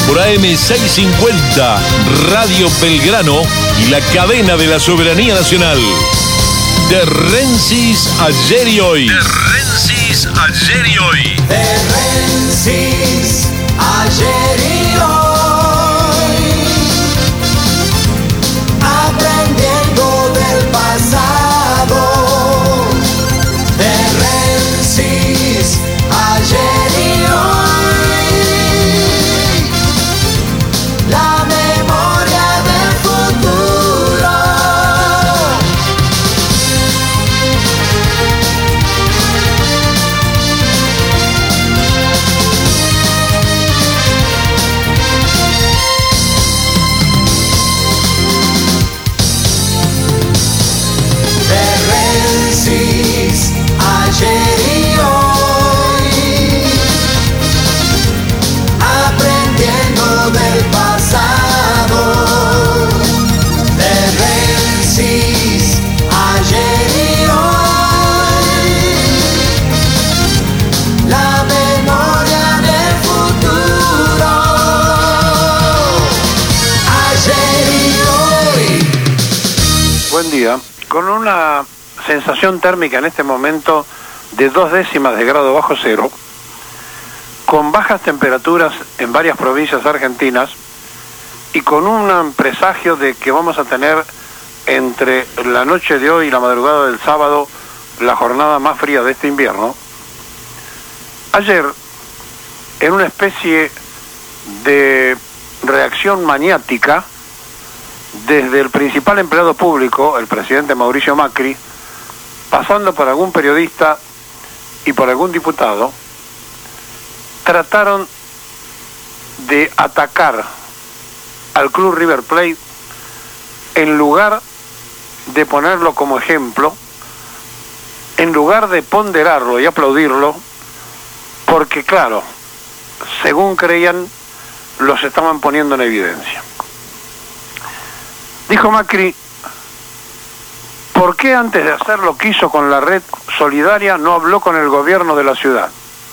por AM650, Radio Belgrano y la cadena de la soberanía nacional. De Rensis, ayer y hoy. De Rensis, ayer y hoy. De Rensis, ayer y hoy. Aprendiendo del pasado. De Rensis, ayer y hoy. La memoria del futuro. Ayer y hoy, aprendiendo del pasado. De Rensis, ayer y hoy, la memoria del futuro. Ayer y hoy. Buen día. Con una sensación térmica en este momento de 2 décimas de grado bajo cero, con bajas temperaturas en varias provincias argentinas y con un presagio de que vamos a tener entre la noche de hoy y la madrugada del sábado la jornada más fría de este invierno. Ayer, en una especie de reacción maniática, desde el principal empleado público, el presidente Mauricio Macri, pasando por algún periodista y por algún diputado, trataron de atacar al Club River Plate en lugar de ponerlo como ejemplo, en lugar de ponderarlo y aplaudirlo, porque claro, según creían, los estaban poniendo en evidencia. Dijo Macri: ¿por qué antes de hacer lo que hizo con la red solidaria no habló con el gobierno de la ciudad?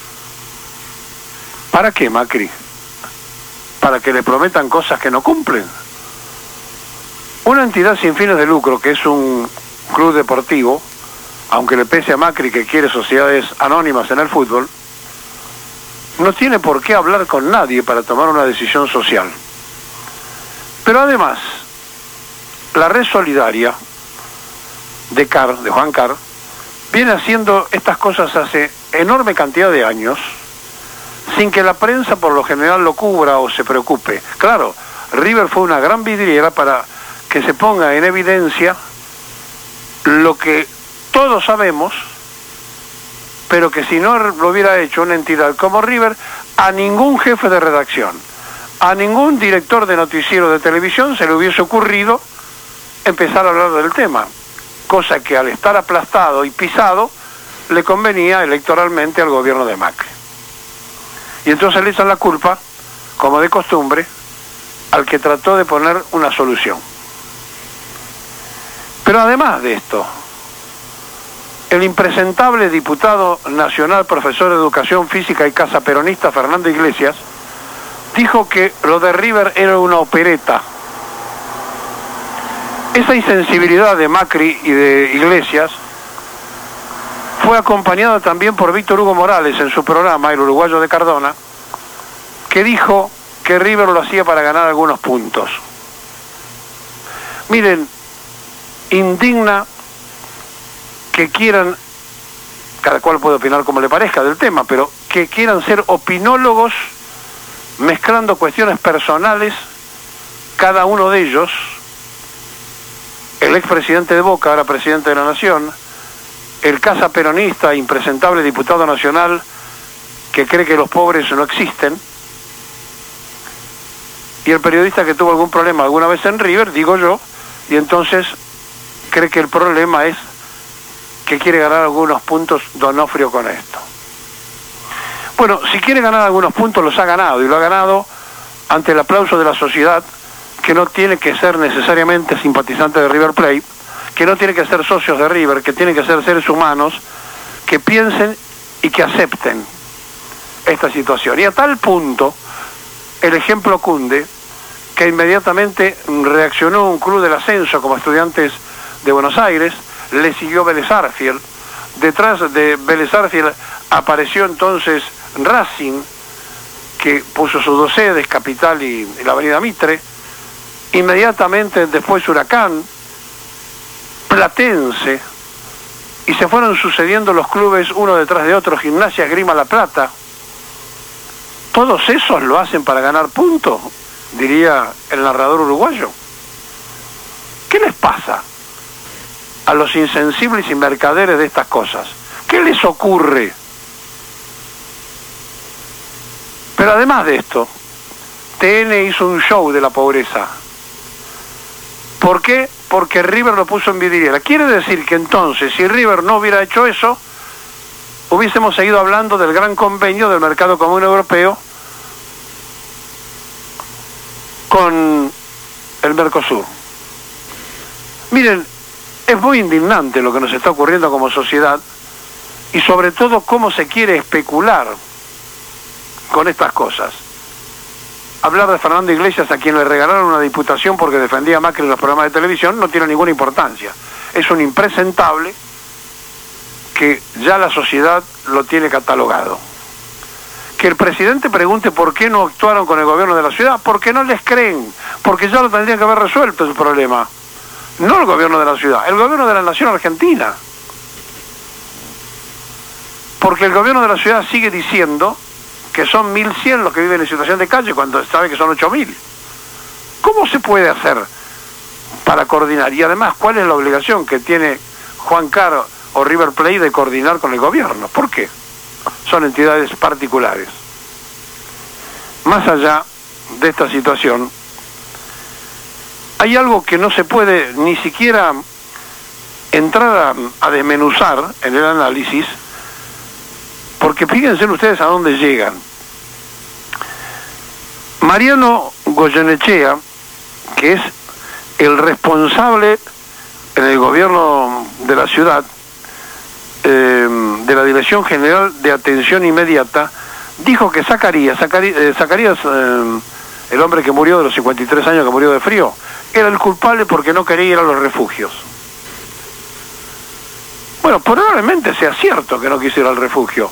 ¿Para qué, Macri? ¿Para que le prometan cosas que no cumplen? Una entidad sin fines de lucro, que es un club deportivo, aunque le pese a Macri que quiere sociedades anónimas en el fútbol, no tiene por qué hablar con nadie para tomar una decisión social. Pero además, la red solidaria de Juan Carr, viene haciendo estas cosas hace enorme cantidad de años, sin que la prensa por lo general lo cubra o se preocupe. Claro, River fue una gran vidriera para que se ponga en evidencia lo que todos sabemos, pero que si no lo hubiera hecho una entidad como River, a ningún jefe de redacción, a ningún director de noticiero de televisión se le hubiese ocurrido empezar a hablar del tema, cosa que al estar aplastado y pisado le convenía electoralmente al gobierno de Macri. Y entonces le echan la culpa, como de costumbre, al que trató de poner una solución. Pero además de esto, el impresentable diputado nacional, profesor de Educación Física y Casa Peronista, Fernando Iglesias, dijo que lo de River era una opereta. Esa insensibilidad de Macri y de Iglesias fue acompañada también por Víctor Hugo Morales en su programa, El Uruguayo de Cardona, que dijo que River lo hacía para ganar algunos puntos. Miren, indigna que quieran, cada cual puede opinar como le parezca del tema, pero que quieran ser opinólogos mezclando cuestiones personales, cada uno de ellos, el expresidente de Boca, ahora presidente de la Nación, el casa peronista, impresentable diputado nacional, que cree que los pobres no existen, y el periodista que tuvo algún problema alguna vez en River, digo yo, y entonces cree que el problema es que quiere ganar algunos puntos Donofrio con esto. Bueno, si quiere ganar algunos puntos, los ha ganado, y lo ha ganado ante el aplauso de la sociedad, que no tiene que ser necesariamente simpatizante de River Plate, que no tiene que ser socios de River, que tienen que ser seres humanos que piensen y que acepten esta situación. Y a tal punto el ejemplo cunde, que inmediatamente reaccionó un club del ascenso como Estudiantes de Buenos Aires, le siguió Vélez Sarsfield, detrás de Vélez Sarsfield apareció entonces Racing, que puso sus dos sedes, Capital y la Avenida Mitre, inmediatamente después Huracán, Platense, y se fueron sucediendo los clubes uno detrás de otro, Gimnasia, Esgrima, La Plata. ¿Todos esos lo hacen para ganar puntos?, diría el narrador uruguayo. ¿Qué les pasa a los insensibles y mercaderes de estas cosas? ¿Qué les ocurre? Pero además de esto, TN hizo un show de la pobreza. ¿Por qué? Porque River lo puso en vidriera. Quiere decir que entonces, si River no hubiera hecho eso, hubiésemos seguido hablando del gran convenio del Mercado Común Europeo con el Mercosur. Miren, es muy indignante lo que nos está ocurriendo como sociedad y sobre todo cómo se quiere especular con estas cosas. Hablar de Fernando Iglesias, a quien le regalaron una diputación porque defendía a Macri en los programas de televisión, no tiene ninguna importancia. Es un impresentable que ya la sociedad lo tiene catalogado. Que el presidente pregunte por qué no actuaron con el gobierno de la ciudad, porque no les creen, porque ya lo tendrían que haber resuelto ese problema. No el gobierno de la ciudad, el gobierno de la nación argentina. Porque el gobierno de la ciudad sigue diciendo que son 1.100 los que viven en situación de calle cuando sabe que son 8.000. ¿Cómo se puede hacer para coordinar? Y además, ¿cuál es la obligación que tiene Juan Caro o River Plate de coordinar con el gobierno? ¿Por qué? Son entidades particulares. Más allá de esta situación, hay algo que no se puede ni siquiera entrar a desmenuzar en el análisis, porque fíjense ustedes a dónde llegan. Mariano Goyenechea, que es el responsable en el gobierno de la ciudad, de la Dirección General de Atención Inmediata, dijo que Zacarías, el hombre que murió de los 53 años, que murió de frío, era el culpable porque no quería ir a los refugios. Bueno, probablemente sea cierto que no quiso ir al refugio,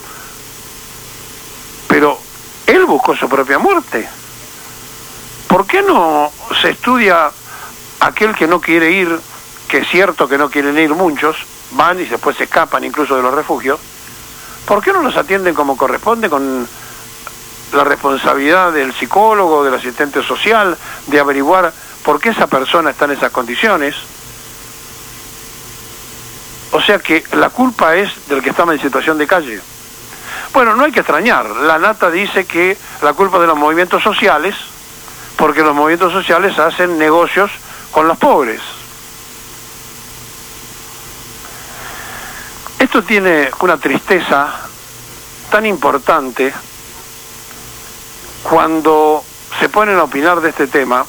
pero él buscó su propia muerte. ¿Por qué no se estudia aquel que no quiere ir, que es cierto que no quieren ir muchos, van y después se escapan incluso de los refugios? ¿Por qué no los atienden como corresponde, con la responsabilidad del psicólogo, del asistente social, de averiguar por qué esa persona está en esas condiciones? O sea que la culpa es del que estaba en situación de calle. Bueno, no hay que extrañar, la Nata dice que la culpa es de los movimientos sociales, porque los movimientos sociales hacen negocios con los pobres. Esto tiene una tristeza tan importante cuando se ponen a opinar de este tema,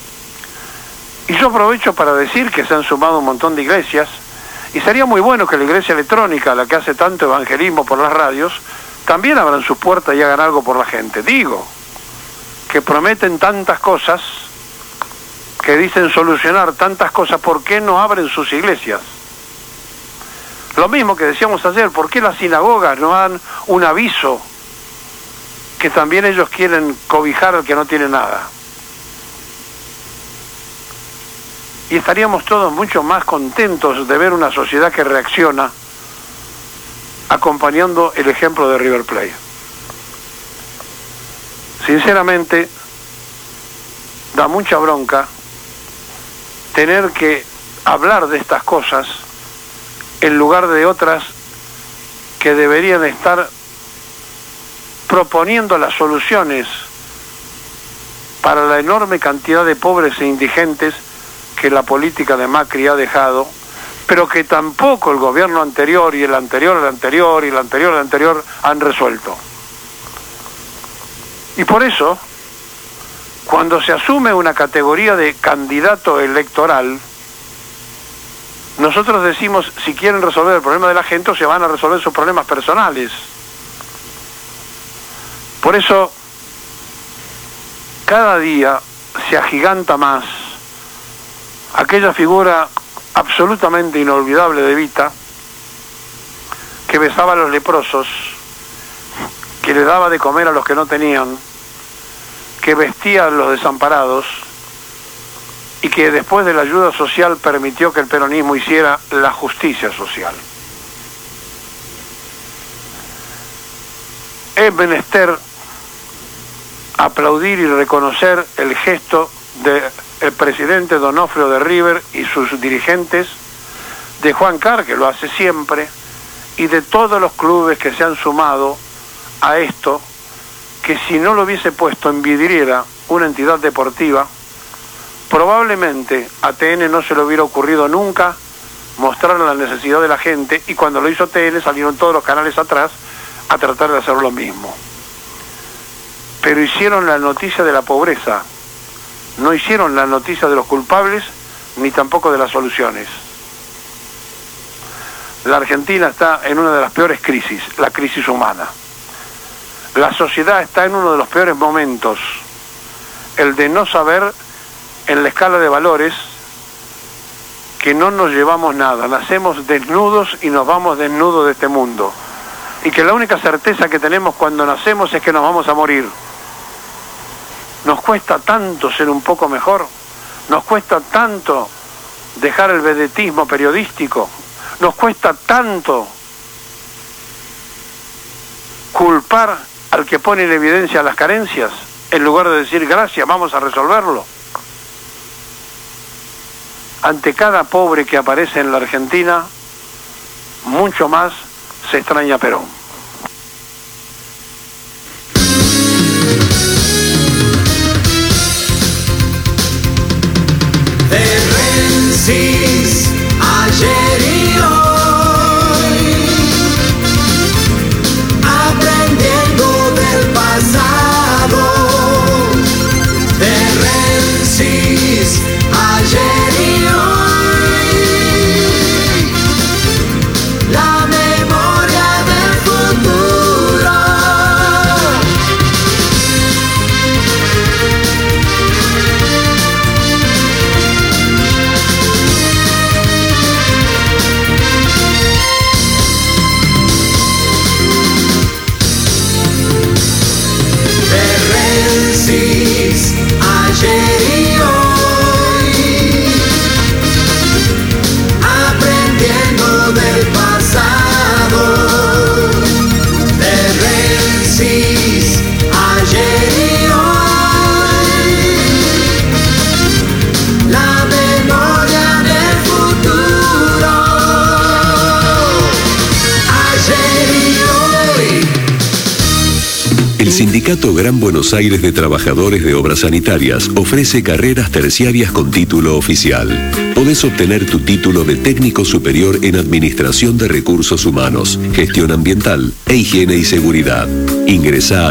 y yo aprovecho para decir que se han sumado un montón de iglesias, y sería muy bueno que la iglesia electrónica, la que hace tanto evangelismo por las radios, también abran sus puertas y hagan algo por la gente. Digo, que prometen tantas cosas, que dicen solucionar tantas cosas, ¿por qué no abren sus iglesias? Lo mismo que decíamos ayer, ¿por qué las sinagogas no dan un aviso que también ellos quieren cobijar al que no tiene nada? Y estaríamos todos mucho más contentos de ver una sociedad que reacciona acompañando el ejemplo de River Plate. Sinceramente, da mucha bronca tener que hablar de estas cosas en lugar de otras que deberían estar proponiendo las soluciones para la enorme cantidad de pobres e indigentes que la política de Macri ha dejado, pero que tampoco el gobierno anterior y el anterior, el anterior y el anterior, el anterior han resuelto. Y por eso, cuando se asume una categoría de candidato electoral, nosotros decimos, si quieren resolver el problema de la gente, o se van a resolver sus problemas personales. Por eso, cada día se agiganta más aquella figura absolutamente inolvidable de Evita, que besaba a los leprosos, que le daba de comer a los que no tenían, que vestía a los desamparados y que después de la ayuda social permitió que el peronismo hiciera la justicia social. Es menester aplaudir y reconocer el gesto del presidente Donofrio de River y sus dirigentes, de Juan Carr, que lo hace siempre, y de todos los clubes que se han sumado a esto, que si no lo hubiese puesto en vidriera una entidad deportiva, probablemente a TN no se le hubiera ocurrido nunca mostrar la necesidad de la gente, y cuando lo hizo TN salieron todos los canales atrás a tratar de hacer lo mismo. Pero hicieron la noticia de la pobreza, no hicieron la noticia de los culpables, ni tampoco de las soluciones. La Argentina está en una de las peores crisis, la crisis humana. La sociedad está en uno de los peores momentos, el de no saber en la escala de valores que no nos llevamos nada, nacemos desnudos y nos vamos desnudos de este mundo, y que la única certeza que tenemos cuando nacemos es que nos vamos a morir. Nos cuesta tanto ser un poco mejor, nos cuesta tanto dejar el vedetismo periodístico, nos cuesta tanto culpar al que pone en evidencia las carencias, en lugar de decir gracias, vamos a resolverlo. Ante cada pobre que aparece en la Argentina, mucho más se extraña a Perón. Rensis, ayer y hoy, aprendiendo del pasado. De Rensis, ayer y hoy, la memoria del futuro. Ayer y hoy, aprendiendo del pasado. De Rensis, ayer y hoy, la memoria del futuro. Ayer y hoy. El Sindicato Gran Buenos Aires de Trabajadores de Obras Sanitarias ofrece carreras terciarias con título oficial. Podés obtener tu título de técnico superior en Administración de Recursos Humanos, Gestión Ambiental e Higiene y Seguridad. Ingresá a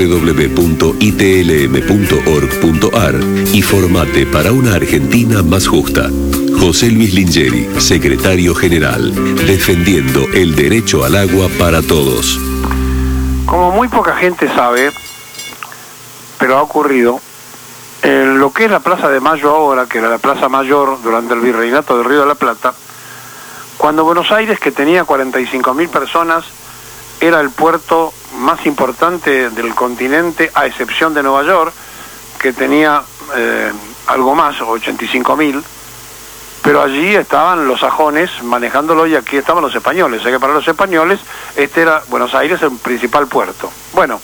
www.itlm.org.ar y formate para una Argentina más justa. José Luis Lingeri, Secretario General, defendiendo el derecho al agua para todos. Como muy poca gente sabe, pero ha ocurrido, en lo que es la Plaza de Mayo ahora, que era la Plaza Mayor durante el Virreinato del Río de la Plata, cuando Buenos Aires, que tenía 45.000 personas, era el puerto más importante del continente, a excepción de Nueva York, que tenía algo más, 85.000, pero allí estaban los sajones manejándolo y aquí estaban los españoles. O sea que para los españoles este era Buenos Aires el principal puerto. Bueno,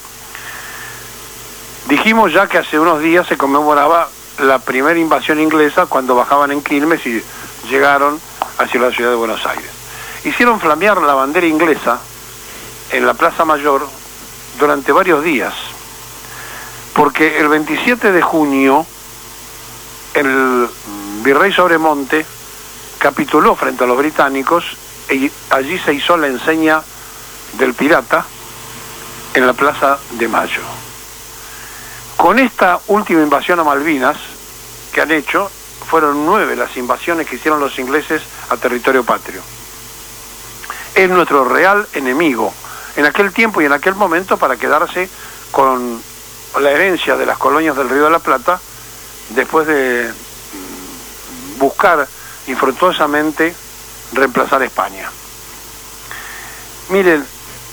dijimos ya que hace unos días se conmemoraba la primera invasión inglesa cuando bajaban en Quilmes y llegaron hacia la ciudad de Buenos Aires. Hicieron flamear la bandera inglesa en la Plaza Mayor durante varios días, porque el 27 de junio el virrey Sobremonte capituló frente a los británicos y allí se hizo la enseña del pirata en la Plaza de Mayo. Con esta última invasión a Malvinas que han hecho, fueron 9 las invasiones que hicieron los ingleses a territorio patrio. Es nuestro real enemigo en aquel tiempo y en aquel momento para quedarse con la herencia de las colonias del Río de la Plata después de buscar infructuosamente reemplazar a España. Miren,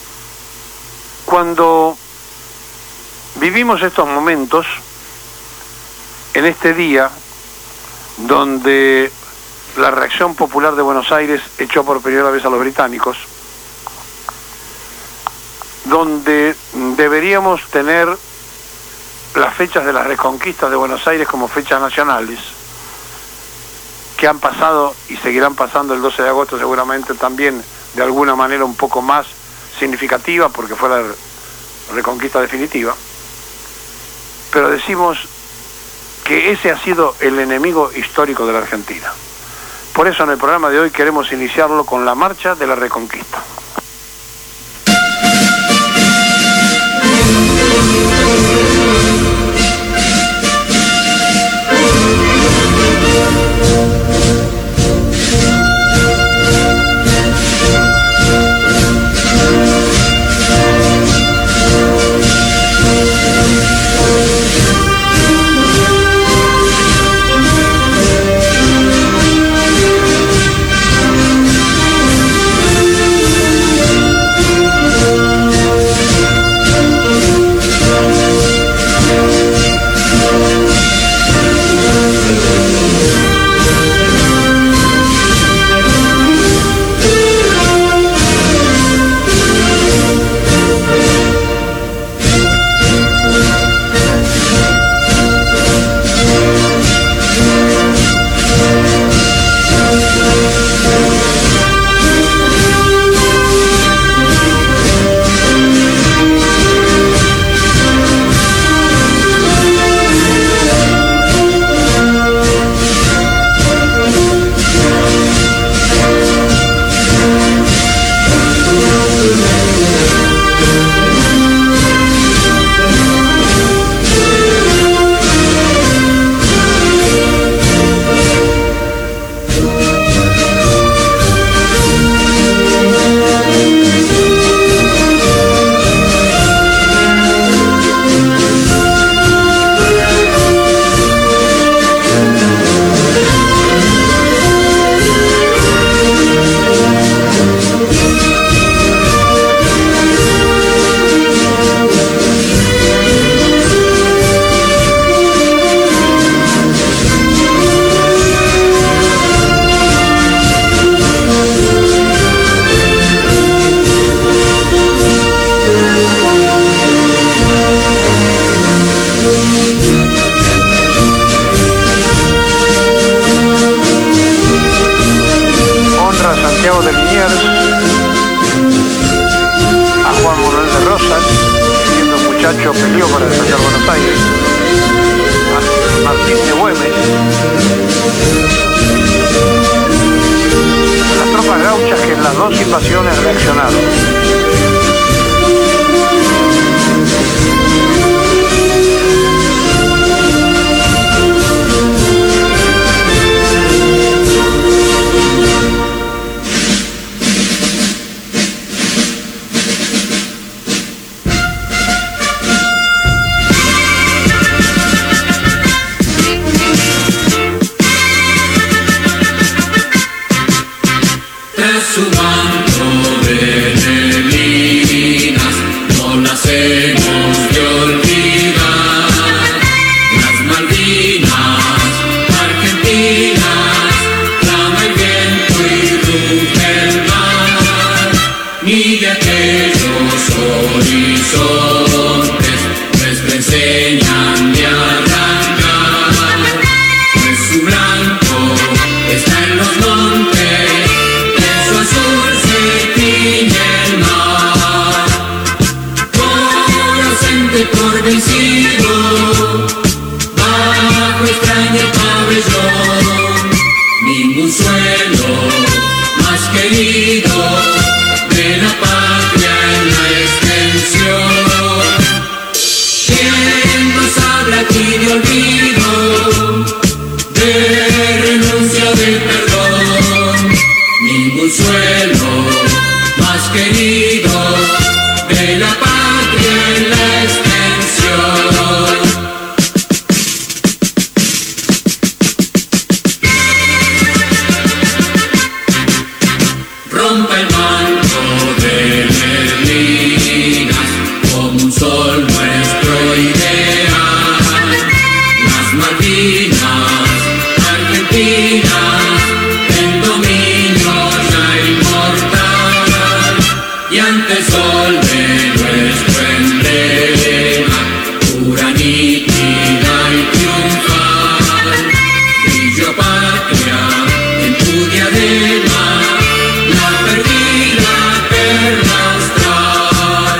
cuando vivimos estos momentos, en este día donde la reacción popular de Buenos Aires echó por primera vez a los británicos, donde deberíamos tener las fechas de las reconquistas de Buenos Aires como fechas nacionales, que han pasado y seguirán pasando el 12 de agosto seguramente también de alguna manera un poco más significativa porque fue la reconquista definitiva, pero decimos que ese ha sido el enemigo histórico de la Argentina. Por eso en el programa de hoy queremos iniciarlo con la marcha de la Reconquista. Querido de la patria en la extensión. Malvinas, Argentinas, el dominio ya inmortal, y ante el sol de nuestro emblema, pura, nítida y triunfal, brillo patria en tu diadema, la perdida perla austral,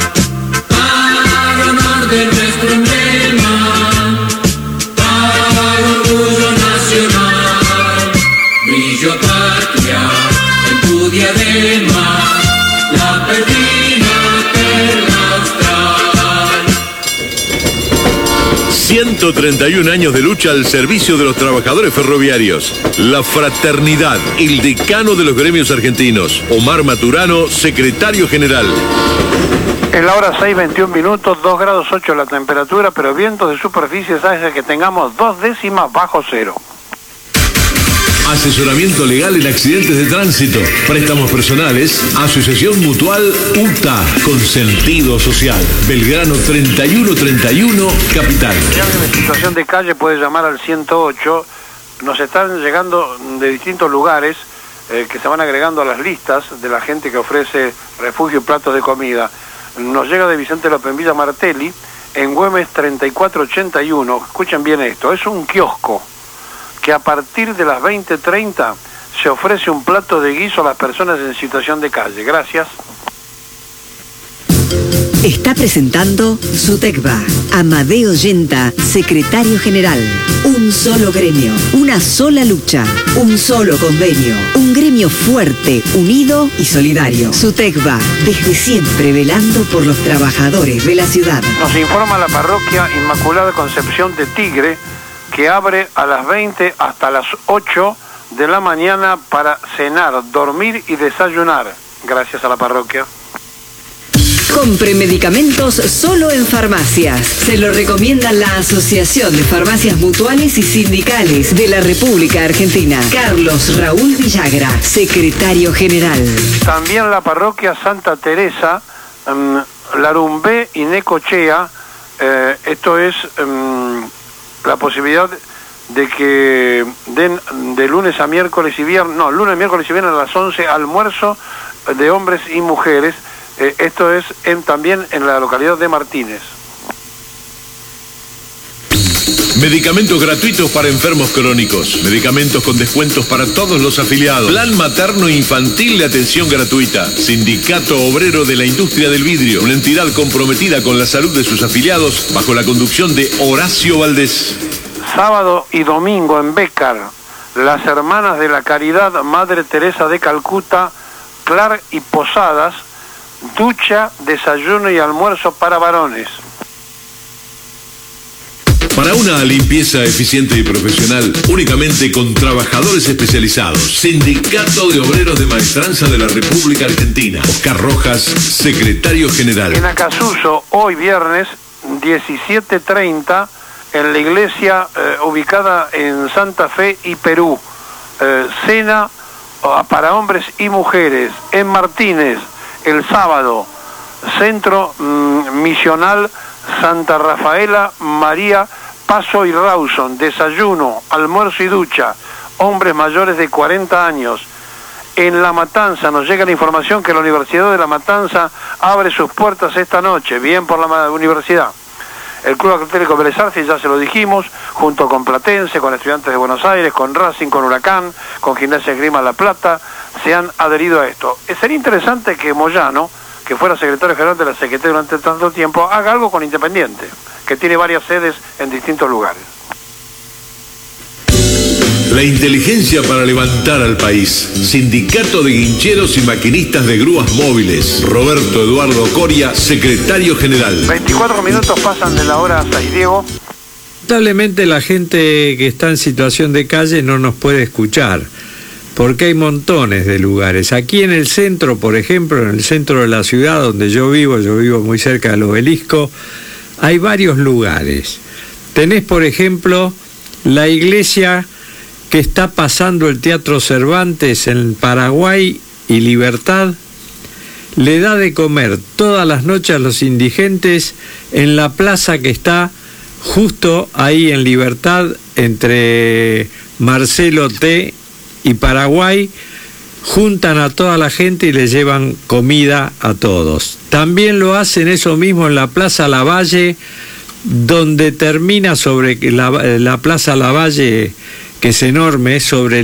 para honor de nuestro emblema, para orgullo nacional, brillo patria en tu diadema, la perdida perla austral. 131 años de lucha al servicio de los trabajadores ferroviarios. La fraternidad, el decano de los gremios argentinos. Omar Maturano, secretario general. En la hora 6:21 minutos, 2 grados 8 la temperatura, pero vientos de superficie hace que tengamos 2 décimas bajo cero. Asesoramiento legal en accidentes de tránsito, préstamos personales, asociación mutual UTA, con sentido social. Belgrano 3131, Capital. Si alguien en situación de calle puede llamar al 108. Nos están llegando de distintos lugares que se van agregando a las listas de la gente que ofrece refugio y platos de comida. Nos llega de Vicente López en Villa Martelli, en Güemes 3481. Escuchen bien esto, es un kiosco que a partir de las 20:30 se ofrece un plato de guiso a las personas en situación de calle. Gracias. Está presentando SUTECBA. Amadeo Yenta, secretario general. Un solo gremio, una sola lucha, un solo convenio. Un gremio fuerte, unido y solidario. SUTECBA, desde siempre velando por los trabajadores de la ciudad. Nos informa la parroquia Inmaculada Concepción de Tigre, que abre a las 20 hasta las 8 de la mañana para cenar, dormir y desayunar. Gracias a la parroquia. Compre medicamentos solo en farmacias. Se lo recomienda la Asociación de Farmacias Mutuales y Sindicales de la República Argentina. Carlos Raúl Villagra, secretario general. También la parroquia Santa Teresa, Larumbé y Necochea, esto es la posibilidad de que den de lunes a miércoles y viernes, lunes, miércoles y viernes a las 11, almuerzo de hombres y mujeres. Esto es también en la localidad de Martínez. Medicamentos gratuitos para enfermos crónicos. Medicamentos con descuentos para todos los afiliados. Plan materno infantil de atención gratuita. Sindicato Obrero de la Industria del Vidrio. Una entidad comprometida con la salud de sus afiliados bajo la conducción de Horacio Valdés. Sábado y domingo en Bécar, las Hermanas de la Caridad Madre Teresa de Calcuta, Clar y Posadas, ducha, desayuno y almuerzo para varones. Para una limpieza eficiente y profesional, únicamente con trabajadores especializados. Sindicato de Obreros de Maestranza de la República Argentina. Oscar Rojas, secretario general. En Acasuso, hoy viernes, 17:30, en la iglesia ubicada en Santa Fe y Perú. Cena para hombres y mujeres. En Martínez, el sábado, Centro Misional Santa Rafaela María Paso y Rawson, desayuno, almuerzo y ducha, hombres mayores de 40 años. En La Matanza nos llega la información que la Universidad de La Matanza abre sus puertas esta noche, bien por la universidad. El Club Atlético Vélez Arfield, ya se lo dijimos, junto con Platense, con Estudiantes de Buenos Aires, con Racing, con Huracán, con Gimnasia Esgrima La Plata, se han adherido a esto. Sería interesante que Moyano, que fuera secretario general de la Secretaría durante tanto tiempo, haga algo con Independiente, que tiene varias sedes en distintos lugares. La inteligencia para levantar al país. Sindicato de Guincheros y Maquinistas de Grúas Móviles. Roberto Eduardo Coria, secretario general. 24 minutos pasan de la hora 6, Diego. Lamentablemente la gente que está en situación de calle no nos puede escuchar, porque hay montones de lugares. Aquí en el centro, por ejemplo, en el centro de la ciudad donde yo vivo muy cerca del Obelisco, hay varios lugares. Tenés, por ejemplo, la iglesia que está pasando el Teatro Cervantes en Paraguay y Libertad, le da de comer todas las noches a los indigentes en la plaza que está justo ahí en Libertad, entre Marcelo T y Paraguay, juntan a toda la gente y le llevan comida a todos. También lo hacen eso mismo en la Plaza Lavalle, donde termina sobre la Plaza Lavalle, que es enorme, sobre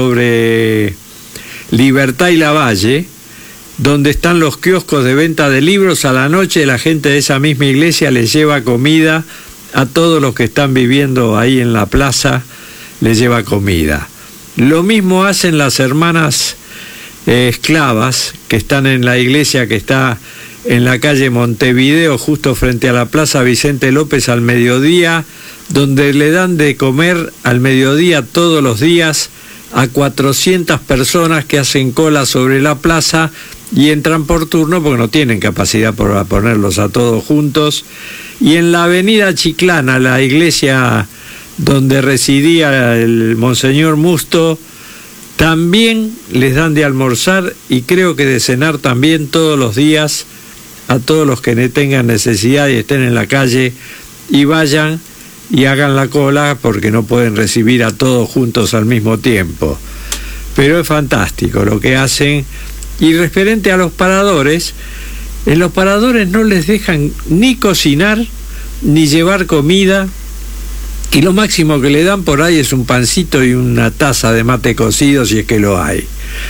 Libertad y Lavalle, donde están los kioscos de venta de libros. A la noche la gente de esa misma iglesia les lleva comida a todos los que están viviendo ahí en la plaza, les lleva comida. Lo mismo hacen las hermanas esclavas, que están en la iglesia que está en la calle Montevideo, justo frente a la Plaza Vicente López, al mediodía, donde le dan de comer al mediodía todos los días a 400 personas que hacen cola sobre la plaza y entran por turno porque no tienen capacidad para ponerlos a todos juntos. Y en la avenida Chiclana, la iglesia donde residía el Monseñor Musto, también les dan de almorzar y creo que de cenar también todos los días a todos los que tengan necesidad y estén en la calle y vayan y hagan la cola porque no pueden recibir a todos juntos al mismo tiempo. Pero es fantástico lo que hacen. Y referente a los paradores, en los paradores no les dejan ni cocinar ni llevar comida, y lo máximo que le dan por ahí es un pancito y una taza de mate cocido, si es que lo hay.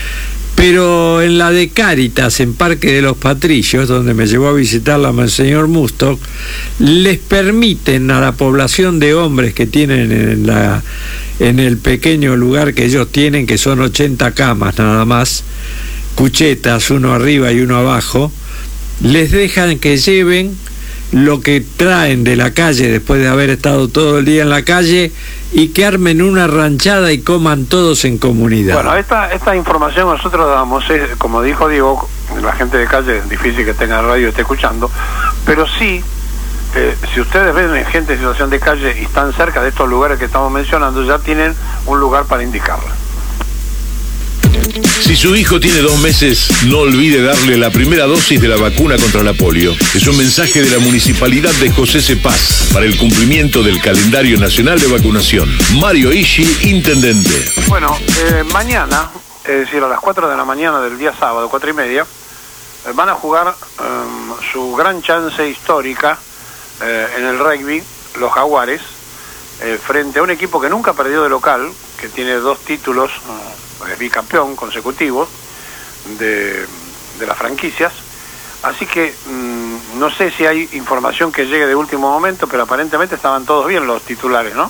Pero en la de Cáritas, en Parque de los Patricios, donde me llevó a visitar la Monseñor Musto, les permiten a la población de hombres que tienen en el pequeño lugar que ellos tienen, que son 80 camas nada más, cuchetas, uno arriba y uno abajo, les dejan que lleven lo que traen de la calle después de haber estado todo el día en la calle y que armen una ranchada y coman todos en comunidad. Bueno, esta información nosotros damos, como dijo Diego, la gente de calle es difícil que tenga radio y esté escuchando, pero sí, si ustedes ven gente en situación de calle y están cerca de estos lugares que estamos mencionando, ya tienen un lugar para indicarla. Si su hijo tiene 2 meses, no olvide darle la primera dosis de la vacuna contra la polio. Es un mensaje de la Municipalidad de José Cepaz para el cumplimiento del calendario nacional de vacunación. Mario Ishi, intendente. Bueno, mañana, es decir, a las 4 de la mañana del día sábado, 4:30, van a jugar su gran chance histórica en el rugby, los Jaguares, frente a un equipo que nunca perdió de local, que tiene 2 títulos, es bicampeón consecutivo de las franquicias, así que no sé si hay información que llegue de último momento, pero aparentemente estaban todos bien los titulares, ¿no?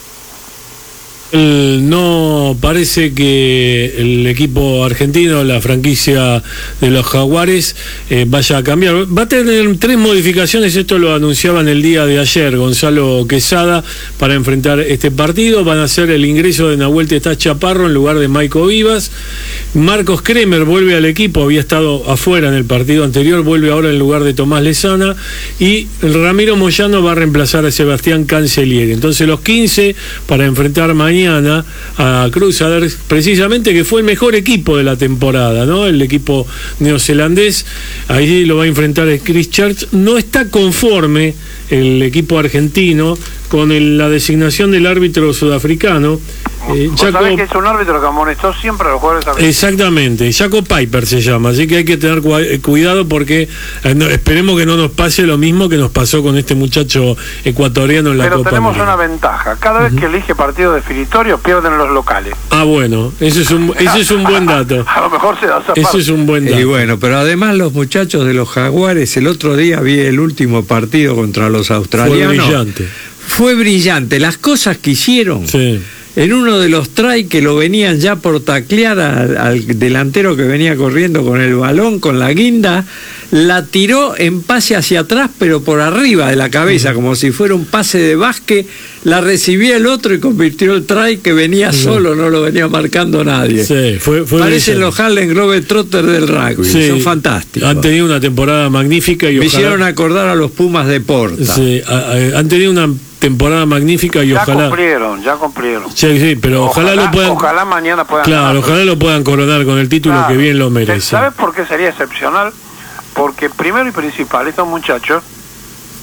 No parece que el equipo argentino, la franquicia de los Jaguares, vaya a cambiar. Va a tener 3 modificaciones, esto lo anunciaban el día de ayer Gonzalo Quesada, para enfrentar este partido. Van a hacer el ingreso de Nahuel Tetaz Chaparro en lugar de Maico Vivas. Marcos Kremer vuelve al equipo, había estado afuera en el partido anterior, vuelve ahora en lugar de Tomás Lezana, y Ramiro Moyano va a reemplazar a Sebastián Cancellieri. Entonces los 15 para enfrentar mañana a Crusaders, precisamente, que fue el mejor equipo de la temporada, ¿no? El equipo neozelandés, ahí lo va a enfrentar Christchurch. No está conforme el equipo argentino con la designación del árbitro sudafricano. ¿Sabés que es un árbitro que amonestó siempre a los jugadores argentinos? Exactamente, Jaco Piper se llama, así que hay que tener cuidado porque esperemos que no nos pase lo mismo que nos pasó con este muchacho ecuatoriano en la Copa América. Pero tenemos una ventaja, cada vez que elige partido definitorio pierden los locales. Ah, bueno, ese es un buen dato. A lo mejor se da esa Ese parte. es un buen dato. Y bueno, pero además los muchachos de los Jaguares, el otro día vi el último partido contra los australianos. Fue brillante, las cosas que hicieron. Sí. En uno de los try que lo venían ya por taclear al delantero que venía corriendo con el balón, con la guinda, la tiró en pase hacia atrás, pero por arriba de la cabeza, como si fuera un pase de básquet, la recibía el otro y convirtió el try que venía solo, no lo venía marcando nadie. Sí, fue parecen los Harlem Globetrotters del rugby, sí, son fantásticos. Han tenido una temporada magnífica y me hicieron acordar a los Pumas de Porta. Sí, han tenido una temporada magnífica y ya ojalá cumplieron. Sí, pero ojalá mañana puedan ganar. Ojalá lo puedan coronar con el título, que bien lo merece. ¿Sabes por qué sería excepcional? Porque primero y principal, estos muchachos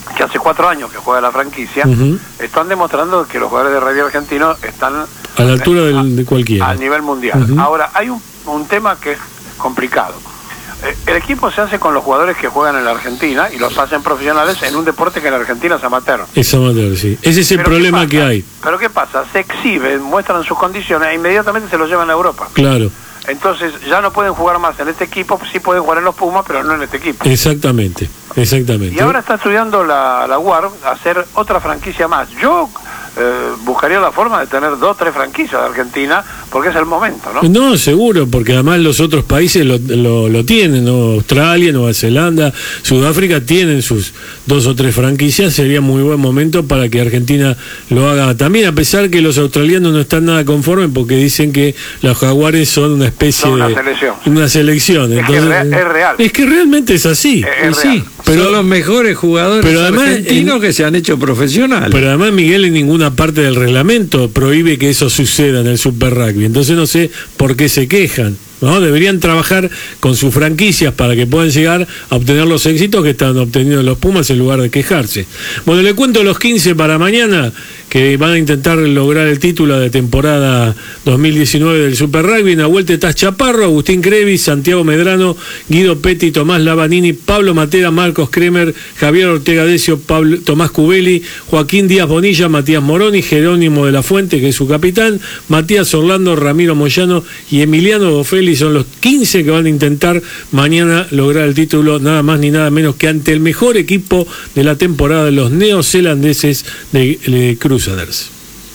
que hace 4 años que juega la franquicia, están demostrando que los jugadores de rugby argentino están a la altura de cualquiera. A nivel mundial. Ahora, hay un tema que es complicado. El equipo se hace con los jugadores que juegan en la Argentina y los hacen profesionales en un deporte que en la Argentina es amateur. Es amateur, sí. Ese es el problema que hay. Pero ¿qué pasa? Se exhiben, muestran sus condiciones e inmediatamente se los llevan a Europa. Claro. Entonces ya no pueden jugar más en este equipo, sí pueden jugar en los Pumas, pero no en este equipo. Exactamente. Y ahora está estudiando la UAR hacer otra franquicia más. Yo buscaría la forma de tener 2 o 3 franquicias de Argentina, porque es el momento, ¿no? No, seguro, porque además los otros países lo tienen, ¿no? Australia, Nueva Zelanda, Sudáfrica tienen sus 2 o 3 franquicias. Sería muy buen momento para que Argentina lo haga también, a pesar que los australianos no están nada conformes porque dicen que los jaguares son una especie de una selección. Entonces, es real. Es que realmente es así. Sí, pero son los mejores jugadores argentinos que se han hecho profesionales. Pero además, Miguel, en ninguna parte del reglamento prohíbe que eso suceda en el Super Rugby. Entonces no sé por qué se quejan, ¿no? Deberían trabajar con sus franquicias para que puedan llegar a obtener los éxitos que están obteniendo los Pumas en lugar de quejarse. Bueno, le cuento los 15 para mañana que van a intentar lograr el título de temporada 2019 del Super Rugby. Nahuel Tetaz Chaparro, Agustín Crevis, Santiago Medrano, Guido Petti, Tomás Lavanini, Pablo Matera, Marcos Kremer, Javier Ortega Decio, Tomás Cubeli, Joaquín Díaz Bonilla, Matías Moroni, Jerónimo de la Fuente, que es su capitán, Matías Orlando, Ramiro Moyano y Emiliano Bofelli. Son los 15 que van a intentar mañana lograr el título, nada más ni nada menos que ante el mejor equipo de la temporada de los neozelandeses de Crusaders.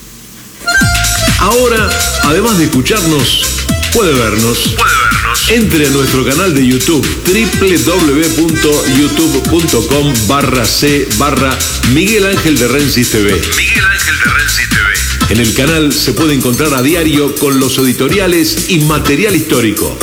Ahora, además de escucharnos, puede vernos. Entre a nuestro canal de YouTube, www.youtube.com/c/Miguel Ángel de Rensis TV. Miguel Ángel de Rensis TV. En el canal se puede encontrar a diario con los editoriales y material histórico.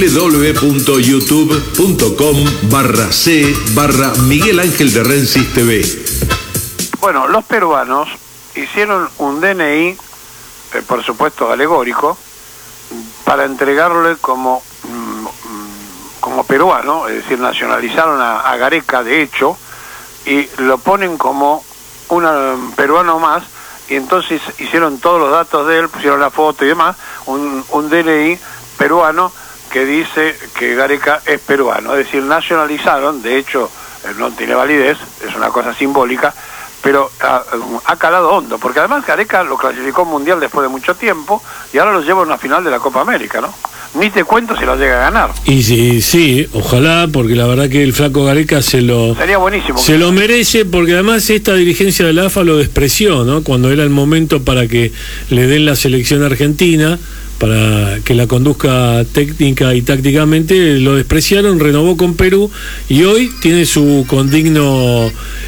www.youtube.com/c/Miguel Ángel de Rensis TV. Bueno, los peruanos hicieron un DNI, por supuesto alegórico, para entregarle como peruano, es decir, nacionalizaron a Gareca de hecho, y lo ponen como un peruano más, y entonces hicieron todos los datos de él, pusieron la foto y demás, un DNI peruano que dice que Gareca es peruano, es decir, nacionalizaron, de hecho no tiene validez, es una cosa simbólica, pero ha calado hondo, porque además Gareca lo clasificó mundial después de mucho tiempo y ahora lo lleva a una final de la Copa América, ¿no? Ni te cuento si lo llega a ganar. Y sí, ojalá, porque la verdad que el flaco Gareca sería buenísimo. Se lo merece, porque además esta dirigencia de la AFA lo despreció, ¿no? Cuando era el momento para que le den la selección argentina, para que la conduzca técnica y tácticamente, lo despreciaron, renovó con Perú y hoy tiene su condigno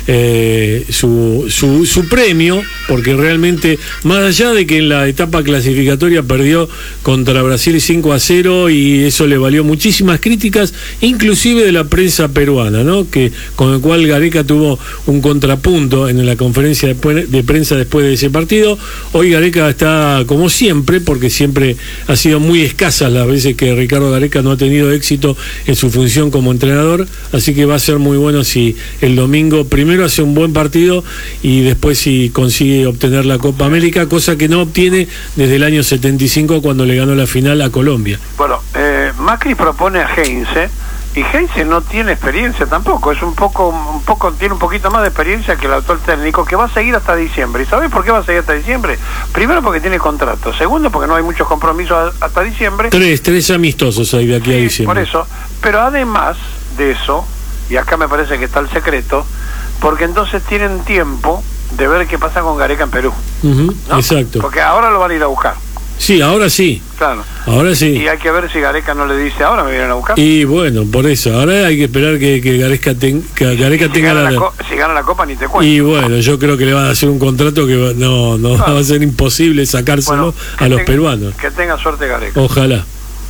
su premio, porque realmente, más allá de que en la etapa clasificatoria perdió contra Brasil 5-0 y eso le valió muchísimas críticas, inclusive de la prensa peruana, ¿no? Que con el cual Gareca tuvo un contrapunto en la conferencia de prensa después de ese partido. Hoy Gareca está como siempre, porque siempre ha sido muy escasas las veces que Ricardo Gareca no ha tenido éxito en su función como entrenador, así que va a ser muy bueno si el domingo primero hace un buen partido y después si consigue obtener la Copa América, cosa que no obtiene desde el año 75 cuando le ganó la final a Colombia. Bueno, Macri propone a Heinze, y Heinze no tiene experiencia tampoco, es tiene un poquito más de experiencia que el actual técnico, que va a seguir hasta diciembre. ¿Y sabes por qué va a seguir hasta diciembre? Primero porque tiene contrato, segundo porque no hay muchos compromisos hasta diciembre. Tres amistosos hay de aquí a diciembre. Por eso, pero además de eso, y acá me parece que está el secreto, porque entonces tienen tiempo de ver qué pasa con Gareca en Perú. ¿No? Exacto. Porque ahora lo van a ir a buscar. Sí, ahora sí. Claro. Ahora sí. Y hay que ver si Gareca no le dice, ahora me vienen a buscar. Y bueno, por eso, ahora hay que esperar que Gareca tenga si gana la Copa ni te cuento. Y bueno, yo creo que le van a hacer un contrato que va a ser imposible sacárselo a los peruanos. Que tenga suerte Gareca. Ojalá.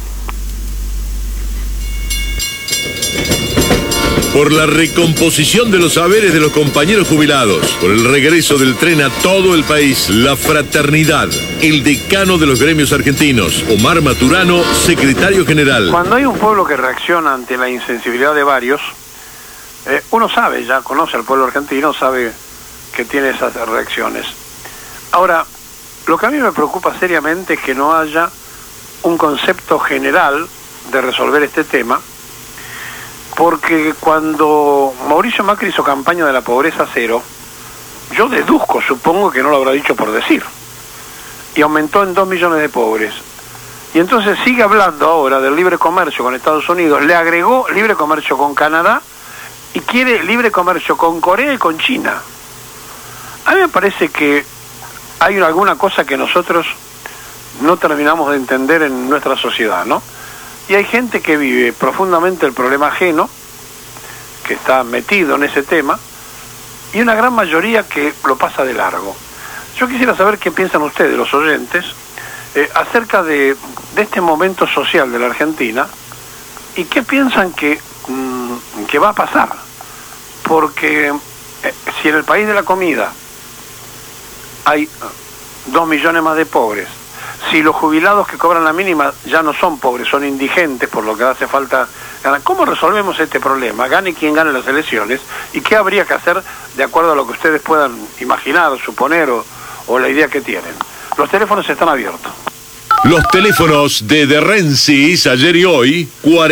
Por la recomposición de los saberes de los compañeros jubilados, por el regreso del tren a todo el país, la fraternidad, el decano de los gremios argentinos, Omar Maturano, secretario general. Cuando hay un pueblo que reacciona ante la insensibilidad de varios, uno sabe, ya conoce al pueblo argentino, sabe que tiene esas reacciones. Ahora, lo que a mí me preocupa seriamente es que no haya un concepto general de resolver este tema, porque cuando Mauricio Macri hizo campaña de la pobreza cero, yo deduzco, supongo que no lo habrá dicho por decir, y aumentó en 2 millones de pobres. Y entonces sigue hablando ahora del libre comercio con Estados Unidos, le agregó libre comercio con Canadá y quiere libre comercio con Corea y con China. A mí me parece que hay alguna cosa que nosotros no terminamos de entender en nuestra sociedad, ¿no? Y hay gente que vive profundamente el problema ajeno, que está metido en ese tema, y una gran mayoría que lo pasa de largo. Yo quisiera saber qué piensan ustedes, los oyentes, acerca de este momento social de la Argentina y qué piensan que va a pasar. Porque si en el país de la comida hay 2 millones más de pobres, si los jubilados que cobran la mínima ya no son pobres, son indigentes, por lo que hace falta ganar, ¿cómo resolvemos este problema? Gane quien gane las elecciones, y qué habría que hacer de acuerdo a lo que ustedes puedan imaginar, suponer o la idea que tienen. Los teléfonos están abiertos. Los teléfonos de Rensis ayer y hoy,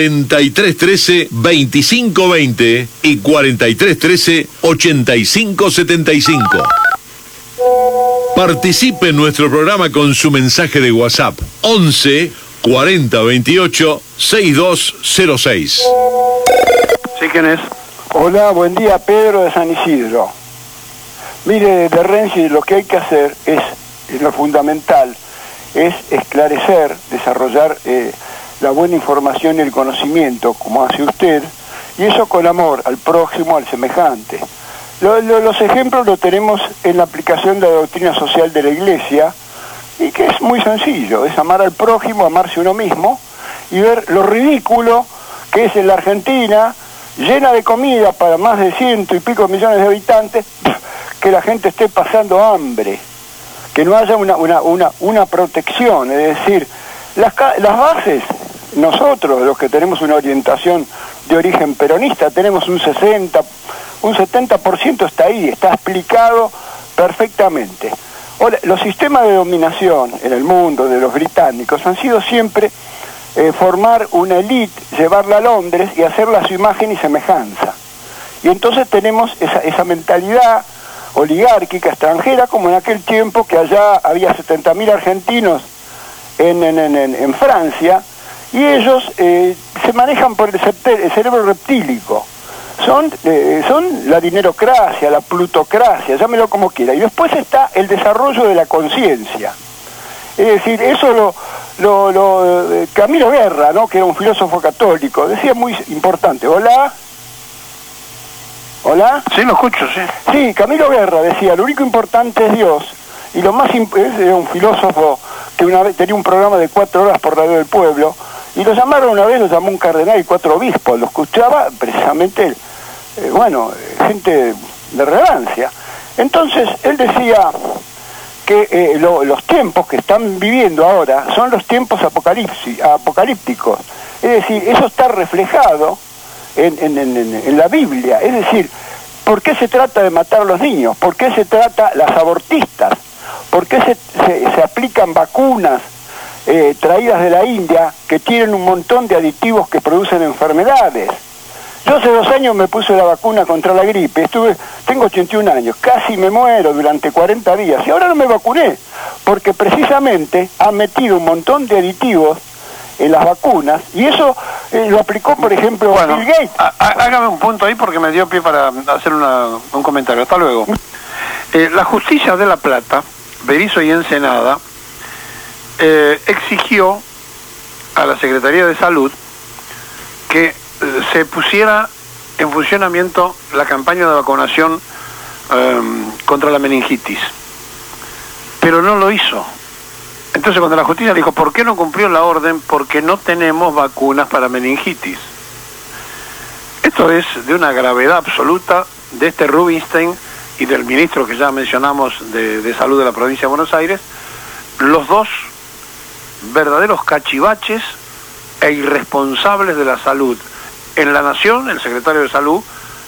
4313-2520 y 4313-8575. Participe en nuestro programa con su mensaje de WhatsApp 11 40 28 6206. ¿Sí, quién es? Hola, buen día, Pedro de San Isidro. Mire, de Renzi, lo que hay que hacer es lo fundamental, es esclarecer, desarrollar la buena información y el conocimiento, como hace usted, y eso con amor al prójimo, al semejante. Los ejemplos los tenemos en la aplicación de la doctrina social de la Iglesia, y que es muy sencillo, es amar al prójimo, amarse uno mismo, y ver lo ridículo que es en la Argentina, llena de comida para más de 100 y pico millones de habitantes, que la gente esté pasando hambre, que no haya una protección, es decir, las bases, nosotros, los que tenemos una orientación de origen peronista, tenemos un 70% está ahí, está explicado perfectamente. Ahora, los sistemas de dominación en el mundo de los británicos han sido siempre formar una élite, llevarla a Londres y hacerla a su imagen y semejanza. Y entonces tenemos esa mentalidad oligárquica extranjera, como en aquel tiempo que allá había 70.000 argentinos en Francia, y ellos se manejan por el cerebro reptílico. Son la dinerocracia, la plutocracia, llámelo como quiera. Y después está el desarrollo de la conciencia. Es decir, eso Camilo Guerra, ¿no?, que era un filósofo católico, decía muy importante. ¿Hola? ¿Hola? Sí, lo escucho, sí. Sí, Camilo Guerra decía, lo único importante es Dios, y lo más era un filósofo que una vez tenía un programa de 4 horas por Radio del Pueblo, y lo llamaron una vez, lo llamó un cardenal y 4 obispos, lo escuchaba precisamente, gente de relevancia. Entonces, él decía que los tiempos que están viviendo ahora son los tiempos apocalípticos, es decir, eso está reflejado en la Biblia, es decir, ¿por qué se trata de matar a los niños? ¿Por qué se trata las abortistas? ¿Por qué se aplican vacunas traídas de la India que tienen un montón de aditivos que producen enfermedades? Yo hace 2 años me puse la vacuna contra la gripe, tengo 81 años, casi me muero durante 40 días y ahora no me vacuné, porque precisamente han metido un montón de aditivos en las vacunas, y eso lo aplicó, por ejemplo, Bill Gates. Hágame un punto ahí porque me dio pie para hacer un comentario. Hasta luego. La justicia de La Plata, Berisso y Ensenada, exigió a la Secretaría de Salud que se pusiera en funcionamiento la campaña de vacunación contra la meningitis, pero no lo hizo. Entonces, cuando la justicia dijo, ¿por qué no cumplió la orden? Porque no tenemos vacunas para meningitis. Esto es de una gravedad absoluta de este Rubinstein y del ministro que ya mencionamos de Salud de la provincia de Buenos Aires, los dos verdaderos cachivaches e irresponsables de la salud en la nación, el secretario de Salud,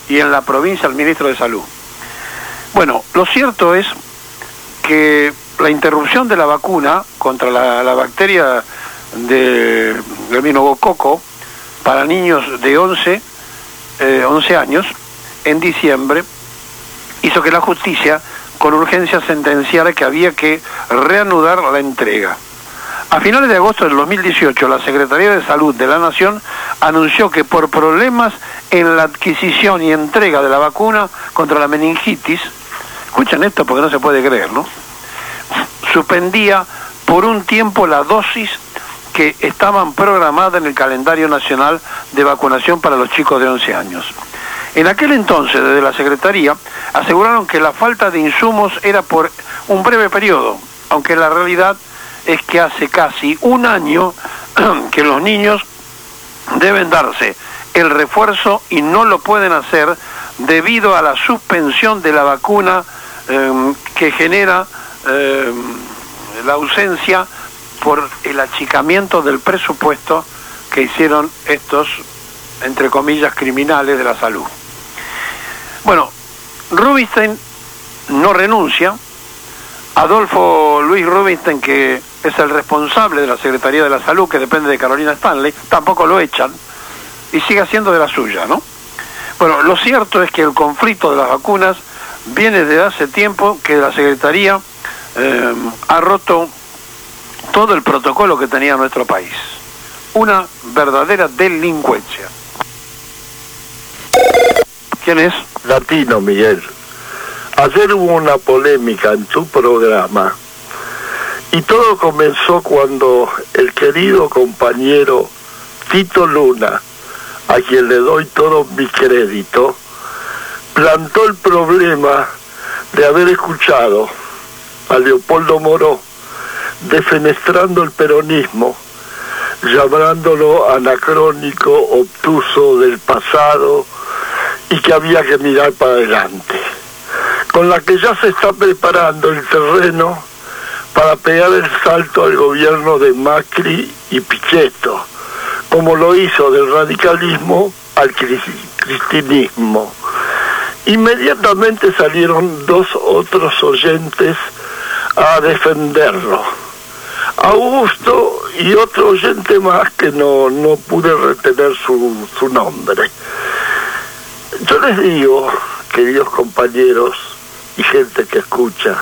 y en la provincia el ministro de Salud. Bueno, lo cierto es que la interrupción de la vacuna contra la bacteria del meningococo para niños de 11 años en diciembre hizo que la justicia con urgencia sentenciara que había que reanudar la entrega. A finales de agosto del 2018, la Secretaría de Salud de la Nación anunció que por problemas en la adquisición y entrega de la vacuna contra la meningitis, escuchen esto porque no se puede creer, ¿no?, suspendía por un tiempo la dosis que estaban programadas en el calendario nacional de vacunación para los chicos de 11 años. En aquel entonces, desde la Secretaría, aseguraron que la falta de insumos era por un breve periodo, aunque la realidad es que hace casi un año que los niños deben darse el refuerzo y no lo pueden hacer debido a la suspensión de la vacuna que genera la ausencia por el achicamiento del presupuesto que hicieron estos, entre comillas, criminales de la salud. Bueno, Rubinstein no renuncia. Adolfo Luis Rubinstein, que es el responsable de la Secretaría de la Salud, que depende de Carolina Stanley, tampoco lo echan y sigue haciendo de la suya, ¿no? Bueno, lo cierto es que el conflicto de las vacunas viene desde hace tiempo, que la Secretaría ha roto todo el protocolo que tenía nuestro país. Una verdadera delincuencia. ¿Quién es? Latino, Miguel. Ayer hubo una polémica en tu programa y todo comenzó cuando el querido compañero Tito Luna, a quien le doy todo mi crédito, plantó el problema de haber escuchado a Leopoldo Moró defenestrando el peronismo, llamándolo anacrónico, obtuso, del pasado, y que había que mirar para adelante, con la que ya se está preparando el terreno para pegar el salto al gobierno de Macri y Pichetto, como lo hizo del radicalismo al cristinismo. Inmediatamente salieron dos otros oyentes a defenderlo, Augusto y otro oyente más que no pude retener su nombre. Yo les digo, queridos compañeros y gente que escucha,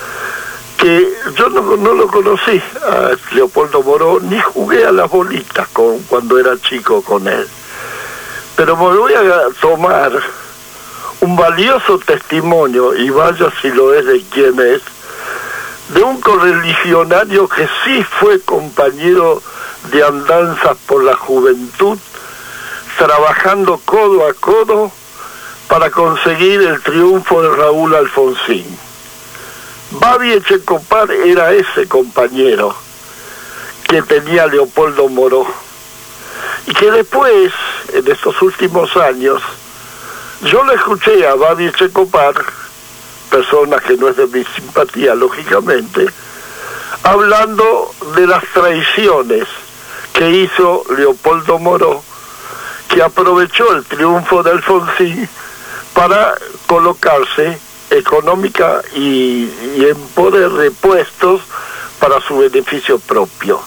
que yo no lo conocí a Leopoldo Moró, ni jugué a las bolitas cuando era chico con él. Pero me voy a tomar un valioso testimonio, y vaya si lo es de quién es, de un correligionario que sí fue compañero de andanzas por la juventud, trabajando codo a codo para conseguir el triunfo de Raúl Alfonsín. Babi Echecopar era ese compañero que tenía Leopoldo Moró, y que después, en estos últimos años, yo le escuché a Babi Echecopar, persona que no es de mi simpatía, lógicamente, hablando de las traiciones que hizo Leopoldo Moró, que aprovechó el triunfo de Alfonsín para colocarse económica y en poder de puestos para su beneficio propio.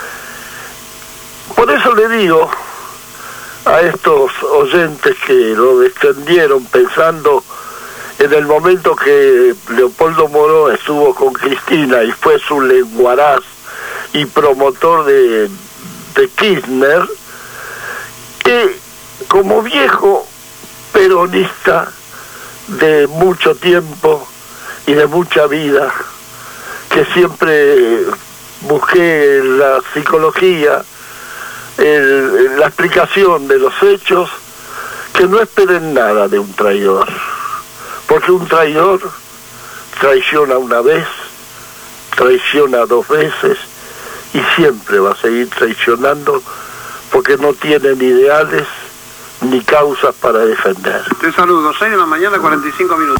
Por eso le digo a estos oyentes que lo defendieron pensando en el momento que Leopoldo Moró estuvo con Cristina y fue su lenguaraz y promotor de Kirchner, que como viejo peronista de mucho tiempo y de mucha vida, que siempre busqué la psicología, la explicación de los hechos, que no esperen nada de un traidor, porque un traidor traiciona una vez, traiciona dos veces y siempre va a seguir traicionando, porque no tienen ideales ni causas para defender. Te saludo, 6 de la mañana, 45 minutos.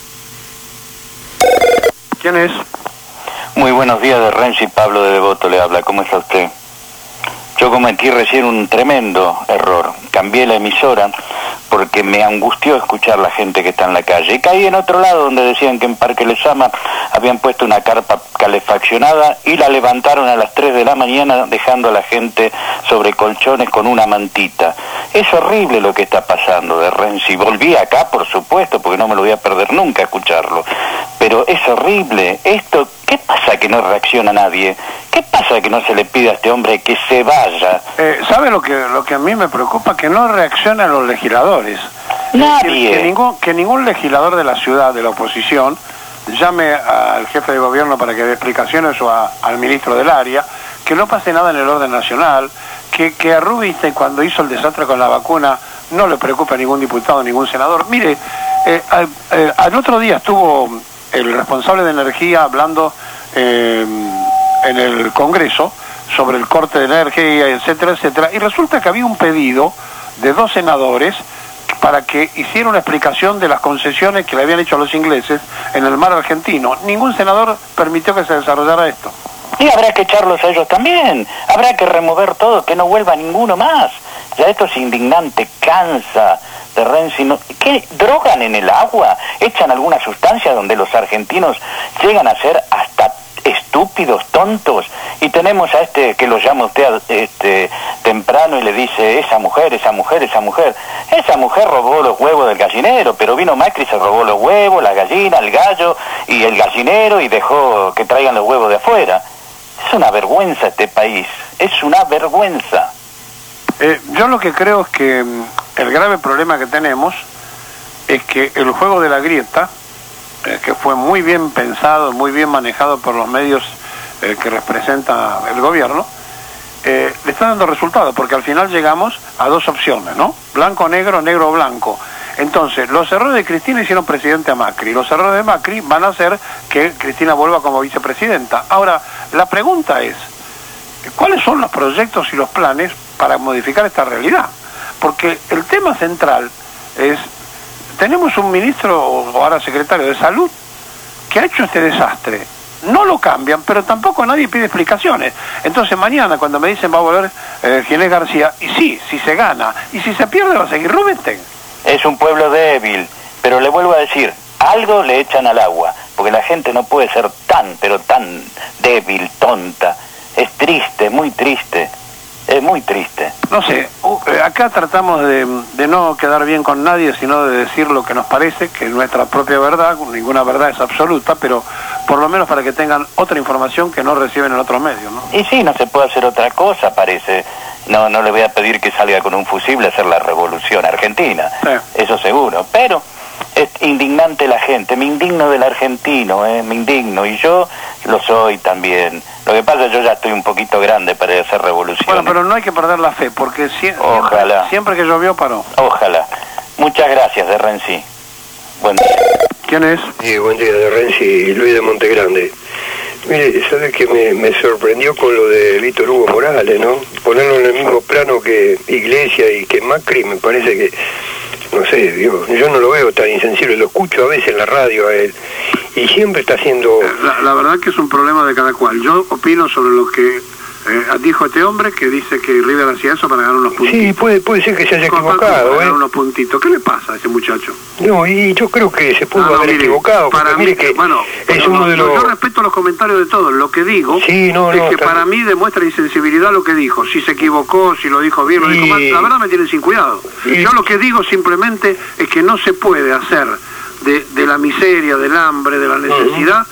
¿Quién es? Muy buenos días, de Renzi, Pablo de Devoto le habla. ¿Cómo está usted? Yo cometí recién un tremendo error. Cambié la emisora porque me angustió escuchar la gente que está en la calle. Y caí en otro lado donde decían que en Parque Lezama habían puesto una carpa calefaccionada y la levantaron a las 3 de la mañana dejando a la gente sobre colchones con una mantita. Es horrible lo que está pasando de Renzi. Volví acá, por supuesto, porque no me lo voy a perder nunca escucharlo. Pero es horrible. Esto, ¿qué pasa que no reacciona nadie? ¿Qué pasa que no se le pide a este hombre que se vaya? ¿Sabe lo que a mí me preocupa? Que no reaccionan los legisladores. Nadie. Que ningún legislador de la ciudad, de la oposición, llame al jefe de gobierno para que dé explicaciones o al ministro del área, que no pase nada en el orden nacional, que a Rubinstein cuando hizo el desastre con la vacuna no le preocupa a ningún diputado, ningún senador. Mire, al otro día estuvo el responsable de energía hablando en el Congreso sobre el corte de energía, etcétera, etcétera, y resulta que había un pedido de 2 senadores para que hiciera una explicación de las concesiones que le habían hecho a los ingleses en el mar argentino. Ningún senador permitió que se desarrollara esto. Y habrá que echarlos a ellos también, habrá que remover todo, que no vuelva ninguno más. Ya esto es indignante, cansa de Renzi. ¿Qué? ¿Drogan en el agua? ¿Echan alguna sustancia donde los argentinos llegan a ser hasta estúpidos, tontos? Y tenemos a este que lo llama usted temprano y le dice, esa mujer robó los huevos del gallinero, pero vino Macri y se robó los huevos, la gallina, el gallo y el gallinero y dejó que traigan los huevos de afuera. Es una vergüenza este país, es una vergüenza. Yo lo que creo es que el grave problema que tenemos es que el juego de la grieta, que fue muy bien pensado, muy bien manejado por los medios que representa el gobierno, le está dando resultados, porque al final llegamos a 2 opciones, ¿no? Blanco, negro, negro, blanco. Entonces, los errores de Cristina hicieron presidente a Macri, los errores de Macri van a hacer que Cristina vuelva como vicepresidenta. Ahora, la pregunta es, ¿cuáles son los proyectos y los planes para modificar esta realidad? Porque el tema central es, tenemos un ministro, o ahora secretario de Salud, que ha hecho este desastre. No lo cambian, pero tampoco nadie pide explicaciones. Entonces mañana cuando me dicen va a volver Ginés García, y sí, si se gana, y si se pierde va a seguir Rubinstein. Es un pueblo débil, pero le vuelvo a decir, algo le echan al agua, porque la gente no puede ser tan, pero tan débil, tonta. Es triste, muy triste. Es muy triste. No sé, acá tratamos de no quedar bien con nadie, sino de decir lo que nos parece, que es nuestra propia verdad. Ninguna verdad es absoluta, pero por lo menos para que tengan otra información que no reciben en otros medios, ¿no? Y sí, no se puede hacer otra cosa, parece. No le voy a pedir que salga con un fusible a hacer la revolución argentina, sí. Eso seguro, pero es indignante la gente, me indigno del argentino, me indigno, y yo lo soy también. Lo que pasa es que yo ya estoy un poquito grande para hacer revolución. Bueno, pero no hay que perder la fe, porque siempre que llovió paró. Ojalá. Muchas gracias, de Renzi. Buen día. ¿Quién es? Sí, buen día, de Renzi, Luis de Montegrande. Mire, ¿sabe que me sorprendió con lo de Víctor Hugo Morales, no? Ponerlo en el mismo plano que Iglesias y que Macri, me parece que, no sé, digo, yo no lo veo tan insensible, lo escucho a veces en la radio a él, y siempre está haciendo... La verdad que es un problema de cada cual. Yo opino sobre lo que dijo este hombre, que dice que River hacía eso para ganar unos puntitos. Sí, puede ser que se haya equivocado, para ganar unos puntitos. ¿Qué le pasa a ese muchacho? No, y yo creo que se pudo haber equivocado, porque mire que es uno de los... Yo respeto los comentarios de todos, lo que digo es que para mí demuestra insensibilidad lo que dijo. Si se equivocó, si lo dijo bien, lo dijo mal, la verdad me tienen sin cuidado. Yo lo que digo simplemente es que no se puede hacer de la miseria, del hambre, de la necesidad,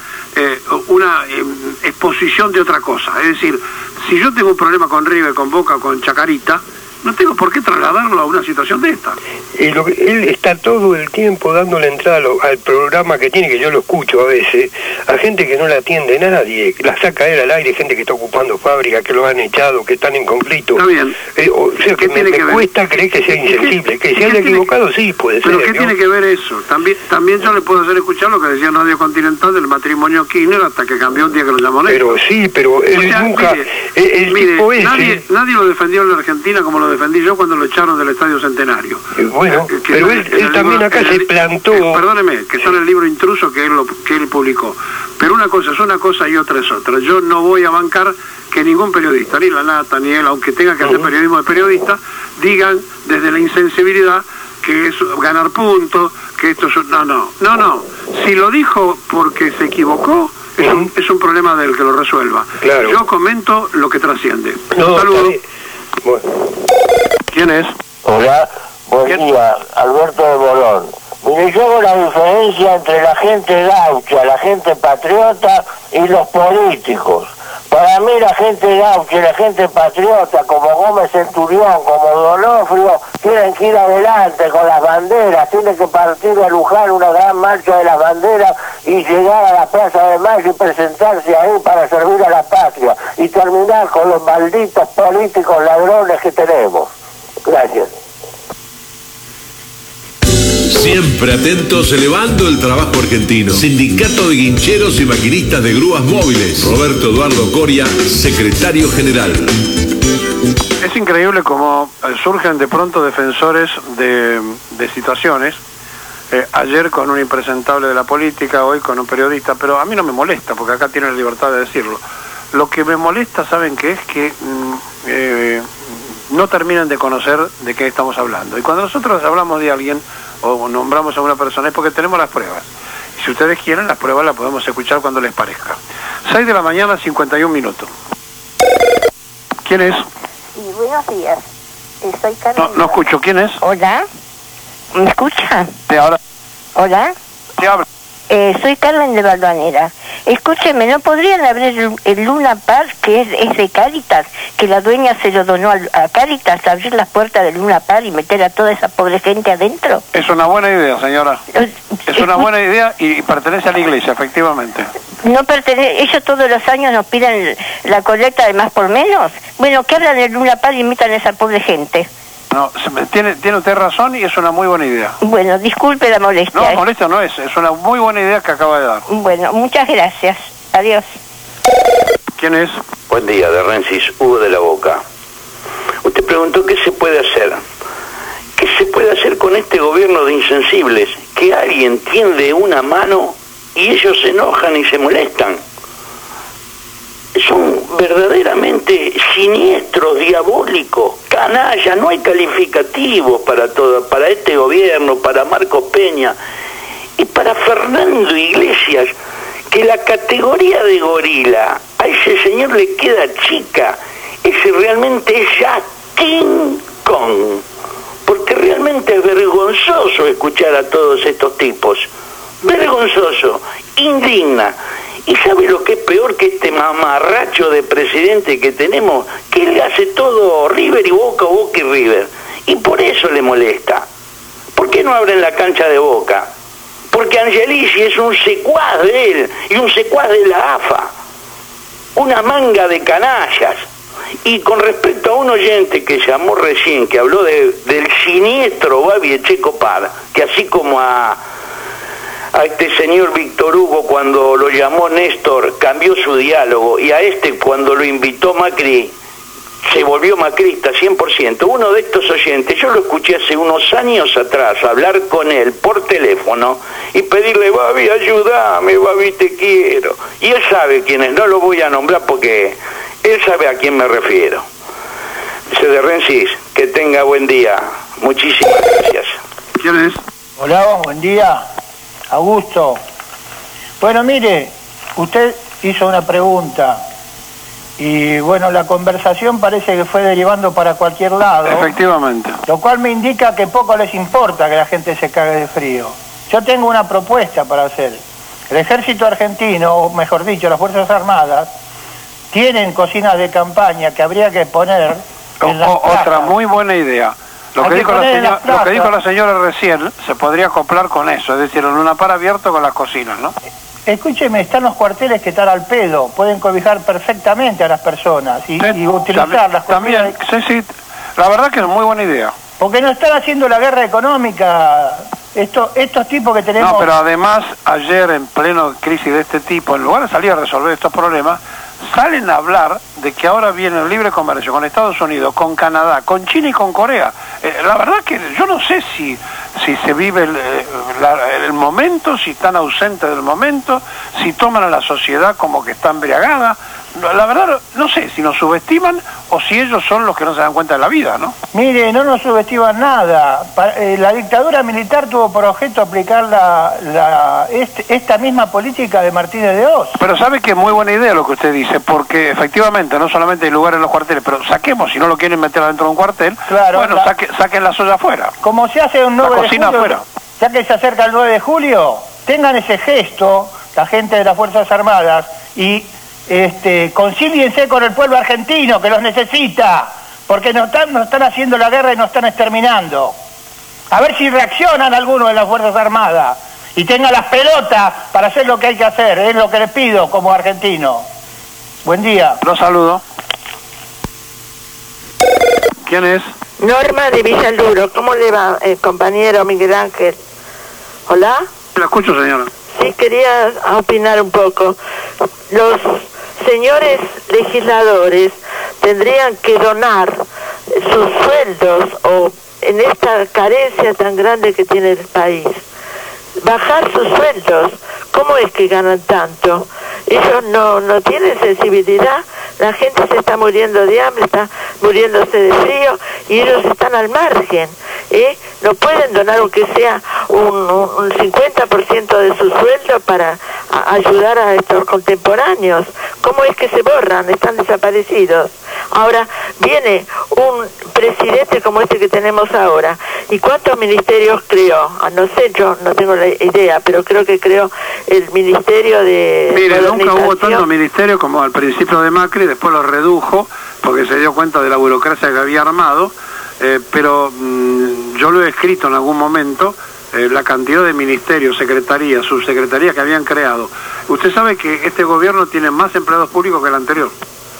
una exposición de otra cosa. Es decir, si yo tengo un problema con River, con Boca, con Chacarita, no tengo por qué trasladarlo a una situación de esta. Él está todo el tiempo dándole entrada al programa que tiene, que yo lo escucho a veces, a gente que no la atiende nadie, la saca él al aire, gente que está ocupando fábricas, que lo han echado, que están en conflicto. Está bien. O sea, que me cuesta creer que sea insensible, que se haya equivocado, sí, puede ser. ¿Pero qué tiene que ver eso? También yo le puedo hacer escuchar lo que decía en Radio Continental del matrimonio Kirchner hasta que cambió un día que lo llamó Néstor. Pero sí, pero él nunca... Nadie lo defendió en la Argentina como lo defendí yo cuando lo echaron del Estadio Centenario. Bueno, pero él también acá se plantó... perdóneme, que está en el libro Intruso que él publicó. Pero una cosa es una cosa y otra es otra. Yo no voy a bancar que ningún periodista, ni La Nata, ni él, aunque tenga que hacer periodismo de periodista, digan desde la insensibilidad que es ganar puntos, que esto es... No. Si lo dijo porque se equivocó, es un problema del que lo resuelva. Claro. Yo comento lo que trasciende. No, Un saludo. bueno. ¿Quién es? Hola, buen día, Alberto de Bolón. Mire, yo hago la diferencia entre la gente gaucha, la gente patriota y los políticos. Para mí la gente gaucha y la gente patriota, como Gómez Centurión, como Donofrio, tienen que ir adelante con las banderas, tienen que partir de Luján una gran marcha de las banderas y llegar a la Plaza de Mayo y presentarse ahí para servir a la patria y terminar con los malditos políticos ladrones que tenemos. Gracias. Siempre atentos, elevando el trabajo argentino. Sindicato de Guincheros y Maquinistas de Grúas Móviles. Roberto Eduardo Coria, secretario general. Es increíble cómo surgen de pronto defensores de situaciones. Ayer con un impresentable de la política, hoy con un periodista, pero a mí no me molesta, porque acá tienen la libertad de decirlo. Lo que me molesta, ¿saben qué es? Que no terminan de conocer de qué estamos hablando. Y cuando nosotros hablamos de alguien o nombramos a una persona es porque tenemos las pruebas. Y si ustedes quieren, las pruebas las podemos escuchar cuando les parezca. 6 de la mañana, 51 minutos. ¿Quién es? Sí, buenos días. Soy Carmen. No escucho. ¿Quién es? Hola. ¿Me escucha? Sí, ahora. Hola. Sí, habla. Soy Carmen de Balvanera. Escúcheme, ¿no podrían abrir el Luna Park, que es de Cáritas, que la dueña se lo donó a Cáritas, abrir las puertas del Luna Park y meter a toda esa pobre gente adentro? Es una buena idea, señora. Es una buena idea y pertenece a la iglesia, efectivamente. No pertenece, ellos todos los años nos piden la colecta de más por menos. Bueno, que abran el Luna Park y metan a esa pobre gente. No, tiene usted razón y es una muy buena idea. Bueno, disculpe la molestia. No, molestia no es una muy buena idea que acaba de dar. Bueno, muchas gracias. Adiós. ¿Quién es? Buen día, de Rensis, Hugo de la Boca. Usted preguntó qué se puede hacer. ¿Qué se puede hacer con este gobierno de insensibles? Que alguien tiende una mano y ellos se enojan y se molestan. Son verdaderamente siniestros, diabólicos, canallas, no hay calificativos para este gobierno, para Marcos Peña y para Fernando Iglesias, que la categoría de gorila a ese señor le queda chica. Ese realmente es ya King Kong, porque realmente es vergonzoso escuchar a todos estos tipos, vergonzoso, indigna. ¿Y sabe lo que es peor que este mamarracho de presidente que tenemos? Que él hace todo River y Boca, Boca y River. Y por eso le molesta. ¿Por qué no abren la cancha de Boca? Porque Angelici es un secuaz de él y un secuaz de la AFA. Una manga de canallas. Y con respecto a un oyente que llamó recién, que habló del siniestro Babi Echecopar, que así como a este señor Víctor Hugo cuando lo llamó Néstor cambió su diálogo, y a este cuando lo invitó Macri se volvió macrista 100%. Uno de estos oyentes, yo lo escuché hace unos años atrás hablar con él por teléfono y pedirle: Babi, ayúdame, Babi, te quiero. Y él sabe quién es, no lo voy a nombrar porque él sabe a quién me refiero. Dice de Rensis, que tenga buen día. Muchísimas gracias. ¿Quién es? Hola, buen día. Augusto. Bueno, mire, usted hizo una pregunta y bueno, la conversación parece que fue derivando para cualquier lado. Efectivamente. Lo cual me indica que poco les importa que la gente se cague de frío. Yo tengo una propuesta para hacer. El ejército argentino, o mejor dicho, las Fuerzas Armadas, tienen cocinas de campaña que habría que poner en las Otra plazas. muy buena idea. Lo que dijo la señora recién se podría acoplar con eso, es decir, en una par abierto con las cocinas, ¿no? Escúcheme, están los cuarteles que están al pedo, pueden cobijar perfectamente a las personas y utilizar las también, sí, la verdad que es muy buena idea. Porque no están haciendo la guerra económica estos tipos que tenemos. No, pero además ayer en pleno crisis de este tipo, en lugar de salir a resolver estos problemas, salen a hablar de que ahora viene el libre comercio con Estados Unidos, con Canadá, con China y con Corea. La verdad que yo no sé si se vive el momento, si están ausentes del momento, si toman a la sociedad como que está embriagada. la verdad no sé si nos subestiman o si ellos son los que no se dan cuenta de la vida, ¿no? Mire, no nos subestiman nada. La dictadura militar tuvo por objeto aplicar esta misma política de Martínez de Oz. Pero sabe que es muy buena idea lo que usted dice, porque efectivamente no solamente hay lugar en los cuarteles, pero saquemos, si no lo quieren meter adentro de un cuartel, claro, bueno, saquen la soya afuera. Como se hace un 9 de julio, afuera. Ya que se acerca el 9 de julio, tengan ese gesto, la gente de las Fuerzas Armadas, y concíliense con el pueblo argentino que los necesita, porque nos están haciendo la guerra y nos están exterminando. A ver si reaccionan algunos de las Fuerzas Armadas y tengan las pelotas para hacer lo que hay que hacer, es lo que les pido como argentino. Buen día. Los saludo. ¿Quién es? Norma de Villaluro. ¿Cómo le va, compañero Miguel Ángel? ¿Hola? La escucho, señora. Sí, quería opinar un poco. Los señores legisladores tendrían que donar sus sueldos, o en esta carencia tan grande que tiene el país, bajar sus sueldos. ¿Cómo es que ganan tanto? Ellos no tienen sensibilidad. La gente se está muriendo de hambre, está muriéndose de frío, y ellos están al margen. No pueden donar aunque sea un 50% de su sueldo para ayudar a estos contemporáneos. ¿Cómo es que se borran? Están desaparecidos. Ahora viene un presidente como este que tenemos ahora, ¿y cuántos ministerios creó? No sé, yo no tengo la idea, pero creo que creó el Ministerio de Mire, nunca hubo tantos ministerios como al principio de Macri, después lo redujo porque se dio cuenta de la burocracia que había armado, pero yo lo he escrito en algún momento, la cantidad de ministerios, secretarías, subsecretarías que habían creado. Usted sabe que este gobierno tiene más empleados públicos que el anterior.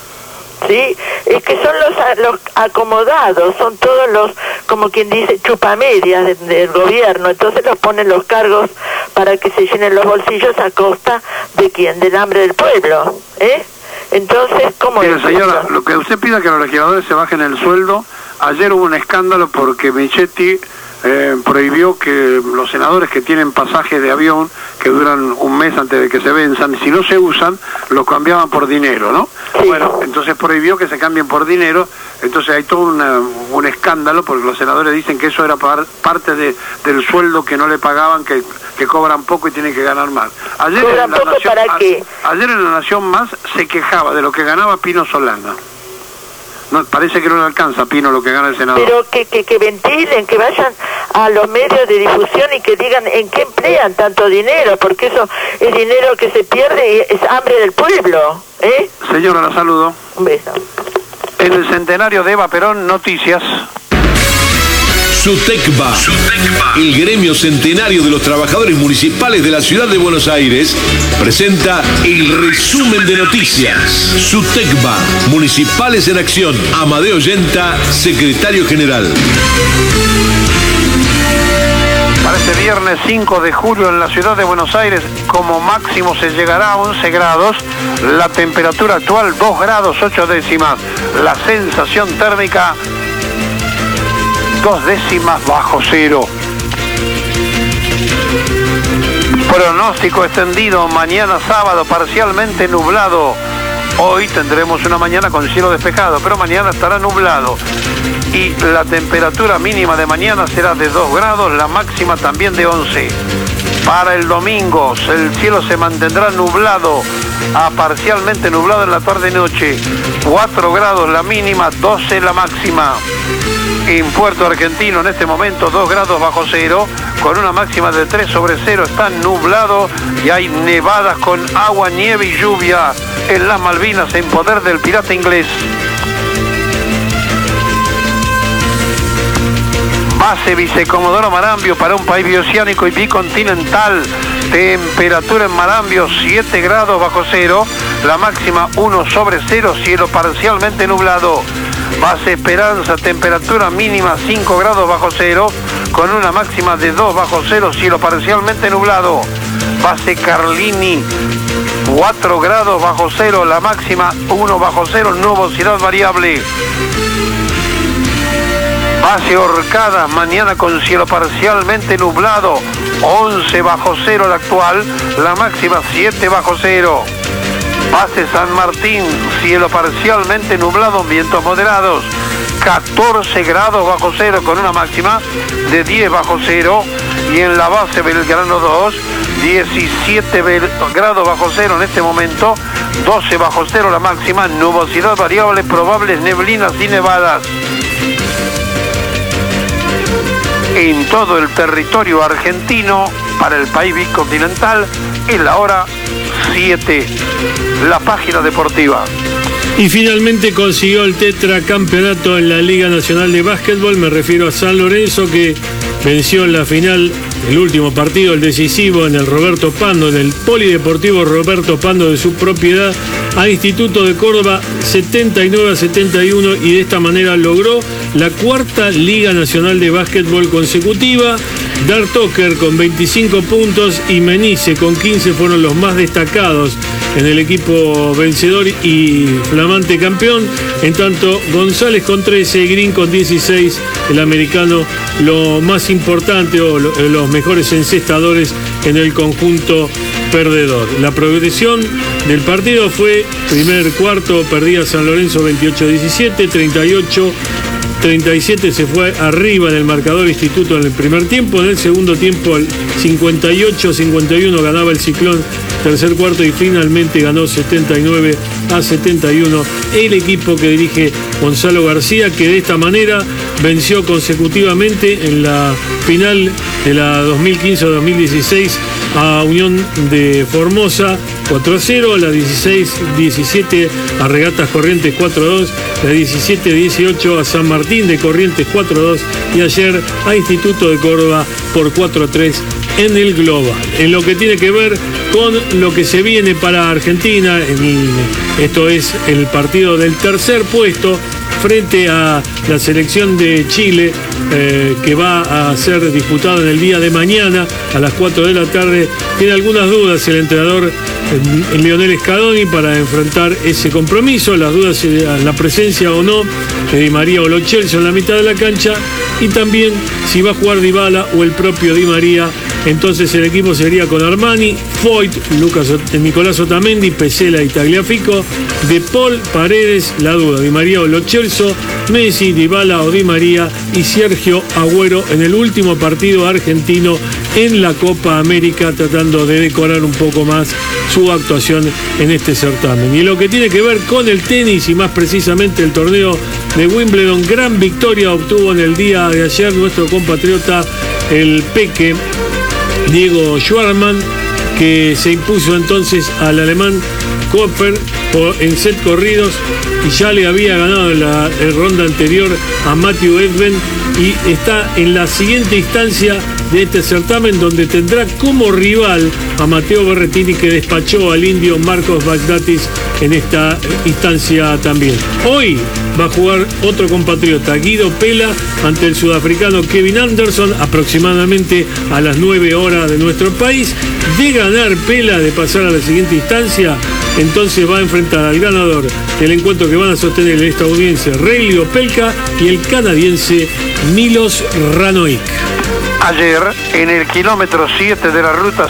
Sí, es que son los acomodados, son todos los, como quien dice, chupamedias del gobierno. Entonces los ponen los cargos para que se llenen los bolsillos a costa de quién, del hambre del pueblo, Entonces, ¿cómo es? Señora, lo que usted pida que los legisladores se bajen el sueldo. Ayer hubo un escándalo porque Michetti prohibió que los senadores que tienen pasajes de avión que duran un mes antes de que se venzan, si no se usan, los cambiaban por dinero, ¿no? Sí. Bueno, entonces prohibió que se cambien por dinero, entonces hay todo un escándalo porque los senadores dicen que eso era parte del sueldo que no le pagaban, que cobran poco y tienen que ganar más. Ayer en la Nación, ¿para qué? Ayer en La Nación Más se quejaba de lo que ganaba Pino Solana. No, parece que no le alcanza, Pino, lo que gana el senador. Pero que ventilen, que vayan a los medios de difusión y que digan en qué emplean tanto dinero, porque eso es dinero que se pierde y es hambre del pueblo, Señora, la saludo. Un beso. En el centenario de Eva Perón, noticias. SUTECBA, el gremio centenario de los trabajadores municipales de la ciudad de Buenos Aires, presenta el resumen de noticias. SUTECBA, Municipales en Acción. Amadeo Yenta, secretario general. Para este viernes 5 de julio en la ciudad de Buenos Aires, como máximo se llegará a 11 grados, la temperatura actual 2 grados 8 décimas, la sensación térmica 2 décimas bajo cero. Pronóstico extendido, mañana sábado parcialmente nublado. Hoy tendremos una mañana con cielo despejado, pero mañana estará nublado. Y la temperatura mínima de mañana será de 2 grados, la máxima también de 11. Para el domingo, el cielo se mantendrá nublado a parcialmente nublado en la tarde y noche. 4 grados la mínima, 12 la máxima. En Puerto Argentino en este momento 2 grados bajo cero, con una máxima de 3 sobre 0, está nublado y hay nevadas con agua, nieve y lluvia en las Malvinas en poder del pirata inglés. Base Vicecomodoro Marambio para un país bioceánico y bicontinental. Temperatura en Marambio 7 grados bajo cero, la máxima 1 sobre 0, cielo parcialmente nublado. Base Esperanza, temperatura mínima 5 grados bajo cero, con una máxima de 2 bajo cero, cielo parcialmente nublado. Base Carlini, 4 grados bajo cero, la máxima 1 bajo cero, nubosidad variable. Base Orcadas, mañana con cielo parcialmente nublado, 11 bajo cero la actual, la máxima 7 bajo cero. Base San Martín, cielo parcialmente nublado, vientos moderados, 14 grados bajo cero con una máxima de 10 bajo cero. Y en la base Belgrano 2, 17 grados bajo cero en este momento, 12 bajo cero la máxima, nubosidad variable, probables neblinas y nevadas. En todo el territorio argentino, para el país bicontinental, es la hora 7. La página deportiva. Y finalmente consiguió el tetracampeonato en la Liga Nacional de Básquetbol. Me refiero a San Lorenzo, que venció en la final, el último partido, el decisivo, en el Roberto Pando, en el Polideportivo Roberto Pando de su propiedad, a Instituto de Córdoba 79-71, y de esta manera logró la cuarta Liga Nacional de Básquetbol consecutiva. Dartoker con 25 puntos y Menice con 15 fueron los más destacados en el equipo vencedor y flamante campeón. En tanto, González con 13, Green con 16, el americano lo más importante o los mejores encestadores en el conjunto perdedor. La progresión del partido fue: primer cuarto perdía San Lorenzo 28-17, 38-37 se fue arriba en el marcador Instituto en el primer tiempo. En el segundo tiempo, el 58-51 ganaba el Ciclón tercer cuarto, y finalmente ganó 79-71 el equipo que dirige Gonzalo García, que de esta manera venció consecutivamente en la final de la 2015-2016 a Unión de Formosa 4-0, la 16-17 a Regatas Corrientes 4-2, la 17-18 a San Martín de Corrientes 4-2, y ayer a Instituto de Córdoba por 4-3 en el global. En lo que tiene que ver con lo que se viene para Argentina, esto es el partido del tercer puesto frente a la selección de Chile, que va a ser disputado en el día de mañana a las 4 de la tarde. Tiene algunas dudas el entrenador Lionel Scaloni para enfrentar ese compromiso, las dudas en la presencia o no de Di María o Lo Celso en la mitad de la cancha, y también si va a jugar Dybala o el propio Di María. Entonces el equipo sería con Armani, Foyt, Nicolás Otamendi, Pesela y Tagliafico, De Paul, Paredes, la duda, Di María o Lo Celso, Messi, Dybala o Di María, y Sergio Agüero en el último partido argentino en la Copa América, tratando de decorar un poco más su actuación en este certamen. Y lo que tiene que ver con el tenis, y más precisamente el torneo de Wimbledon, gran victoria obtuvo en el día de ayer nuestro compatriota el Peque Diego Schwartzman, que se impuso entonces al alemán Kopfer en set corridos, y ya le había ganado en la ronda anterior a Matthew Edven, y está en la siguiente instancia de este certamen, donde tendrá como rival a Matteo Berrettini, que despachó al indio Marcos Baghdatis en esta instancia también. Hoy va a jugar otro compatriota, Guido Pella, ante el sudafricano Kevin Anderson, aproximadamente a las 9 horas de nuestro país. De ganar Pella, de pasar a la siguiente instancia, entonces va a enfrentar al ganador del encuentro que van a sostener el estadounidense Reilly Opelka y el canadiense Milos Raonic. Ayer, en el kilómetro 7 de la ruta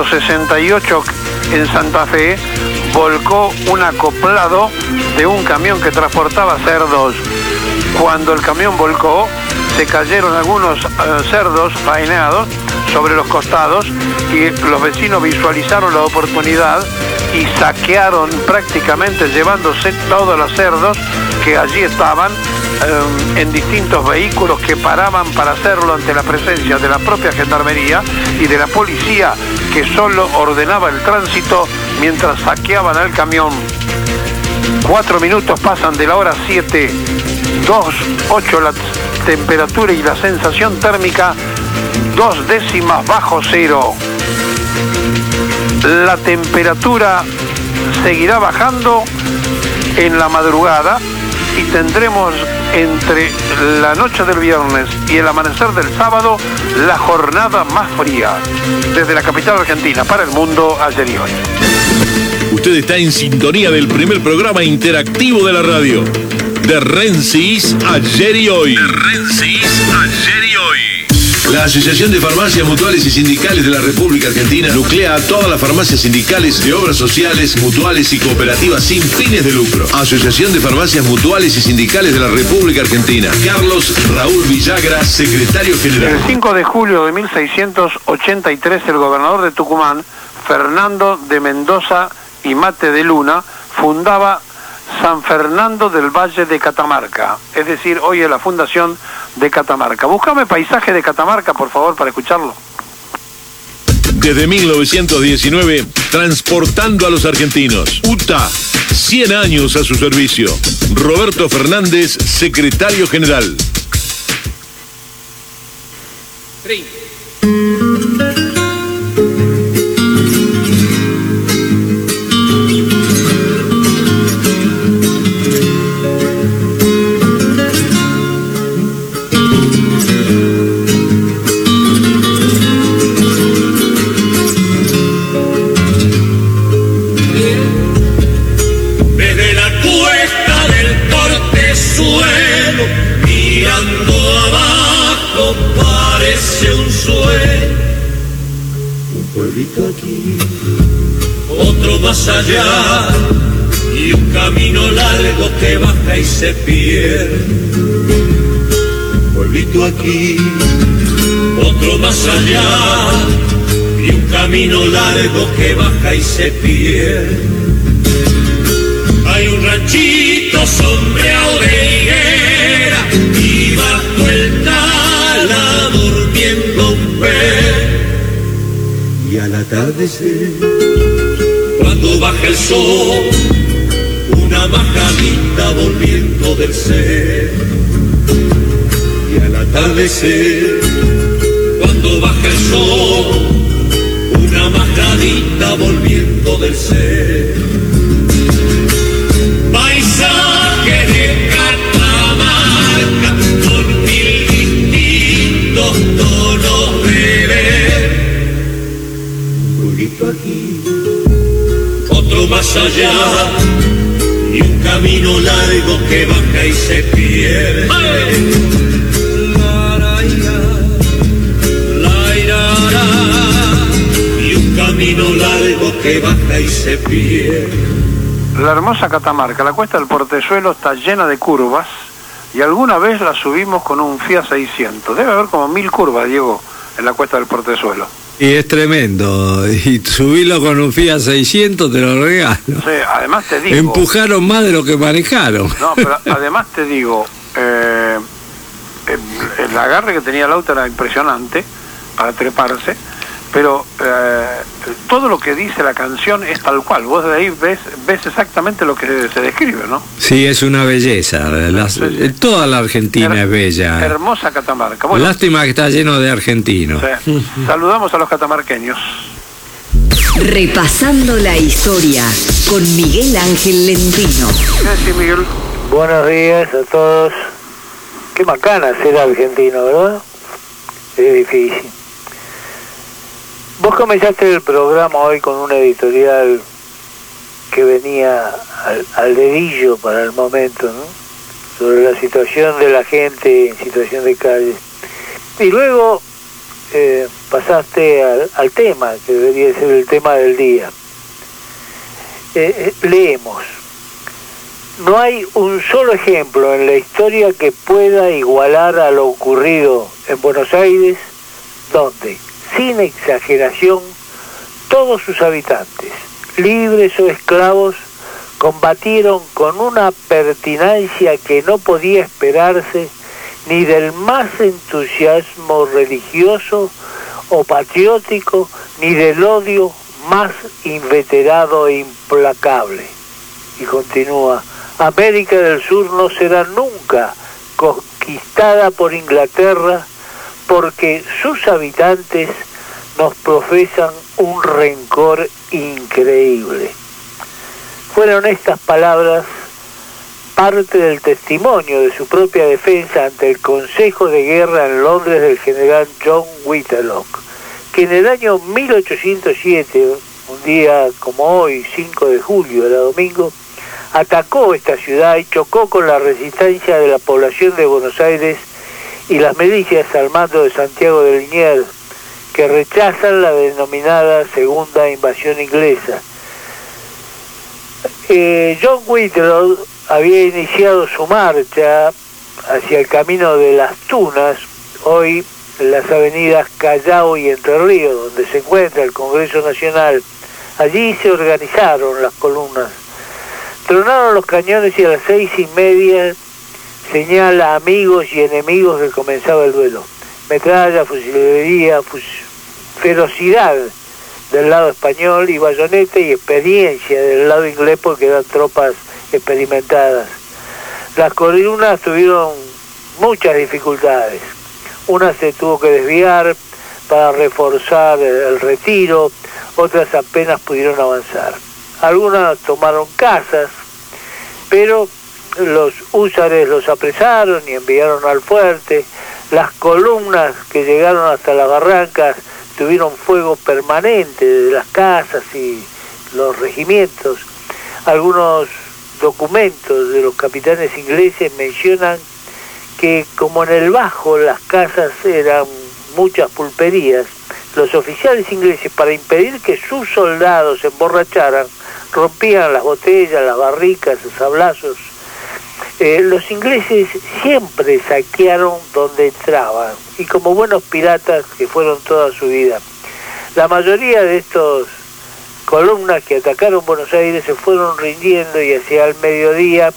168 en Santa Fe, volcó un acoplado de un camión que transportaba cerdos. Cuando el camión volcó, se cayeron algunos cerdos faenados sobre los costados, y los vecinos visualizaron la oportunidad y saquearon prácticamente, llevándose todos los cerdos que allí estaban en distintos vehículos que paraban para hacerlo ante la presencia de la propia gendarmería y de la policía, que solo ordenaba el tránsito mientras saqueaban al camión. 4 minutos pasan de la hora 7, 2,8 la temperatura y la sensación térmica 2 décimas bajo cero. La temperatura seguirá bajando en la madrugada, y tendremos entre la noche del viernes y el amanecer del sábado la jornada más fría. Desde la capital argentina para el mundo, ayer y hoy. Usted está en sintonía del primer programa interactivo de la radio, de Rensis, ayer y hoy. De Rensis, ayer y hoy. La Asociación de Farmacias Mutuales y Sindicales de la República Argentina nuclea a todas las farmacias sindicales de obras sociales, mutuales y cooperativas sin fines de lucro. Asociación de Farmacias Mutuales y Sindicales de la República Argentina. Carlos Raúl Villagra, secretario general. El 5 de julio de 1683, el gobernador de Tucumán, Fernando de Mendoza y Mate de Luna, fundaba San Fernando del Valle de Catamarca, es decir, hoy es la fundación de Catamarca. Búscame paisaje de Catamarca, por favor, para escucharlo. Desde 1919, transportando a los argentinos. UTA, 100 años a su servicio. Roberto Fernández, secretario general. Desde la cuesta del portezuelo, mirando abajo, parece un sueño. Un pueblito aquí, otro más allá, y un camino largo que baja y se pierde. Un pueblito aquí, otro más allá, y un camino largo que baja y se pierde. Hay un ranchito sombreado de higuera y bajo el tala durmiendo un pez. Y al atardecer, cuando baja el sol, una majadita volviendo del ser. Y al atardecer, cuando baja el sol, una majadita volviendo del ser. Paisaje de Catamarca con mil distintos tonos de ver. Un pueblito aquí, otro más allá, y un camino largo que baja y se pierde. Y un camino largo que baja y se pierde. La hermosa Catamarca, la cuesta del Portezuelo está llena de curvas y alguna vez la subimos con un Fiat 600. Debe haber como 1000 curvas, Diego, en la cuesta del Portezuelo. Y es tremendo. Y subirlo con un Fiat 600 te lo regalo. Sí, además te digo... Empujaron más de lo que manejaron. No, pero además te digo, el agarre que tenía el auto era impresionante para treparse, pero todo lo que dice la canción es tal cual. Vos de ahí ves exactamente lo que se describe, ¿no? Sí, es una belleza. Toda la Argentina es bella. Hermosa Catamarca. Bueno, lástima que está lleno de argentinos. Sí. Saludamos a los catamarqueños. Repasando la historia con Miguel Ángel Lentino. Sí, Miguel. Buenos días a todos. Qué macana ser argentino, ¿verdad? Es difícil. Vos comenzaste el programa hoy con un editorial que venía al dedillo para el momento, ¿no? Sobre la situación de la gente en situación de calle. Y luego pasaste al tema, que debería ser el tema del día. Leemos. No hay un solo ejemplo en la historia que pueda igualar a lo ocurrido en Buenos Aires, donde, sin exageración, todos sus habitantes, libres o esclavos, combatieron con una pertinacia que no podía esperarse ni del más entusiasmo religioso o patriótico, ni del odio más inveterado e implacable. Y continúa, América del Sur no será nunca conquistada por Inglaterra, porque sus habitantes nos profesan un rencor increíble. Fueron estas palabras parte del testimonio de su propia defensa ante el Consejo de Guerra en Londres del general John Whitlock, que en el año 1807, un día como hoy, 5 de julio, era domingo, atacó esta ciudad y chocó con la resistencia de la población de Buenos Aires y las milicias al mando de Santiago de Liniers, que rechazan la denominada segunda invasión inglesa. John Whitelaw había iniciado su marcha hacia el camino de las Tunas, hoy las avenidas Callao y Entre Ríos, donde se encuentra el Congreso Nacional. Allí se organizaron las columnas. Tronaron los cañones y a las 6:30 señala a amigos y enemigos que comenzaba el duelo. Metralla, fusilería, ferocidad del lado español y bayoneta y experiencia del lado inglés porque eran tropas experimentadas. Las columnas tuvieron muchas dificultades. Una se tuvo que desviar para reforzar el retiro, otras apenas pudieron avanzar. Algunas tomaron casas, pero los húsares los apresaron y enviaron al fuerte. Las columnas que llegaron hasta las barrancas tuvieron fuego permanente de las casas y los regimientos. Algunos documentos de los capitanes ingleses mencionan que como en el Bajo las casas eran muchas pulperías, los oficiales ingleses, para impedir que sus soldados se emborracharan, rompían las botellas, las barricas, los sablazos. Los ingleses siempre saquearon donde entraban, y como buenos piratas que fueron toda su vida. La mayoría de estos columnas que atacaron Buenos Aires se fueron rindiendo, y hacia el mediodía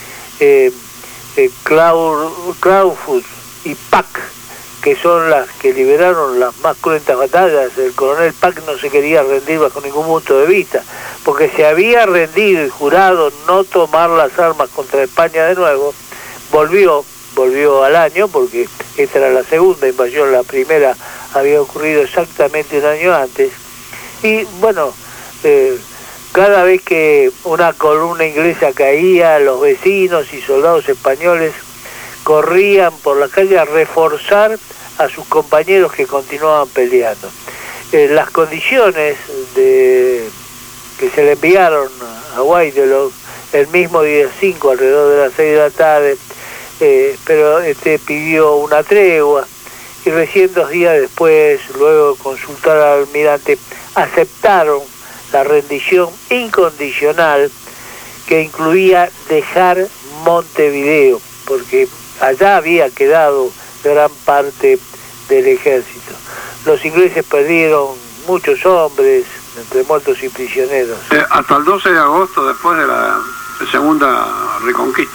Crawford y Pack, que son las que liberaron las más cruentas batallas. El coronel Pack no se quería rendir bajo ningún punto de vista, porque se había rendido y jurado no tomar las armas contra España de nuevo. Volvió al año, porque esta era la segunda invasión, la primera había ocurrido exactamente un año antes. Y bueno, cada vez que una columna inglesa caía, los vecinos y soldados españoles corrían por la calle a reforzar a sus compañeros que continuaban peleando. Las condiciones que se le enviaron a Whitelaw el mismo día 5 alrededor de las 6 de la tarde, pero pidió una tregua, y recién 2 días después, luego de consultar al almirante, aceptaron la rendición incondicional, que incluía dejar Montevideo, porque allá había quedado gran parte del ejército. Los ingleses perdieron muchos hombres, entre muertos y prisioneros. Hasta el 12 de agosto, después de la segunda reconquista.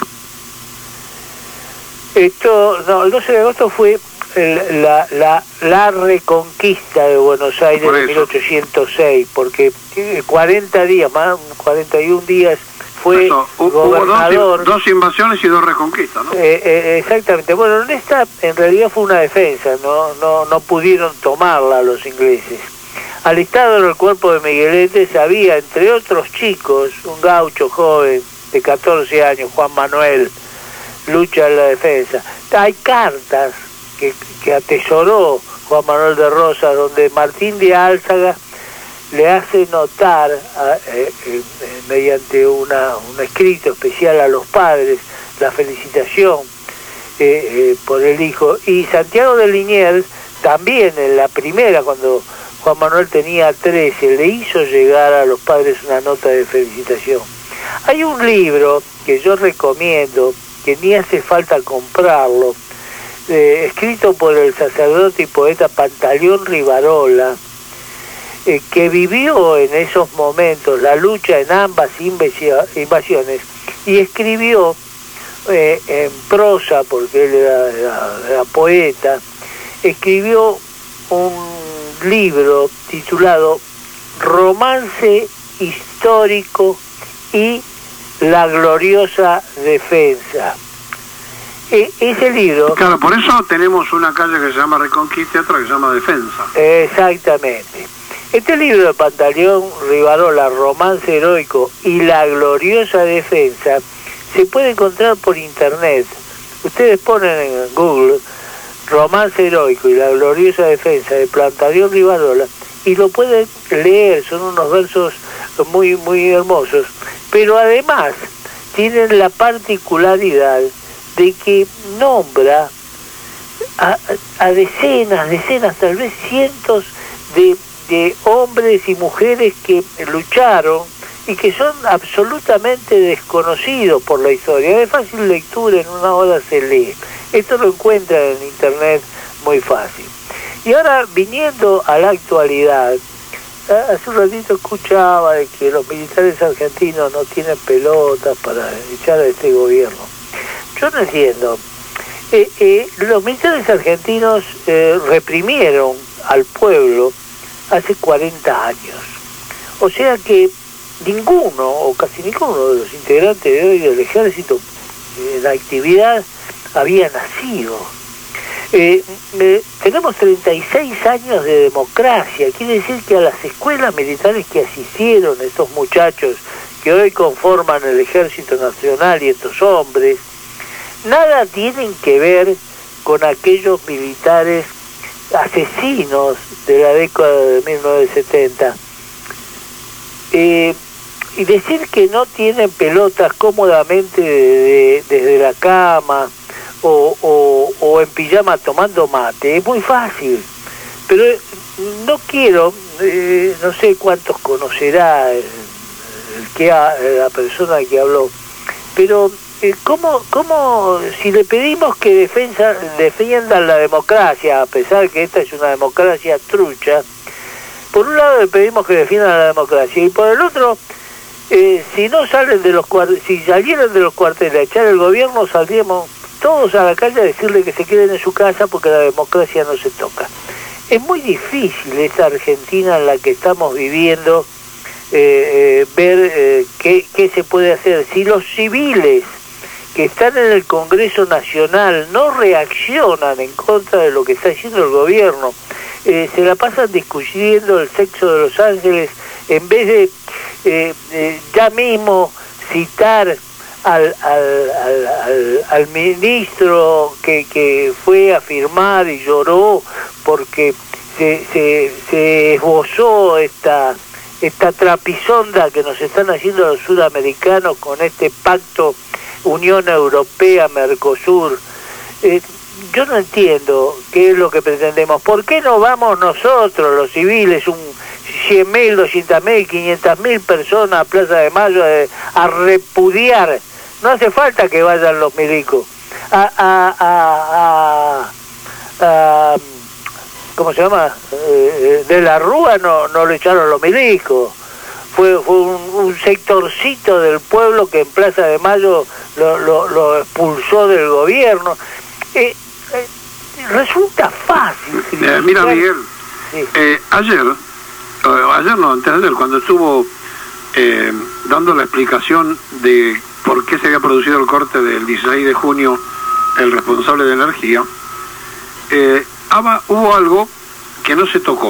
El 12 de agosto fue la reconquista de Buenos Aires de 1806, porque 40 días, más 41 días fue gobernador. Hubo dos invasiones y 2 reconquistas, ¿no? Exactamente. Bueno, en realidad fue una defensa, no pudieron tomarla los ingleses. Alistado en el cuerpo de Migueletes había, entre otros chicos, un gaucho joven de 14 años, Juan Manuel, lucha en la defensa. Hay cartas que atesoró Juan Manuel de Rosas, donde Martín de Álzaga le hace notar, mediante un escrito especial a los padres, la felicitación por el hijo. Y Santiago de Liniers también, en la primera, cuando Juan Manuel tenía 13, le hizo llegar a los padres una nota de felicitación. Hay un libro que yo recomiendo, que ni hace falta comprarlo, escrito por el sacerdote y poeta Pantaleón Rivarola, que vivió en esos momentos la lucha en ambas invasiones, y escribió en prosa, porque él era poeta, escribió un libro titulado Romance Histórico y la Gloriosa Defensa. Ese libro... Claro, por eso tenemos una calle que se llama Reconquista y otra que se llama Defensa. Exactamente. Este libro de Pantaleón Rivarola, Romance Heroico y la Gloriosa Defensa, se puede encontrar por internet. Ustedes ponen en Google Romance Heroico y la Gloriosa Defensa de Pantaleón Rivarola y lo pueden leer. Son unos versos muy, muy hermosos, pero además tienen la particularidad de que nombra a decenas, tal vez cientos de hombres y mujeres que lucharon y que son absolutamente desconocidos por la historia. Es fácil lectura, en una hora se lee. Esto lo encuentra en internet muy fácil. Y ahora, viniendo a la actualidad, hace un ratito escuchaba de que los militares argentinos no tienen pelotas para echar a este gobierno. Yo no entiendo. Los militares argentinos reprimieron al pueblo hace 40 años. O sea que ninguno, o casi ninguno de los integrantes de hoy del ejército en la actividad había nacido. Tenemos 36 años de democracia, quiere decir que a las escuelas militares que asistieron estos muchachos que hoy conforman el Ejército Nacional y estos hombres, nada tienen que ver con aquellos militares asesinos de la década de 1970. Y decir que no tienen pelotas cómodamente desde la cama o en pijama tomando mate, es muy fácil. Pero no quiero, no sé cuántos conocerá la persona que habló, pero ¿cómo si le pedimos que defiendan la democracia, a pesar que esta es una democracia trucha? Por un lado le pedimos que defiendan la democracia y por el otro, si no salen de si salieran de los cuarteles a echar el gobierno, saldríamos todos a la calle a decirle que se queden en su casa porque la democracia no se toca. Es muy difícil esa Argentina en la que estamos viviendo, ver qué se puede hacer. Si los civiles que están en el Congreso Nacional no reaccionan en contra de lo que está haciendo el gobierno, se la pasan discutiendo el sexo de los ángeles en vez de ya mismo citar al ministro que fue a firmar y lloró porque se esbozó esta trapisonda que nos están haciendo los sudamericanos con este pacto Unión Europea, Mercosur. Yo no entiendo qué es lo que pretendemos. ¿Por qué no vamos nosotros, los civiles, 100.000, 200.000, 500.000 personas a Plaza de Mayo a repudiar? No hace falta que vayan los milicos. ¿Cómo se llama? De la Rúa no lo echaron los milicos. Fue un sectorcito del pueblo que en Plaza de Mayo lo expulsó del gobierno. Resulta fácil. Mira, Miguel, sí. Ayer no, antes de ayer, cuando estuvo dando la explicación de por qué se había producido el corte del 16 de junio, el responsable de energía, hubo algo que no se tocó.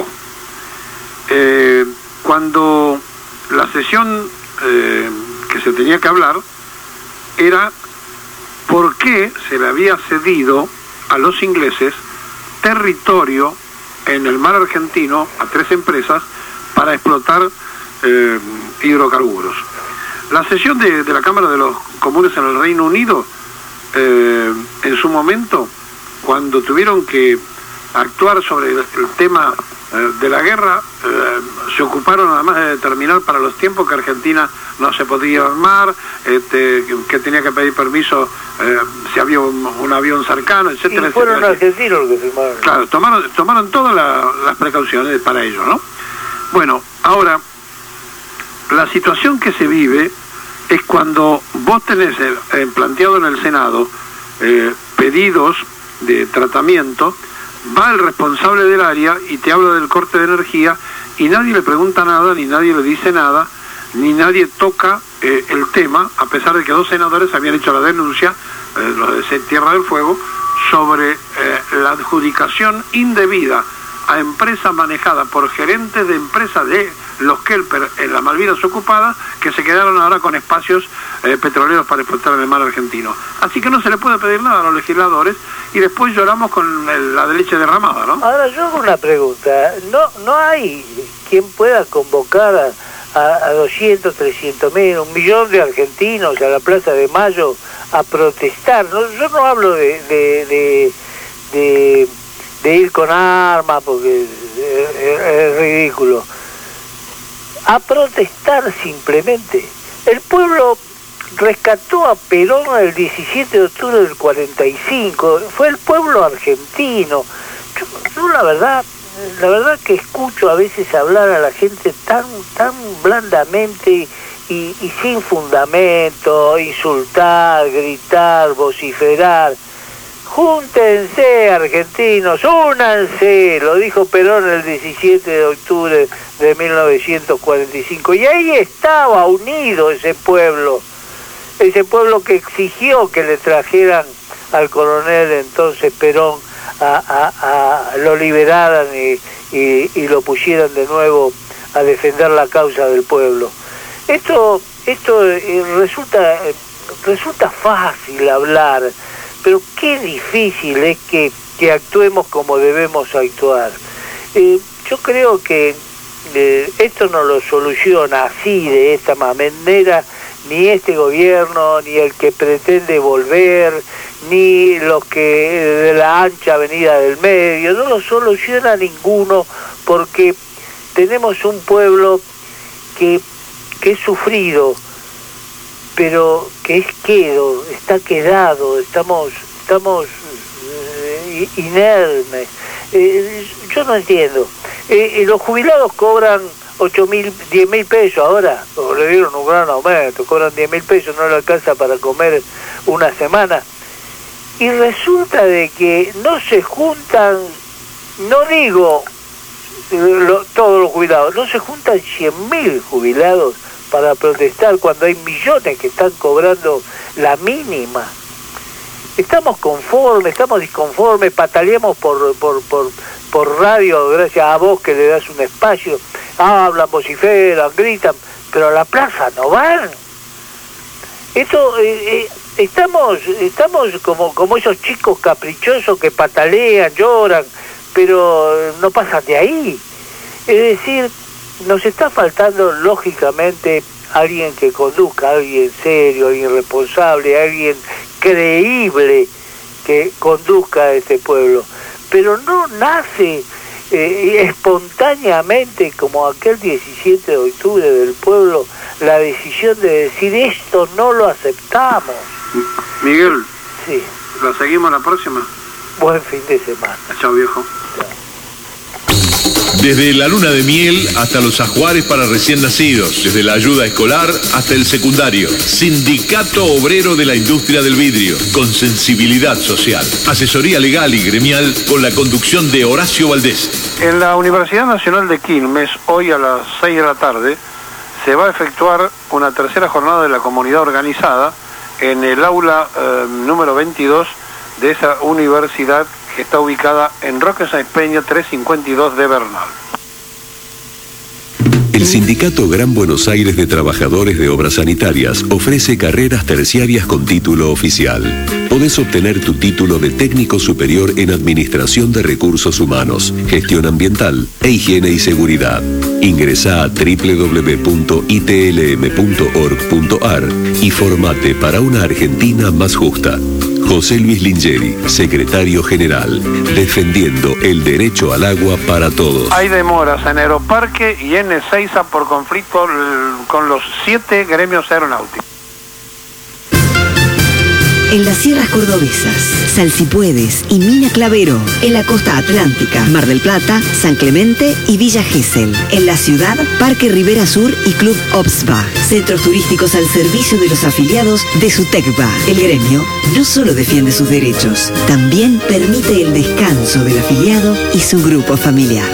Cuando la sesión que se tenía que hablar era por qué se le había cedido a los ingleses territorio en el mar argentino a 3 empresas para explotar hidrocarburos. La sesión de la Cámara de los Comunes en el Reino Unido, en su momento, cuando tuvieron que actuar sobre el tema de la guerra, se ocuparon además de determinar para los tiempos que Argentina no se podía armar, que tenía que pedir permiso si había un avión cercano, etcétera. Y fueron argentinos los que firmaron. Claro, tomaron todas las precauciones para ello, ¿no? Bueno, ahora, la situación que se vive es cuando vos tenés planteado en el Senado pedidos de tratamiento, va el responsable del área y te habla del corte de energía y nadie le pregunta nada, ni nadie le dice nada, ni nadie toca el tema, a pesar de que 2 senadores habían hecho la denuncia, los de Tierra del Fuego, sobre la adjudicación indebida a empresas manejadas por gerentes de empresas de los Kelper en las Malvinas ocupadas, que se quedaron ahora con espacios petroleros para explotar en el mar argentino. Así que no se le puede pedir nada a los legisladores y después lloramos con la leche derramada, ¿no? Ahora yo hago una pregunta. ¿No hay quien pueda convocar a 200, 300.000, 1.000.000 de argentinos a la Plaza de Mayo a protestar? Yo no hablo de de ir con armas, porque es ridículo, a protestar simplemente. El pueblo rescató a Perón el 17 de octubre del 45, fue el pueblo argentino. Yo la verdad que escucho a veces hablar a la gente tan blandamente y sin fundamento, insultar, gritar, vociferar. Júntense, argentinos, únanse, lo dijo Perón el 17 de octubre de 1945, y ahí estaba unido ese pueblo que exigió que le trajeran al coronel entonces Perón, lo liberaran y lo pusieran de nuevo a defender la causa del pueblo. Esto resulta fácil hablar, pero qué difícil es que actuemos como debemos actuar. Yo creo que esto no lo soluciona así, de esta manera, ni este gobierno, ni el que pretende volver, ni los que de la ancha avenida del medio, no lo soluciona ninguno, porque tenemos un pueblo que es sufrido, pero que es quedo, está quedado, estamos inermes. Yo no entiendo. Los jubilados cobran 8.000, 10.000 pesos ahora, le dieron un gran aumento, cobran 10.000 pesos, no le alcanza para comer una semana. Y resulta de que no se juntan, no digo todos los jubilados, no se juntan 100.000 jubilados para protestar cuando hay millones que están cobrando la mínima. Estamos conformes, estamos disconformes, pataleamos por radio, gracias a vos que le das un espacio, hablan, vociferan, gritan, pero a la plaza no van. Esto estamos como esos chicos caprichosos que patalean, lloran, pero no pasan de ahí. Es decir, nos está faltando lógicamente alguien que conduzca, alguien serio, alguien responsable, alguien creíble que conduzca a este pueblo, pero no nace espontáneamente como aquel 17 de octubre del pueblo la decisión de decir esto no lo aceptamos. Miguel, sí. ¿La seguimos la próxima? Buen fin de semana. Chao, viejo. Desde la luna de miel hasta los ajuares para recién nacidos, desde la ayuda escolar hasta el secundario. Sindicato Obrero de la Industria del Vidrio, con sensibilidad social. Asesoría legal y gremial con la conducción de Horacio Valdés. En la Universidad Nacional de Quilmes, hoy a las 6 de la tarde, se va a efectuar una tercera jornada de la comunidad organizada en el aula número 22 de esa universidad, que está ubicada en Roque Sáenz Peña 352 de Bernal. El Sindicato Gran Buenos Aires de Trabajadores de Obras Sanitarias ofrece carreras terciarias con título oficial. Podés obtener tu título de técnico superior en Administración de Recursos Humanos, Gestión Ambiental e Higiene y Seguridad. Ingresá a www.itlm.org.ar y formate para una Argentina más justa. José Luis Lingeri, secretario general, defendiendo el derecho al agua para todos. Hay demoras en Aeroparque y en Ezeiza por conflicto con los 7 gremios aeronáuticos. En las sierras cordobesas, Salsipuedes y Mina Clavero. En la costa atlántica, Mar del Plata, San Clemente y Villa Gesell. En la ciudad, Parque Rivera Sur y Club Obsbach. Centros turísticos al servicio de los afiliados de SUTECBA. El gremio no solo defiende sus derechos, también permite el descanso del afiliado y su grupo familiar.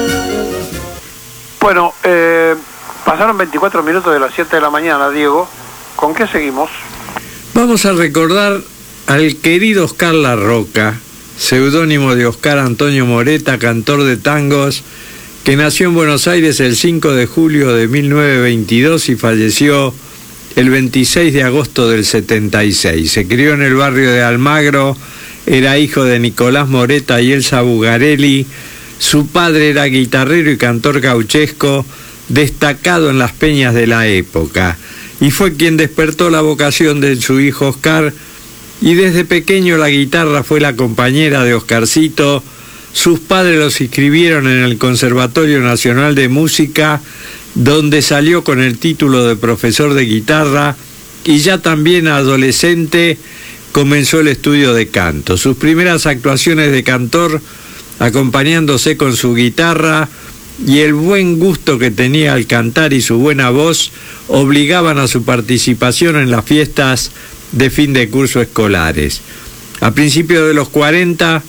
Bueno, pasaron 24 minutos de las 7 de la mañana, Diego. ¿Con qué seguimos? Vamos a recordar al querido Oscar Larroca, seudónimo de Oscar Antonio Moreta, cantor de tangos, que nació en Buenos Aires el 5 de julio de 1922 y falleció el 26 de agosto del 76. Se crió en el barrio de Almagro, era hijo de Nicolás Moreta y Elsa Bugarelli. Su padre era guitarrero y cantor gauchesco, destacado en las peñas de la época, y fue quien despertó la vocación de su hijo Oscar y desde pequeño la guitarra fue la compañera de Oscarcito. Sus padres los inscribieron en el Conservatorio Nacional de Música, donde salió con el título de profesor de guitarra, y ya también adolescente comenzó el estudio de canto. Sus primeras actuaciones de cantor, acompañándose con su guitarra, y el buen gusto que tenía al cantar y su buena voz obligaban a su participación en las fiestas de fin de curso escolares. A principios de los 40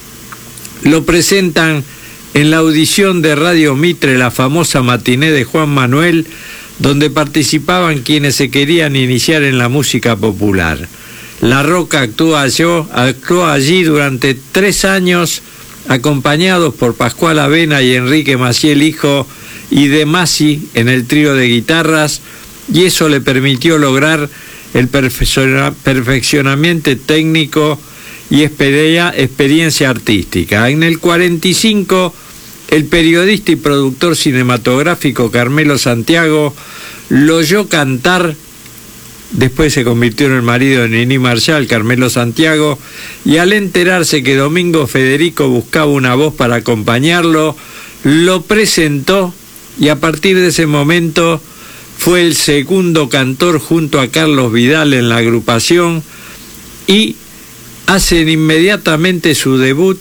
lo presentan en la audición de Radio Mitre, la famosa matiné de Juan Manuel, donde participaban quienes se querían iniciar en la música popular. La Roca actuó allí durante 3 años, acompañados por Pascual Avena y Enrique Maciel hijo, y De Masi en el trío de guitarras, y eso le permitió lograr el perfeccionamiento técnico y experiencia artística. En el 45, el periodista y productor cinematográfico Carmelo Santiago lo oyó cantar. Después se convirtió en el marido de Nini Marshall, Carmelo Santiago, y al enterarse que Domingo Federico buscaba una voz para acompañarlo, lo presentó, y a partir de ese momento fue el segundo cantor junto a Carlos Vidal en la agrupación, y hacen inmediatamente su debut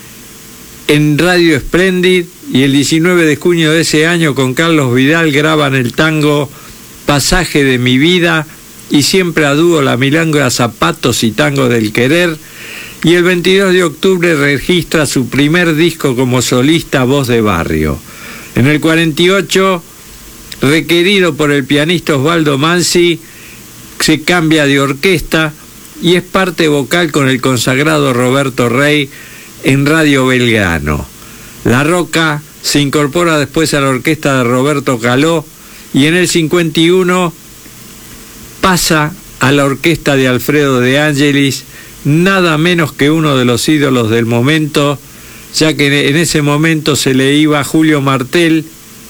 en Radio Splendid, y el 19 de junio de ese año con Carlos Vidal graban el tango Pasaje de mi vida, y siempre a dúo La Milonga, Zapatos y Tango del Querer, y el 22 de octubre registra su primer disco como solista, Voz de Barrio. En el 48, requerido por el pianista Osvaldo Mansi, se cambia de orquesta y es parte vocal con el consagrado Roberto Rey en Radio Belgrano. La Roca se incorpora después a la orquesta de Roberto Caló, y en el 51 pasa a la orquesta de Alfredo de Angelis, nada menos que uno de los ídolos del momento, ya que en ese momento se le iba Julio Martel,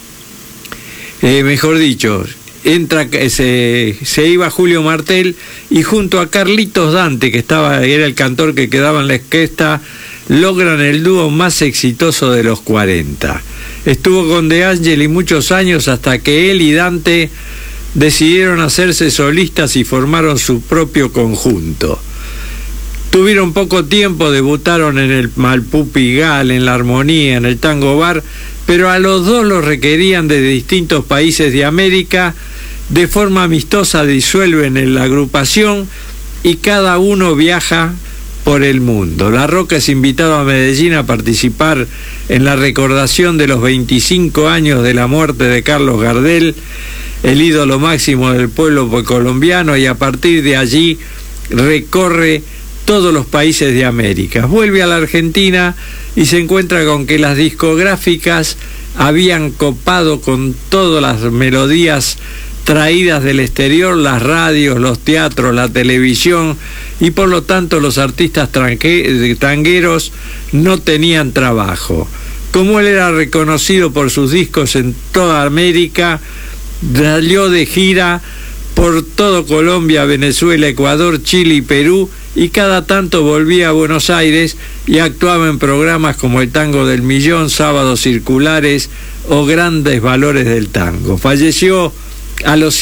se iba Julio Martel, y junto a Carlitos Dante, que era el cantor que quedaba en la orquesta, logran el dúo más exitoso de los 40. Estuvo con De Angelis muchos años hasta que él y Dante decidieron hacerse solistas y formaron su propio conjunto. Tuvieron poco tiempo, debutaron en el Malpú Pigal, en la Armonía, en el Tango Bar, pero a los dos los requerían de distintos países de América. De forma amistosa disuelven en la agrupación y cada uno viaja por el mundo. La Roca es invitado a Medellín a participar en la recordación de los 25 años de la muerte de Carlos Gardel, el ídolo máximo del pueblo colombiano, y a partir de allí recorre todos los países de América. Vuelve a la Argentina y se encuentra con que las discográficas habían copado con todas las melodías traídas del exterior, las radios, los teatros, la televisión, y por lo tanto los artistas tangueros no tenían trabajo. Como él era reconocido por sus discos en toda América, salió de gira por todo Colombia, Venezuela, Ecuador, Chile y Perú, y cada tanto volvía a Buenos Aires y actuaba en programas como El Tango del Millón, Sábados Circulares o Grandes Valores del Tango. Falleció a los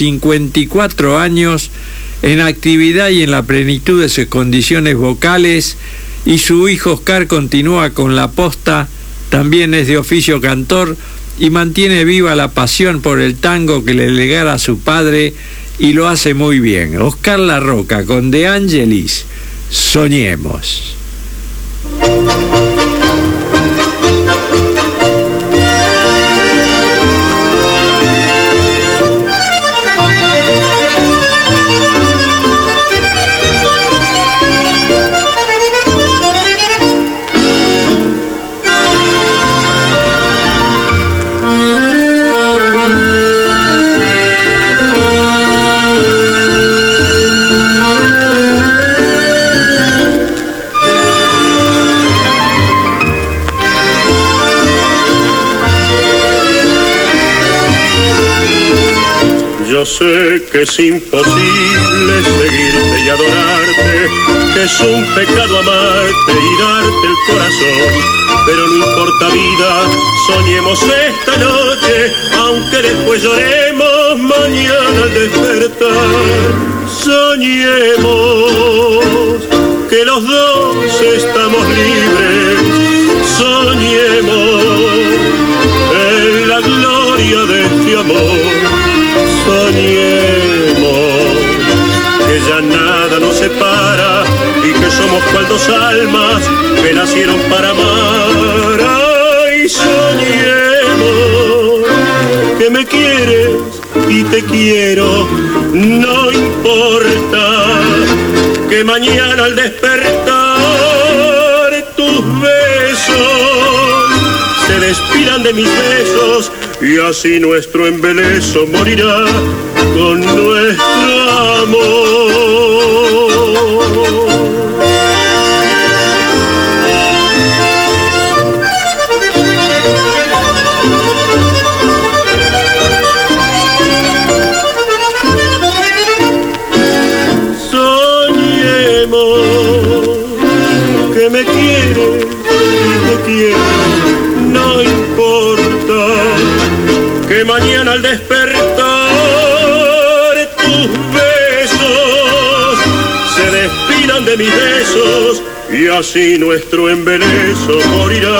54 años, en actividad y en la plenitud de sus condiciones vocales, y su hijo Oscar continúa con la posta, también es de oficio cantor y mantiene viva la pasión por el tango que le legara a su padre, y lo hace muy bien. Oscar La Roca con De Angelis, Soñemos. Yo sé que es imposible seguirte y adorarte, que es un pecado amarte y darte el corazón. Pero no importa vida, soñemos esta noche, aunque después lloremos mañana al despertar. Soñemos que los dos estamos libres, soñemos en la gloria de este amor, soñemos que ya nada nos separa y que somos cual dos almas que nacieron para amar. Ay, soñemos que me quieres y te quiero, no importa que mañana al despertar tus besos se despidan de mis besos y así nuestro embeleso morirá con nuestro amor. Que me quieres y te quiero, no importa que mañana al despertar tus besos se despidan de mis besos y así nuestro embeleso morirá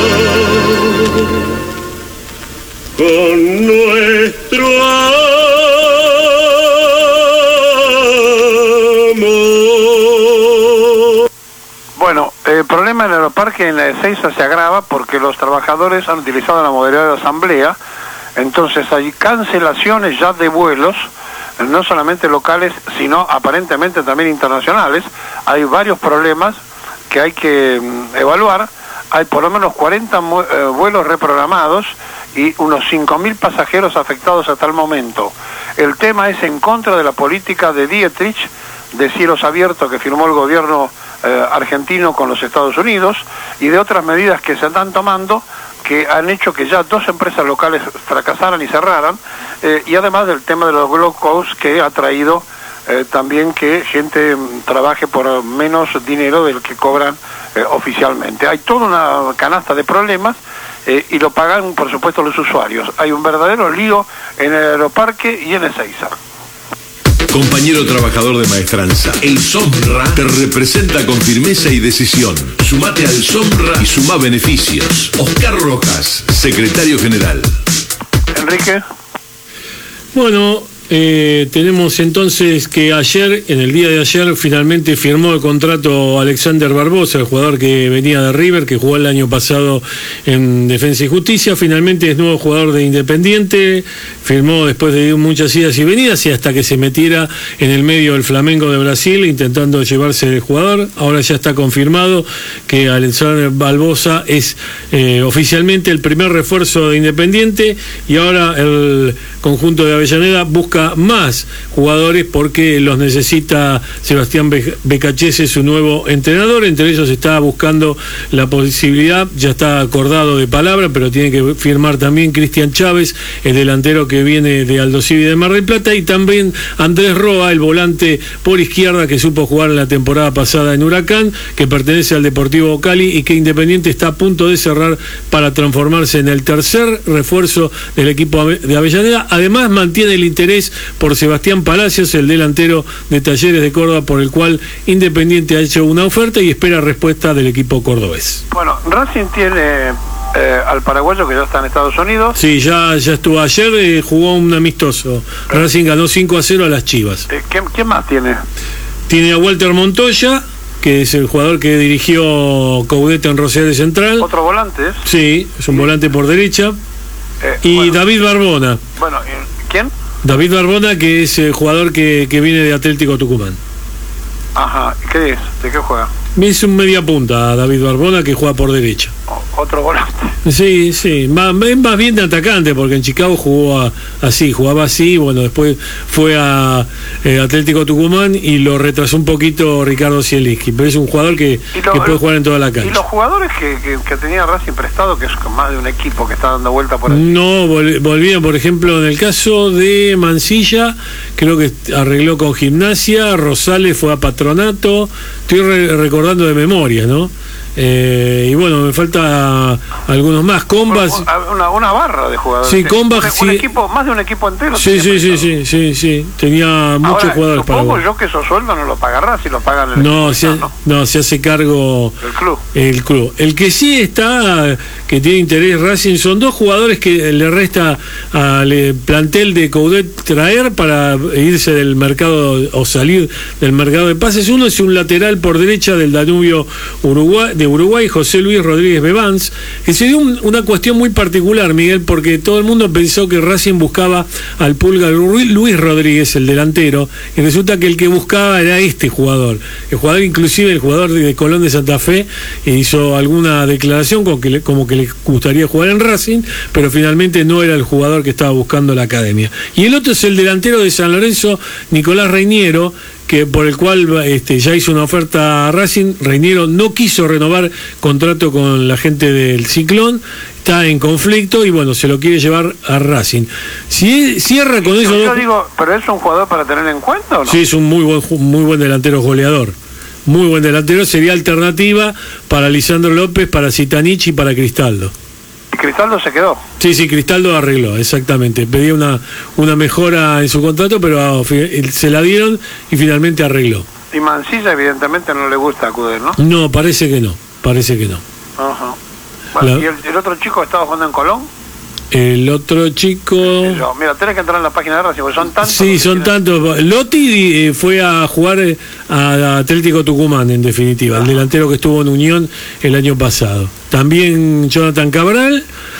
con nuestro amor. Bueno, el problema en el aeroparque en la Ezeiza se agrava porque los trabajadores han utilizado la modalidad de asamblea, entonces hay cancelaciones ya de vuelos, no solamente locales, sino aparentemente también internacionales. Hay varios problemas que hay que evaluar. Hay por lo menos 40 vuelos reprogramados y unos 5.000 pasajeros afectados hasta el momento. El tema es en contra de la política de Dietrich, de cielos abiertos que firmó el gobierno argentino con los Estados Unidos, y de otras medidas que se están tomando que han hecho que ya 2 empresas locales fracasaran y cerraran, y además del tema de los low cost, que ha traído también que gente trabaje por menos dinero del que cobran oficialmente. Hay toda una canasta de problemas y lo pagan por supuesto los usuarios. Hay un verdadero lío en el aeroparque y en Ezeiza. Compañero trabajador de Maestranza, el SOMRA te representa con firmeza y decisión. Sumate al SOMRA y sumá beneficios. Oscar Rojas, secretario general. Enrique. Bueno, tenemos entonces que ayer, en el día de ayer, finalmente firmó el contrato Alexander Barbosa, el jugador que venía de River, que jugó el año pasado en Defensa y Justicia. Finalmente es nuevo jugador de Independiente, firmó después de muchas idas y venidas y hasta que se metiera en el medio del Flamengo de Brasil intentando llevarse el jugador. Ahora ya está confirmado que Alexander Barbosa es oficialmente el primer refuerzo de Independiente, y ahora el conjunto de Avellaneda busca más jugadores porque los necesita Sebastián Becachese, su nuevo entrenador. Entre ellos está buscando la posibilidad, ya está acordado de palabra, pero tiene que firmar también Cristian Chávez, el delantero que viene de Aldo Civi de Mar del Plata, y también Andrés Roa, el volante por izquierda que supo jugar en la temporada pasada en Huracán, que pertenece al Deportivo Cali y que Independiente está a punto de cerrar para transformarse en el tercer refuerzo del equipo de Avellaneda. Además mantiene el interés por Sebastián Palacios, el delantero de Talleres de Córdoba, por el cual Independiente ha hecho una oferta y espera respuesta del equipo cordobés. Bueno, Racing tiene al paraguayo que ya está en Estados Unidos. Sí, ya estuvo ayer, jugó un amistoso. Racing ganó 5-0 a las Chivas. ¿Quién más tiene? Tiene a Walter Montoya, que es el jugador que dirigió Caudete en Rosario Central. ¿Otro volante? Sí, es un volante por derecha. Y bueno, David Barbona. Bueno, ¿quién? David Barbona, que es el jugador que viene de Atlético Tucumán. Ajá, ¿qué es? ¿De qué juega? Es un media punta, David Barbona, que juega por derecha. Otro volante. Sí, más bien de atacante, porque en Chicago jugaba así, bueno, después fue a Atlético Tucumán y lo retrasó un poquito Ricardo Zielinski, pero es un jugador que puede jugar en toda la cancha. ¿Y los jugadores que tenía Racing prestado, que es más de un equipo que está dando vuelta por ahí? No, volvían, por ejemplo, en el caso de Mansilla, creo que arregló con Gimnasia, Rosales fue a Patronato, estoy recordando de memoria, ¿no? Y bueno, me falta algunos más. Combas, una barra de jugadores. Sí, Combas, un equipo, más de un equipo entero. Sí, tenía muchos jugadores para jugar. Yo que esos sueldos no lo pagará, si lo pagan el no, se hace cargo el club. El que sí está, que tiene interés Racing, son dos jugadores que le resta al plantel de Coudet traer para irse del mercado o salir del mercado de pases. Uno es un lateral por derecha del Danubio de Uruguay, José Luis Rodríguez Bevans, que se dio una cuestión muy particular, Miguel, porque todo el mundo pensó que Racing buscaba al Pulga Luis Rodríguez, el delantero, y resulta que el que buscaba era este jugador. El jugador de Colón de Santa Fe hizo alguna declaración como que le gustaría jugar en Racing, pero finalmente no era el jugador que estaba buscando la academia. Y el otro es el delantero de San Lorenzo, Nicolás Reiniero, por el cual ya hizo una oferta a Racing. Reiniero no quiso renovar contrato con la gente del Ciclón, está en conflicto y bueno, se lo quiere llevar a Racing. Si cierra con eso... Yo digo, ¿pero es un jugador para tener en cuenta o no? Sí, es un muy buen delantero goleador. Muy buen delantero, sería alternativa para Lisandro López, para Zitanich y para Cristaldo. ¿Y Cristaldo se quedó? Sí, Cristaldo arregló, exactamente. Pedía una mejora en su contrato, pero se la dieron y finalmente arregló. Y Mansilla evidentemente no le gusta acudir, ¿no? No, parece que no. Ajá. Bueno, ¿y el otro chico estaba jugando en Colón? El otro chico... Mira, tenés que entrar en la página de Racing, porque son tantos. Sí, son tantos. Lotti fue a jugar a Atlético Tucumán, en definitiva, el delantero que estuvo en Unión el año pasado. También Jonathan Cabral,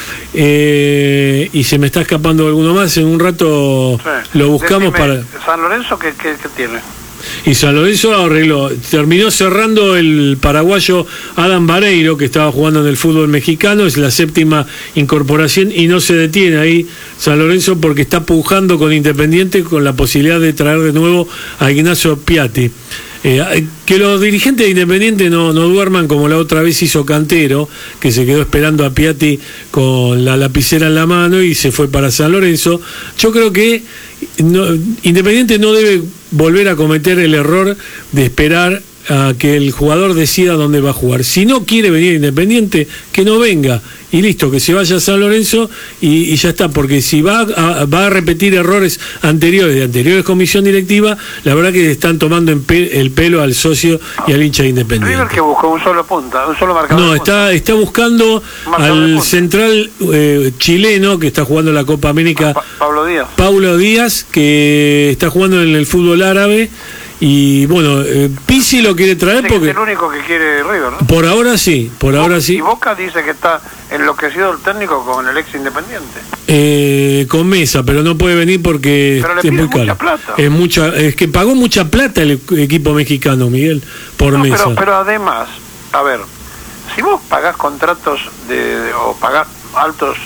y se me está escapando alguno más. En un rato lo buscamos. Para... ¿San Lorenzo qué tiene? Y San Lorenzo arregló, terminó cerrando el paraguayo Adam Vareiro, que estaba jugando en el fútbol mexicano, es la 7ª incorporación y no se detiene ahí San Lorenzo porque está pujando con Independiente con la posibilidad de traer de nuevo a Ignacio Piatti. Que los dirigentes de Independiente no duerman como la otra vez hizo Cantero, que se quedó esperando a Piatti con la lapicera en la mano y se fue para San Lorenzo. Yo creo que Independiente no debe volver a cometer el error de esperar a que el jugador decida dónde va a jugar. Si no quiere venir Independiente, que no venga y listo, que se vaya a San Lorenzo y ya está, porque si va a repetir errores anteriores de anteriores comisión directiva, la verdad que están tomando el pelo al socio y al hincha de Independiente. River que buscó un solo marcador. No, está buscando al central chileno que está jugando la Copa América, Paulo Díaz, que está jugando en el fútbol árabe. Y bueno, Pizzi lo quiere traer porque... Es el único que quiere River, ¿no? Por ahora sí. Y Boca dice que está enloquecido el técnico con el ex Independiente. Con Mesa, pero no puede venir porque es muy caro. Mucha plata. Es que pagó mucha plata el equipo mexicano, Miguel, por Mesa. Pero además, a ver, si vos pagás contratos o pagás altos...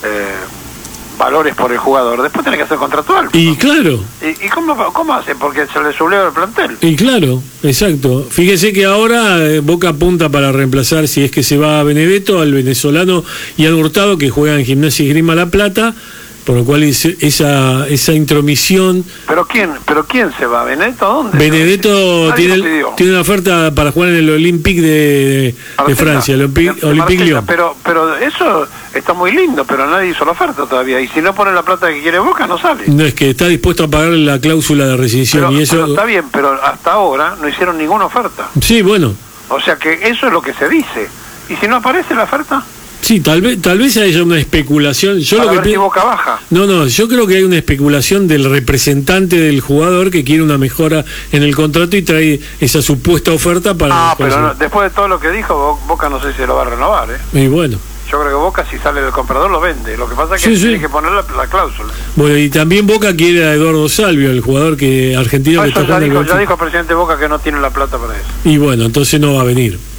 valores por el jugador, después tenés que hacer contrato alto. Y claro. ¿Y cómo hace? Porque se le subleva el plantel. Y claro, exacto. Fíjese que ahora Boca apunta para reemplazar, si es que se va a Benedetto, al venezolano Ian Hurtado, que juega en Gimnasia y Esgrima La Plata, por lo cual esa intromisión... ¿Pero quién se va? ¿Benedetto a dónde? Benedetto tiene una oferta para jugar en el Olympique de Francia, el Olympique Lyon. Pero eso está muy lindo, pero nadie hizo la oferta todavía, y si no pone la plata que quiere Boca, no sale. No, es que está dispuesto a pagar la cláusula de rescisión. Pero está bien, pero hasta ahora no hicieron ninguna oferta. Sí, bueno. O sea que eso es lo que se dice. ¿Y si no aparece la oferta? Sí, tal vez haya una especulación. Si Boca baja. No, yo creo que hay una especulación del representante del jugador que quiere una mejora en el contrato y trae esa supuesta oferta para... pero después de todo lo que dijo, Boca no sé si lo va a renovar, Y bueno. Yo creo que Boca, si sale del comprador, lo vende. Lo que pasa es que tiene que poner la cláusula. Bueno, y también Boca quiere a Eduardo Salvio, el jugador argentino que está jugando. Ya dijo el presidente Boca que no tiene la plata para eso. Y bueno, entonces no va a venir.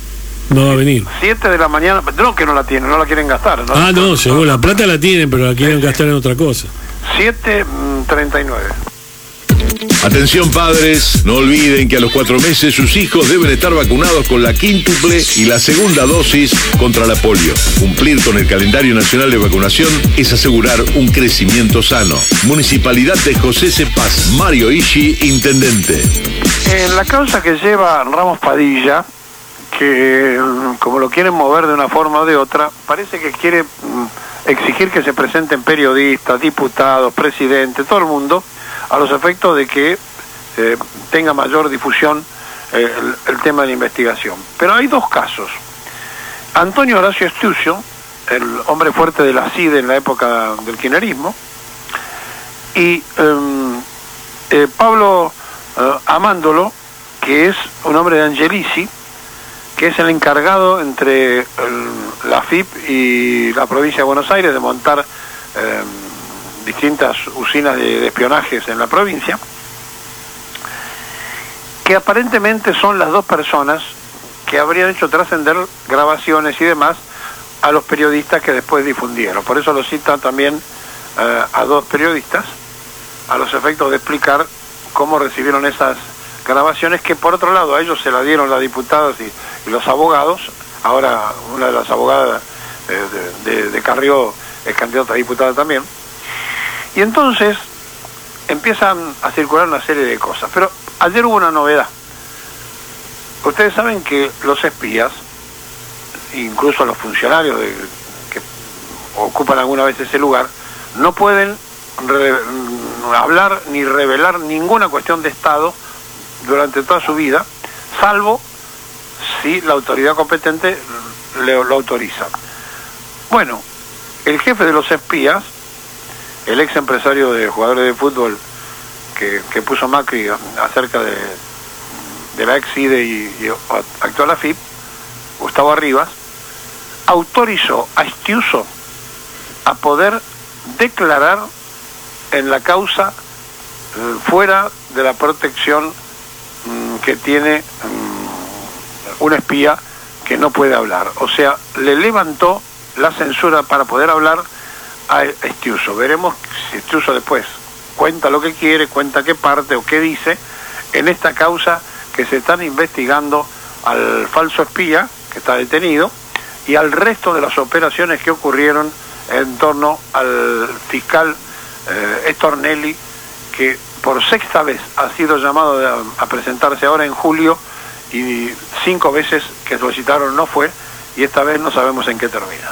no va a venir. 7 de la mañana, no que no la tienen, no la quieren gastar. ¿No? No, seguro, la plata la tienen, pero la quieren gastar en otra cosa. 7:39. Atención padres, no olviden que a los 4 meses sus hijos deben estar vacunados con la quíntuple y la segunda dosis contra la polio. Cumplir con el calendario nacional de vacunación es asegurar un crecimiento sano. Municipalidad de José C. Paz, Mario Ishi, intendente. En la causa que lleva Ramos Padilla, que como lo quieren mover de una forma o de otra, parece que quiere exigir que se presenten periodistas, diputados, presidentes, todo el mundo, a los efectos de que tenga mayor difusión el tema de la investigación. Pero hay 2 casos. Antonio Horacio Estiucio, el hombre fuerte de la CIDE en la época del kirchnerismo, y Pablo Amándolo, que es un hombre de Angelici, que es el encargado entre la FIP y la provincia de Buenos Aires de montar distintas usinas de espionajes en la provincia, que aparentemente son las 2 personas que habrían hecho trascender grabaciones y demás a los periodistas que después difundieron. Por eso lo citan también a 2 periodistas, a los efectos de explicar cómo recibieron esas grabaciones, que por otro lado a ellos se la dieron las diputadas y los abogados. Ahora una de las abogadas de Carrió es candidata a diputada también. Y entonces empiezan a circular una serie de cosas. Pero ayer hubo una novedad. Ustedes saben que los espías, incluso los funcionarios que ocupan alguna vez ese lugar, no pueden hablar ni revelar ninguna cuestión de Estado durante toda su vida, salvo si la autoridad competente lo autoriza. Bueno, el jefe de los espías, el ex empresario de jugadores de fútbol que puso Macri acerca de la ex CIDE y actual AFIP, Gustavo Arribas, autorizó a Estiuso a poder declarar en la causa fuera de la protección que tiene un espía que no puede hablar. O sea, le levantó la censura para poder hablar a Estiuso. Veremos si Estiuso después cuenta lo que quiere, cuenta qué parte o qué dice en esta causa que se están investigando al falso espía que está detenido y al resto de las operaciones que ocurrieron en torno al fiscal Stornelli, que por 6ª vez ha sido llamado a presentarse ahora en julio y 5 veces que solicitaron no fue, y esta vez no sabemos en qué termina.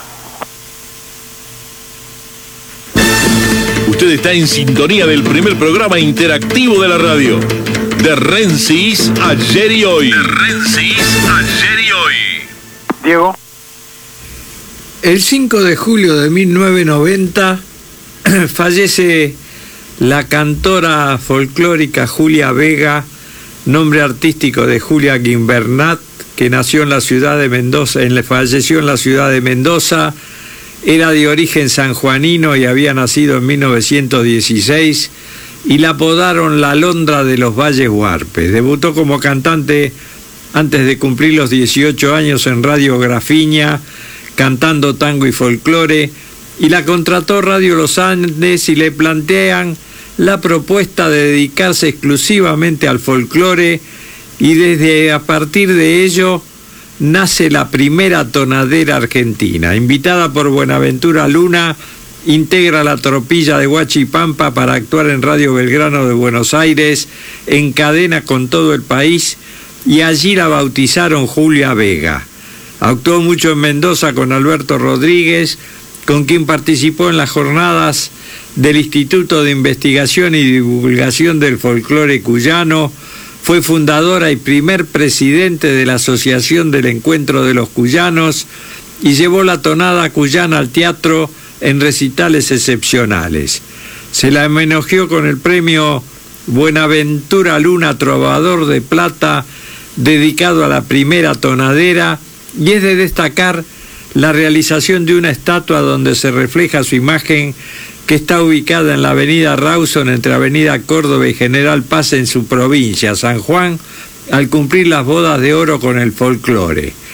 Usted está en sintonía del primer programa interactivo de la radio, de Rensis Ayer y Hoy. De Rensis Ayer y Hoy. Diego. El 5 de julio de 1990 fallece la cantora folclórica Julia Vega, nombre artístico de Julia Gimbernat, que nació en la ciudad de Mendoza, falleció en la ciudad de Mendoza. Era de origen sanjuanino y había nacido en 1916 y la apodaron la Alondra de los Valles Huarpes. Debutó como cantante antes de cumplir los 18 años en Radio Grafiña, cantando tango y folclore, y la contrató Radio Los Andes y le plantean la propuesta de dedicarse exclusivamente al folclore, y a partir de ello nace la primera tonadera argentina. Invitada por Buenaventura Luna, integra la tropilla de Huachipampa para actuar en Radio Belgrano de Buenos Aires, en cadena con todo el país, y allí la bautizaron Julia Vega. Actuó mucho en Mendoza con Alberto Rodríguez, con quien participó en las jornadas del Instituto de Investigación y Divulgación del Folclore Cuyano. Fue fundadora y primer presidente de la Asociación del Encuentro de los Cuyanos y llevó la tonada cuyana al teatro en recitales excepcionales. Se la homenajeó con el premio Buenaventura Luna Trovador de Plata, dedicado a la primera tonadera, y es de destacar la realización de una estatua donde se refleja su imagen, que está ubicada en la avenida Rawson, entre avenida Córdoba y General Paz, en su provincia, San Juan, al cumplir las bodas de oro con el folclore.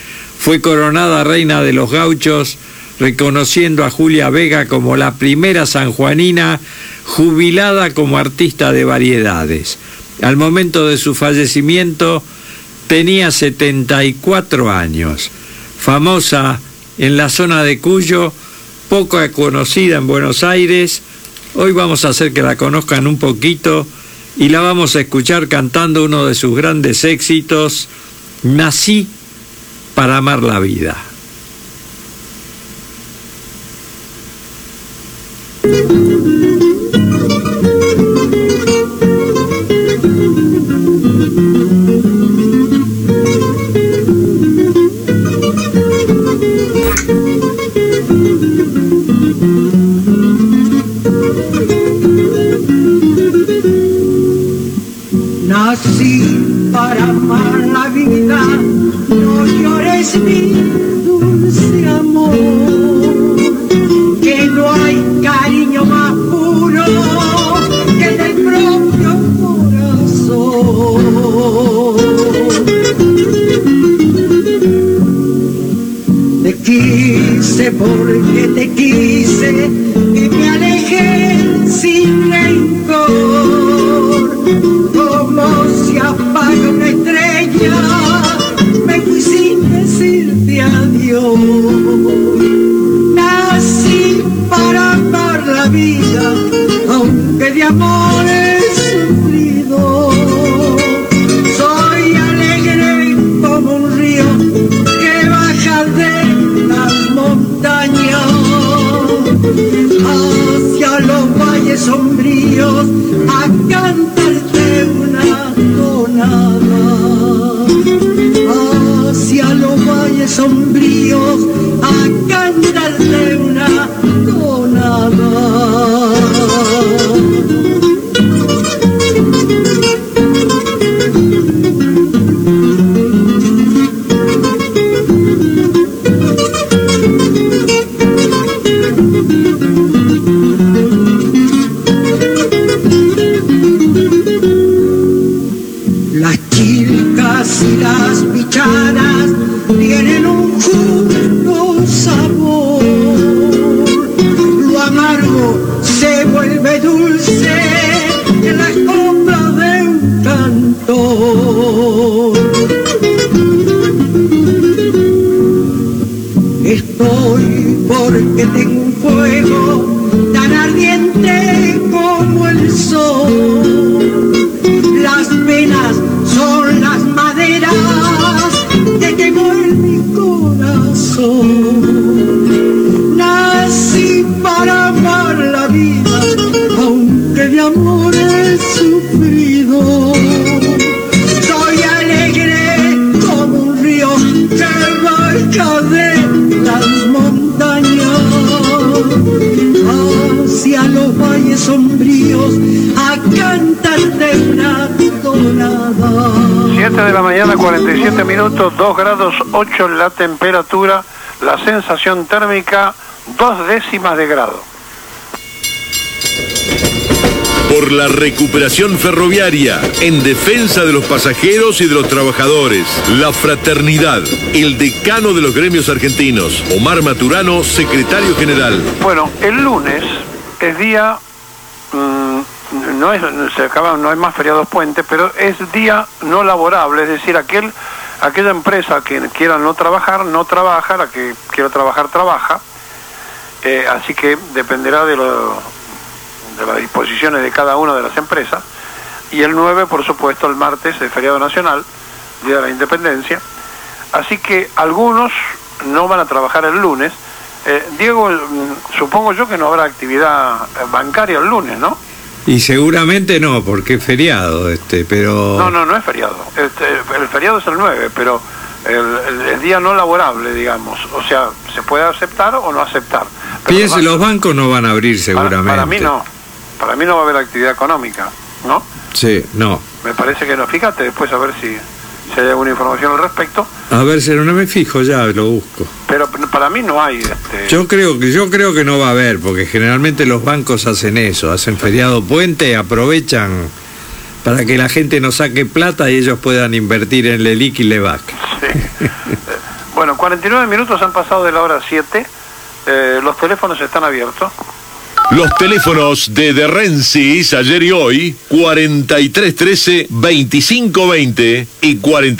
fue coronada reina de los gauchos, reconociendo a Julia Vega como la primera sanjuanina jubilada como artista de variedades. Al momento de su fallecimiento tenía 74 años. Famosa en la zona de Cuyo, poco conocida en Buenos Aires. Hoy vamos a hacer que la conozcan un poquito y la vamos a escuchar cantando uno de sus grandes éxitos, Nací para amar la vida. Nací para amar la vida, no llores mi dulce amor, que no hay cariño más puro que el del propio corazón. Te quise porque te quise y me alejé sin rencor. Como se apaga una estrella, me fui sin decirte adiós. Nací para amar la vida, aunque de amor he sufrido. Soy alegre como un río que baja de las montañas hacia los valles sombríos a cantarte una tonada. Hacia los valles sombríos a cantarte una tonada. Y las bichanas tienen un justo sabor, lo amargo se vuelve dulce en las copas de un cantor. Estoy porque tengo un fuego tan ardiente como el sol, las penas son las maderas que quemó en mi corazón. Nací para amar la vida, aunque de amor he sufrido. Soy alegre como un río que baja de las montañas hacia los valles sombríos a cantarte una tonada. 7 de la mañana, 47 minutos, 2 grados 8 la temperatura, la sensación térmica 2 décimas de grado. Por la recuperación ferroviaria, en defensa de los pasajeros y de los trabajadores, la fraternidad, el decano de los gremios argentinos, Omar Maturano, secretario general. Bueno, el lunes es día, no hay más feriados puentes, pero es día no laborable, es decir, aquella empresa que quiera no trabajar, no trabaja, la que quiera trabajar, trabaja, así que dependerá de las disposiciones de cada una de las empresas. Y el 9, por supuesto, el martes, es feriado nacional, Día de la Independencia, así que algunos no van a trabajar el lunes. Diego, supongo yo que no habrá actividad bancaria el lunes, ¿no? Y seguramente no, porque es feriado, pero... No es feriado. El feriado es el 9, pero el día no laborable, digamos. O sea, se puede aceptar o no aceptar. Piense, los bancos no van a abrir seguramente. Para mí no. Para mí no va a haber actividad económica, ¿no? Sí, no. Me parece que no. Fíjate después a ver si hay alguna información al respecto. A ver, si no me fijo, ya lo busco. Pero para mí no hay... Yo creo que no va a haber, porque generalmente los bancos hacen eso, hacen feriado puente, aprovechan para que la gente no saque plata y ellos puedan invertir en LELIQ y LEVAC. Sí. Bueno, 49 minutos han pasado de la hora 7. Los teléfonos están abiertos. Los teléfonos de Rensis ayer y hoy, 4313-2520 y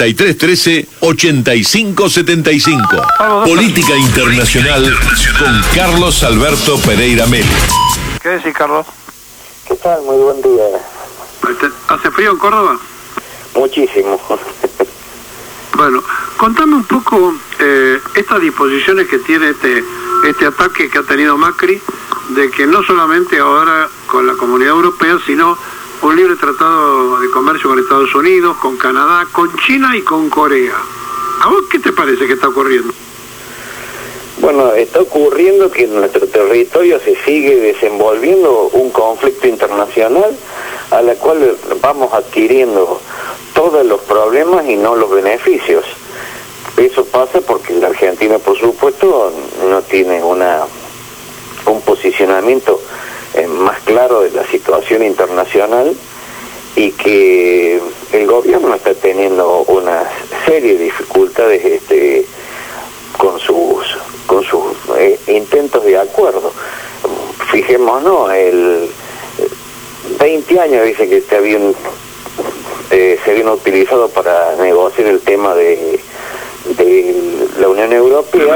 4313-8575. Política Internacional con Carlos Alberto Pereira Meli. ¿Qué decís, Carlos? ¿Qué tal? Muy buen día. ¿Hace frío en Córdoba? Muchísimo. Bueno, contame un poco estas disposiciones que tiene este ataque que ha tenido Macri, de que no solamente ahora con la Comunidad Europea, sino un libre tratado de comercio con Estados Unidos, con Canadá, con China y con Corea. ¿A vos qué te parece que está ocurriendo? Bueno, está ocurriendo que en nuestro territorio se sigue desenvolviendo un conflicto internacional a la cual vamos adquiriendo todos los problemas y no los beneficios. Eso pasa porque la Argentina, por supuesto, no tiene un posicionamiento más claro de la situación internacional, y que el gobierno está teniendo una serie de dificultades con sus intentos de acuerdo. Fijémonos, 20 años dice que se habían utilizado para negociar el tema de la Unión Europea,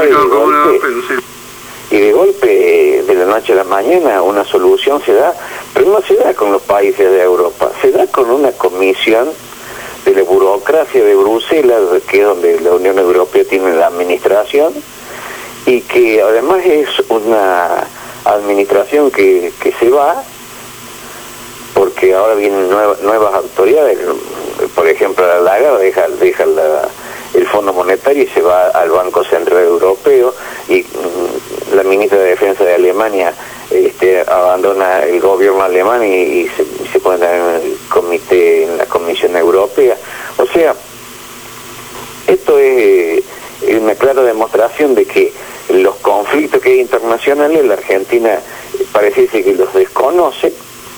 y de golpe, de la noche a la mañana, una solución se da, pero no se da con los países de Europa, se da con una comisión de la burocracia de Bruselas, que es donde la Unión Europea tiene la administración, y que además es una administración que se va, porque ahora vienen nuevas autoridades. Por ejemplo, la Lagarde deja el Fondo Monetario y se va al Banco Central Europeo, y la ministra de Defensa de Alemania abandona el gobierno alemán y se pone en la Comisión Europea. O sea, esto es una clara demostración de que los conflictos que hay internacionales, la Argentina parece que los desconoce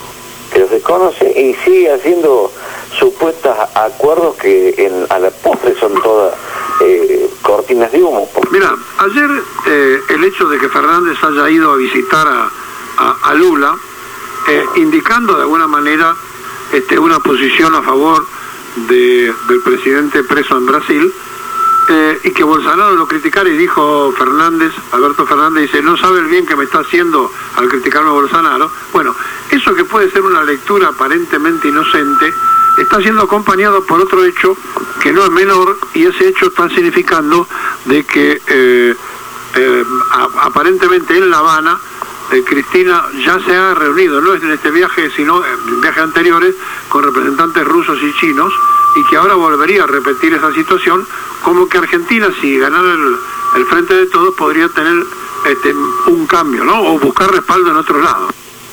y sigue haciendo supuestos acuerdos que a la postre son todas cortinas de humo. Mira, ayer el hecho de que Fernández haya ido a visitar a Lula, indicando de alguna manera una posición a favor del presidente preso en Brasil, y que Bolsonaro lo criticara, y dijo Alberto Fernández, dice, no sabe el bien que me está haciendo al criticarme a Bolsonaro. Bueno, eso que puede ser una lectura aparentemente inocente, está siendo acompañado por otro hecho que no es menor, y ese hecho está significando de que aparentemente en La Habana Cristina ya se ha reunido, no es en este viaje, sino en viajes anteriores, con representantes rusos y chinos, y que ahora volvería a repetir esa situación, como que Argentina, si ganara el Frente de Todos, podría tener un cambio, ¿no? O buscar respaldo en otro lado.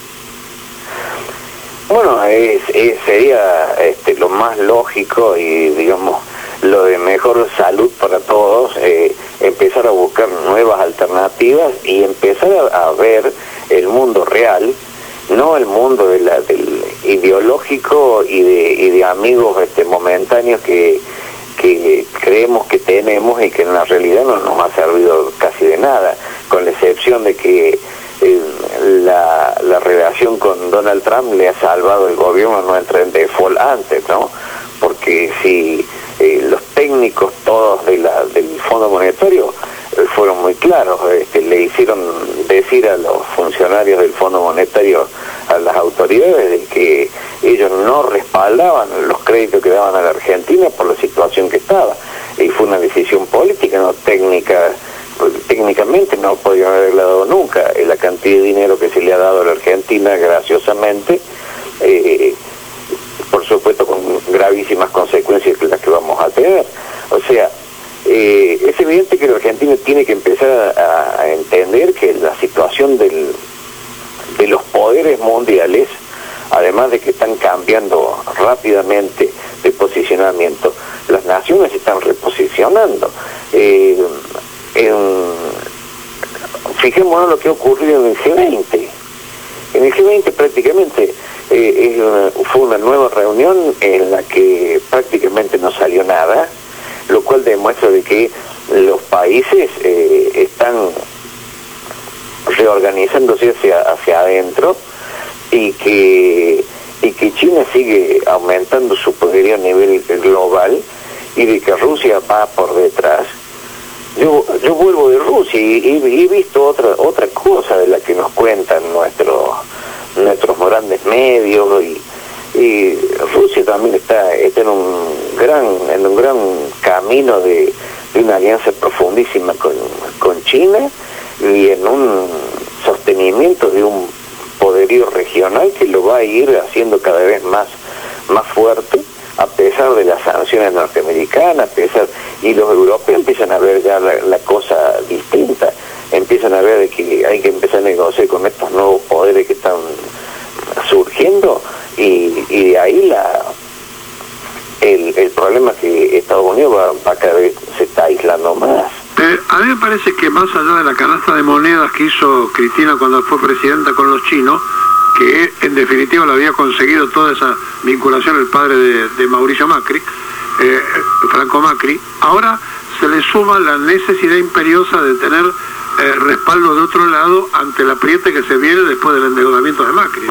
Bueno, sería lo más lógico y, digamos, lo de mejor salud para todos, empezar a buscar nuevas alternativas y empezar a ver el mundo real, no el mundo del ideológico y de amigos momentáneos que creemos que tenemos y que en la realidad no nos ha servido casi de nada, con la excepción de que la relación con Donald Trump le ha salvado el gobierno, no entra en default antes, ¿no? Porque si los técnicos todos del Fondo Monetario fueron muy claros, le hicieron decir a los funcionarios del Fondo Monetario, a las autoridades, de que ellos no respaldaban los créditos que daban a la Argentina por la situación que estaba, y fue una decisión política, no técnica. Técnicamente no podían haberle dado nunca la cantidad de dinero que se le ha dado a la Argentina, graciosamente, por supuesto con gravísimas consecuencias que las que vamos a tener. O sea, es evidente que la Argentina tiene que empezar a entender que la situación de los poderes mundiales, además de que están cambiando rápidamente de posicionamiento, las naciones se están reposicionando. Fijémonos lo que ha ocurrido en el G20. En el G20 prácticamente fue una nueva reunión en la que prácticamente no salió nada, lo cual demuestra de que los países están reorganizándose hacia adentro y que China sigue aumentando su poderío a nivel global y de que Rusia va por detrás. Yo vuelvo de Rusia y he visto otra cosa de la que nos cuentan nuestros grandes medios y Rusia también está en un gran camino de una alianza profundísima con China y en un sostenimiento de un poderío regional que lo va a ir haciendo cada vez más fuerte, a pesar de las sanciones norteamericanas, y los europeos empiezan a ver ya la cosa distinta, empiezan a ver de que hay que empezar a negociar con estos nuevos poderes que están surgiendo, y de ahí el problema que Estados Unidos va cada vez se está aislando más. A mí me parece que más allá de la canasta de monedas que hizo Cristina cuando fue presidenta con los chinos, que en definitiva lo había conseguido toda esa vinculación el padre de Mauricio Macri, Franco Macri, ahora se le suma la necesidad imperiosa de tener respaldo de otro lado ante el apriete que se viene después del endeudamiento de Macri.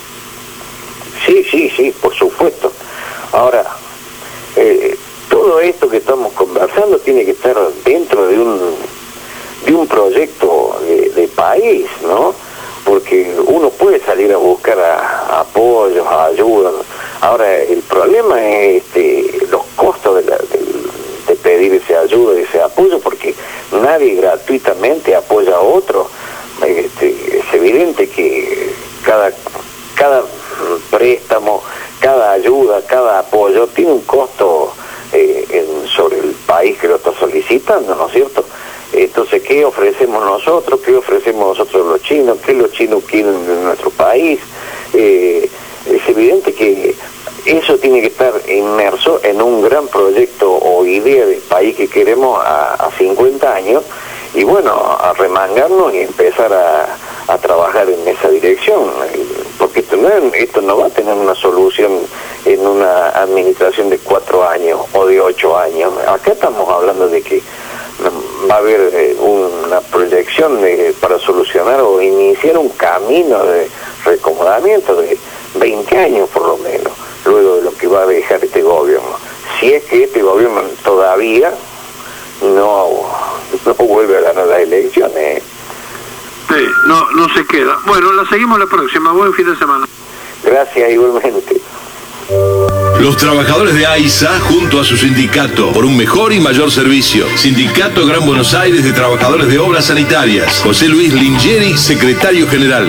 Sí, por supuesto. Ahora, todo esto que estamos conversando tiene que estar dentro de un proyecto de país, ¿no? Porque uno puede salir a buscar apoyos, ayudas. Ahora, el problema es los costos de pedir esa ayuda, ese apoyo, porque nadie gratuitamente apoya a otro. Es evidente que cada préstamo, cada ayuda, cada apoyo tiene un costo sobre el país que lo está solicitando, ¿no es cierto? Entonces, ¿qué ofrecemos nosotros? ¿Qué ofrecemos nosotros los chinos? ¿Qué los chinos quieren de nuestro país? Es evidente que eso tiene que estar inmerso en un gran proyecto o idea de país que queremos a 50 años, y bueno, a remangarnos y empezar a trabajar en esa dirección, porque esto no va a tener una solución en una administración de 4 años o de 8 años. Acá estamos hablando de que va a haber una proyección para solucionar o iniciar un camino de reacomodamiento de 20 años por lo menos, luego de lo que va a dejar este gobierno. Si es que este gobierno todavía no vuelve a ganar las elecciones. Sí, no se queda. Bueno, la seguimos la próxima. Buen fin de semana. Gracias, igualmente. Los trabajadores de AISA, junto a su sindicato, por un mejor y mayor servicio. Sindicato Gran Buenos Aires de Trabajadores de Obras Sanitarias. José Luis Lingieri, secretario general.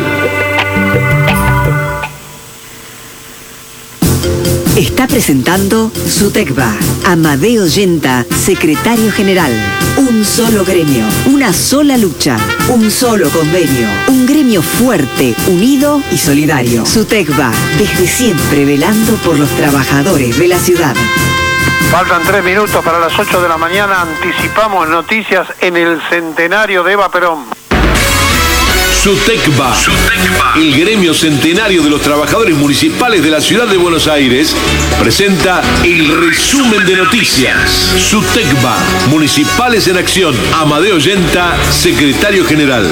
Está presentando su TECVA. Amadeo Yenta, secretario general. Un solo gremio, una sola lucha, un solo convenio. Un gremio fuerte, unido y solidario. Su TECVA, desde siempre velando por los trabajadores de la ciudad. Faltan 3 minutos para las 8 de la mañana. Anticipamos noticias en el centenario de Eva Perón. SUTECVA, el gremio centenario de los trabajadores municipales de la ciudad de Buenos Aires, presenta el resumen de noticias. SUTECVA, Municipales en Acción. Amadeo Yenta, secretario general.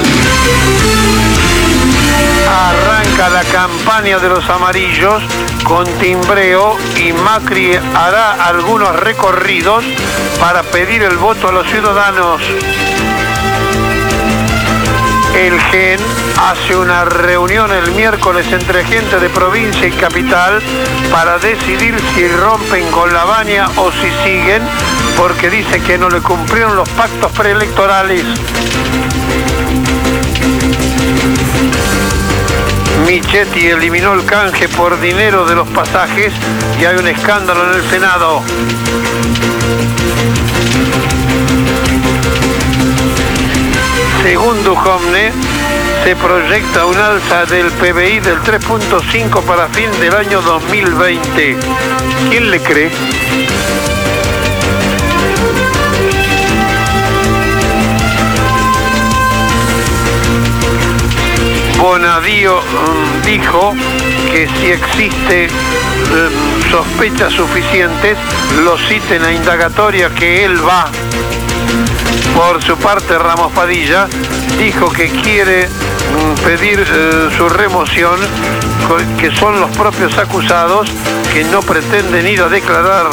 Arranca la campaña de los amarillos con timbreo y Macri hará algunos recorridos para pedir el voto a los ciudadanos. El GEN hace una reunión el miércoles entre gente de provincia y capital para decidir si rompen con la Baña o si siguen, porque dice que no le cumplieron los pactos preelectorales. Michetti eliminó el canje por dinero de los pasajes y hay un escándalo en el Senado. Según Duhovne, se proyecta un alza del PBI del 3.5 para fin del año 2020. ¿Quién le cree? Bonadío dijo que si existe sospechas suficientes, lo citen a indagatoria, que él va. Por su parte, Ramos Padilla dijo que quiere pedir su remoción, que son los propios acusados que no pretenden ir a declarar.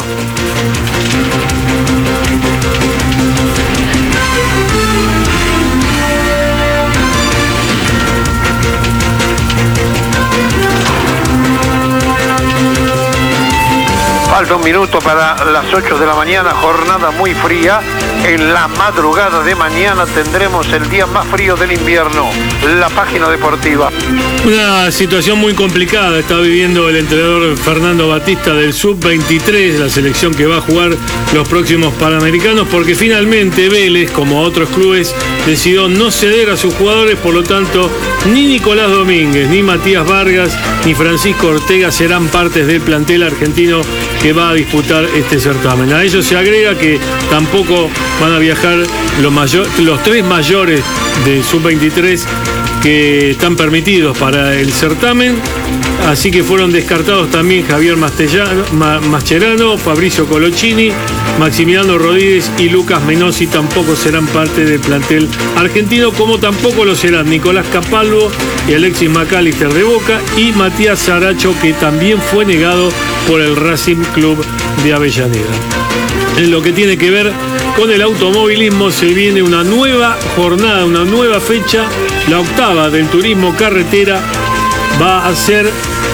Falta un minuto para las 8 de la mañana, jornada muy fría. En la madrugada de mañana tendremos el día más frío del invierno. La página deportiva. Una situación muy complicada está viviendo el entrenador Fernando Batista del Sub-23, la selección que va a jugar los próximos Panamericanos, porque finalmente Vélez, como otros clubes, decidió no ceder a sus jugadores. Por lo tanto, ni Nicolás Domínguez, ni Matías Vargas, ni Francisco Ortega serán partes del plantel argentino que va a disputar este certamen. A ello se agrega que tampoco van a viajar los tres mayores de Sub-23 que están permitidos para el certamen, así que fueron descartados también Javier Mascherano, Fabricio Colochini, Maximiliano Rodríguez y Lucas Menossi. Tampoco serán parte del plantel argentino, como tampoco lo serán Nicolás Capalvo y Alexis McAllister de Boca y Matías Saracho, que también fue negado por el Racing Club de Avellaneda. En lo que tiene que ver con el automovilismo, se viene una nueva jornada, una nueva fecha, la octava del turismo carretera. Va a ser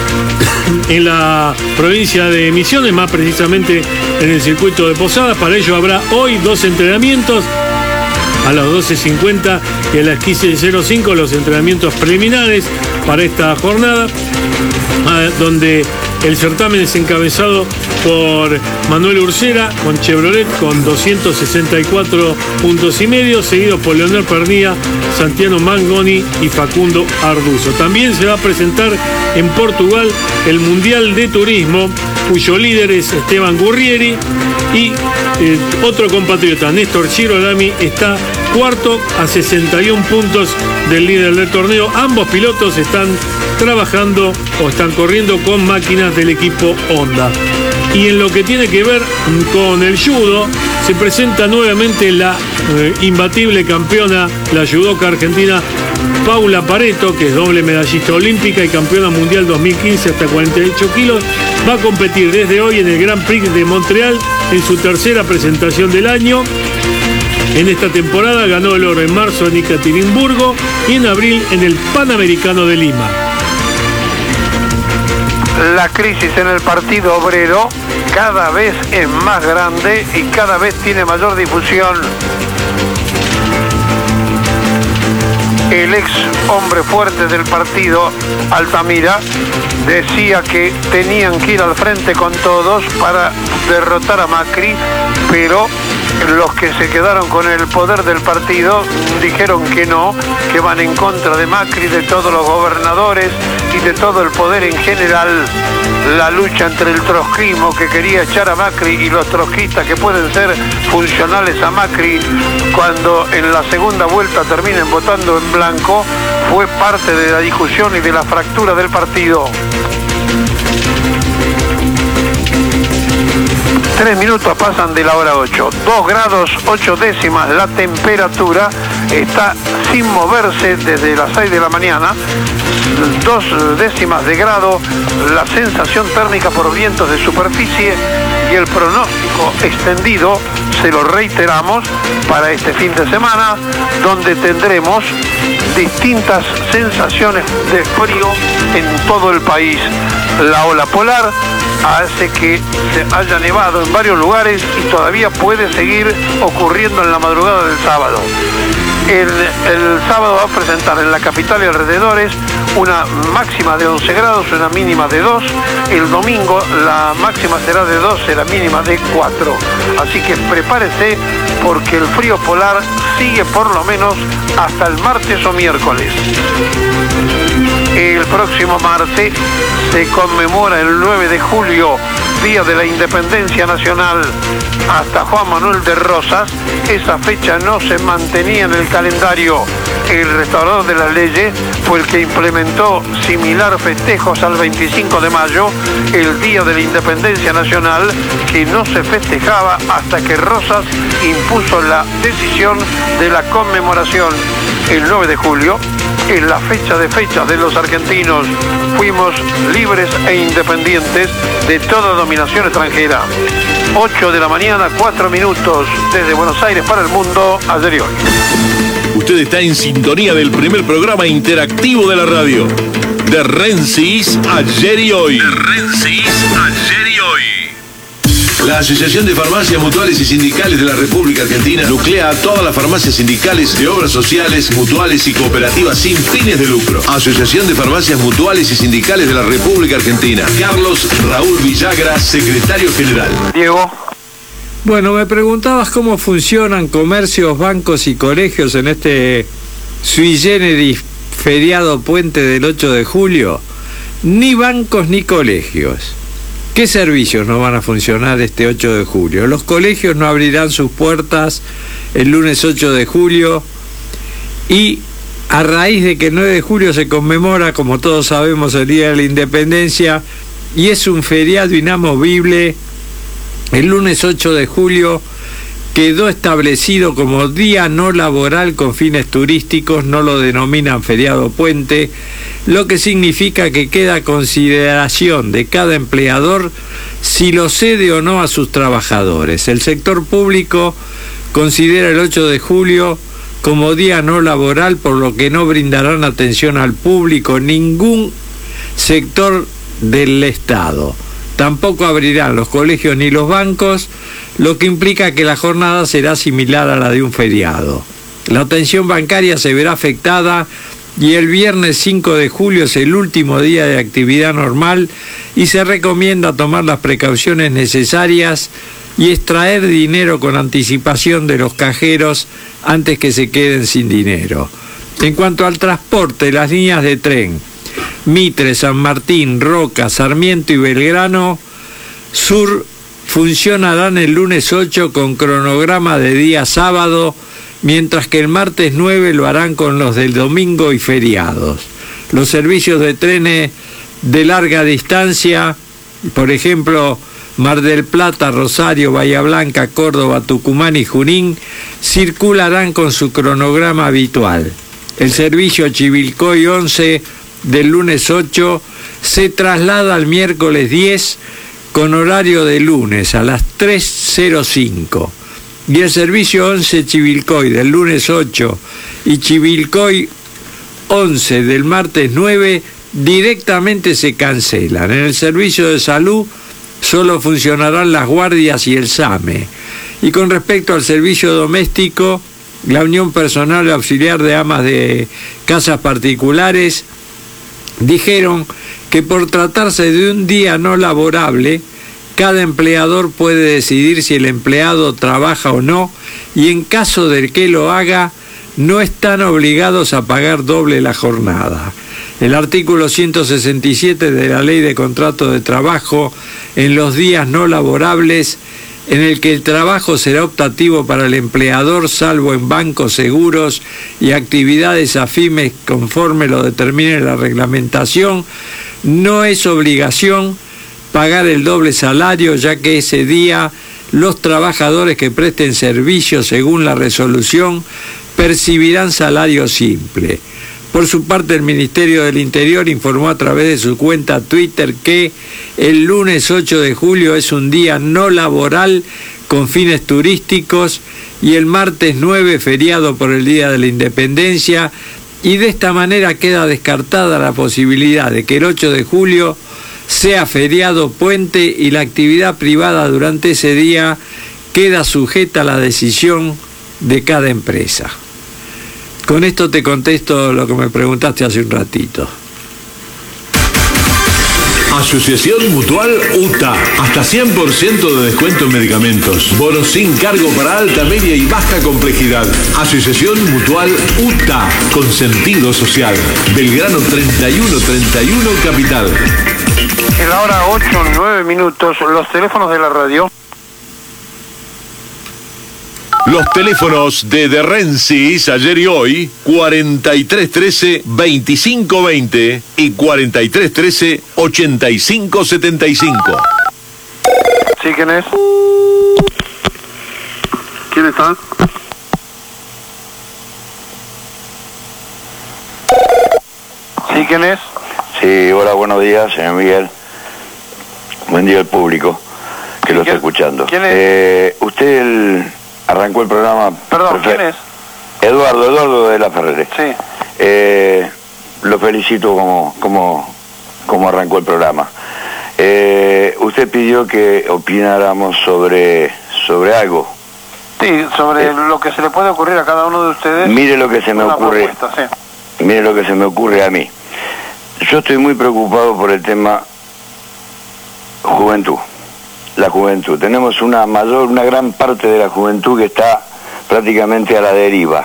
en la provincia de Misiones, más precisamente en el circuito de Posadas. Para ello habrá hoy 2 entrenamientos, a las 12:50 y a las 15:05 los entrenamientos preliminares para esta jornada, donde el certamen es encabezado por Manuel Ursera con Chevrolet con 264 puntos y medio, seguido por Leonel Pernía, Santiago Mangoni y Facundo Arduzo. También se va a presentar en Portugal el Mundial de Turismo, cuyo líder es Esteban Gurrieri, y otro compatriota, Néstor Girolami, está cuarto a 61 puntos del líder del torneo. Ambos pilotos están trabajando o están corriendo con máquinas del equipo Honda. Y en lo que tiene que ver con el judo, se presenta nuevamente la imbatible campeona, la judoka argentina Paula Pareto, que es doble medallista olímpica y campeona mundial 2015 hasta 48 kilos. Va a competir desde hoy en el Grand Prix de Montreal en su tercera presentación del año. En esta temporada ganó el oro en marzo en Ekaterimburgo y en abril en el Panamericano de Lima. La crisis en el Partido Obrero cada vez es más grande y cada vez tiene mayor difusión. El ex hombre fuerte del partido, Altamira, decía que tenían que ir al frente con todos para derrotar a Macri, pero los que se quedaron con el poder del partido dijeron que no, que van en contra de Macri, de todos los gobernadores y de todo el poder en general. La lucha entre el trotskismo, que quería echar a Macri, y los trotskistas, que pueden ser funcionales a Macri cuando en la segunda vuelta terminen votando en blanco, fue parte de la discusión y de la fractura del partido. 3 minutos pasan de la hora 8. 2 grados 8 décimas la temperatura. Está sin moverse desde las 6 de la mañana. 2 décimas de grado la sensación térmica por vientos de superficie, y el pronóstico extendido, se lo reiteramos, para este fin de semana, donde tendremos distintas sensaciones de frío en todo el país. La ola polar hace que se haya nevado en varios lugares y todavía puede seguir ocurriendo en la madrugada del sábado. El sábado va a presentar en la capital y alrededores una máxima de 11 grados, una mínima de 2. El domingo la máxima será de 12, la mínima de 4. Así que prepárese, porque el frío polar sigue por lo menos hasta el martes o miércoles. El próximo martes se conmemora el 9 de julio, Día de la Independencia Nacional. Hasta Juan Manuel de Rosas, esa fecha no se mantenía en el calendario. El restaurador de las leyes fue el que implementó similar festejos al 25 de mayo, el Día de la Independencia Nacional, que no se festeja festejaba hasta que Rosas impuso la decisión de la conmemoración el 9 de julio. En la fecha de fechas de los argentinos fuimos libres e independientes de toda dominación extranjera. 8 de la mañana, 4 minutos, desde Buenos Aires para el mundo, ayer y hoy. Usted está en sintonía del primer programa interactivo de la radio. De Rensis, ayer y hoy. De Rensis, ayer y hoy. La Asociación de Farmacias Mutuales y Sindicales de la República Argentina nuclea a todas las farmacias sindicales de obras sociales, mutuales y cooperativas sin fines de lucro. Asociación de Farmacias Mutuales y Sindicales de la República Argentina. Carlos Raúl Villagra, secretario general. Diego. Bueno, me preguntabas cómo funcionan comercios, bancos y colegios en este sui generis feriado puente del 8 de julio. Ni bancos ni colegios. ¿Qué servicios no van a funcionar este 8 de julio? Los colegios no abrirán sus puertas el lunes 8 de julio y a raíz de que el 9 de julio se conmemora, como todos sabemos, el Día de la Independencia y es un feriado inamovible, el lunes 8 de julio quedó establecido como día no laboral con fines turísticos, no lo denominan feriado puente, lo que significa que queda a consideración de cada empleador si lo cede o no a sus trabajadores. El sector público considera el 8 de julio como día no laboral, por lo que no brindarán atención al público ningún sector del Estado. Tampoco abrirán los colegios ni los bancos, lo que implica que la jornada será similar a la de un feriado. La atención bancaria se verá afectada y el viernes 5 de julio es el último día de actividad normal y se recomienda tomar las precauciones necesarias y extraer dinero con anticipación de los cajeros antes que se queden sin dinero. En cuanto al transporte, las líneas de tren Mitre, San Martín, Roca, Sarmiento y Belgrano Sur funcionarán el lunes 8 con cronograma de día sábado, mientras que el martes 9 lo harán con los del domingo y feriados. Los servicios de trenes de larga distancia, por ejemplo, Mar del Plata, Rosario, Bahía Blanca, Córdoba, Tucumán y Junín, circularán con su cronograma habitual. El servicio Chivilcoy 11 del lunes 8 se traslada al miércoles 10 con horario de lunes a las 3:05. Y el servicio 11 Chivilcoy del lunes 8 y Chivilcoy 11 del martes 9 directamente se cancelan. En el servicio de salud solo funcionarán las guardias y el SAME. Y con respecto al servicio doméstico, la Unión Personal Auxiliar de Amas de Casas Particulares dijeron que por tratarse de un día no laborable, cada empleador puede decidir si el empleado trabaja o no, y en caso de que lo haga, no están obligados a pagar doble la jornada. El artículo 167 de la Ley de Contrato de Trabajo, en los días no laborables, en el que el trabajo será optativo para el empleador, salvo en bancos, seguros y actividades afines conforme lo determine la reglamentación, no es obligación pagar el doble salario, ya que ese día los trabajadores que presten servicio según la resolución percibirán salario simple. Por su parte, el Ministerio del Interior informó a través de su cuenta Twitter que el lunes 8 de julio es un día no laboral con fines turísticos y el martes 9 feriado por el Día de la Independencia, y de esta manera queda descartada la posibilidad de que el 8 de julio sea feriado puente y la actividad privada durante ese día queda sujeta a la decisión de cada empresa. Con esto te contesto lo que me preguntaste hace un ratito. Asociación Mutual UTA. Hasta 100% de descuento en medicamentos. Bonos sin cargo para alta, media y baja complejidad. Asociación Mutual UTA. Con sentido social. Belgrano 3131 Capital. En la hora 8:09 minutos, los teléfonos de la radio. Los teléfonos de Rensis, ayer y hoy, 4313-2520 y 4313-8575. ¿Sí, quién es? está? ¿Sí, quién es? Sí, hola, buenos días, señor Miguel. Buen día al público que lo está escuchando. ¿Quién es? Usted arrancó el programa... Perdón, ¿quién es? Eduardo de la Ferrere. Sí. Lo felicito como arrancó el programa. Usted pidió que opináramos sobre algo. Sí, sobre lo que se le puede ocurrir a cada uno de ustedes. Mire lo que se me ocurre. Mire lo que se me ocurre a mí. Yo estoy muy preocupado por el tema juventud. La juventud. Tenemos una gran parte de la juventud que está prácticamente a la deriva.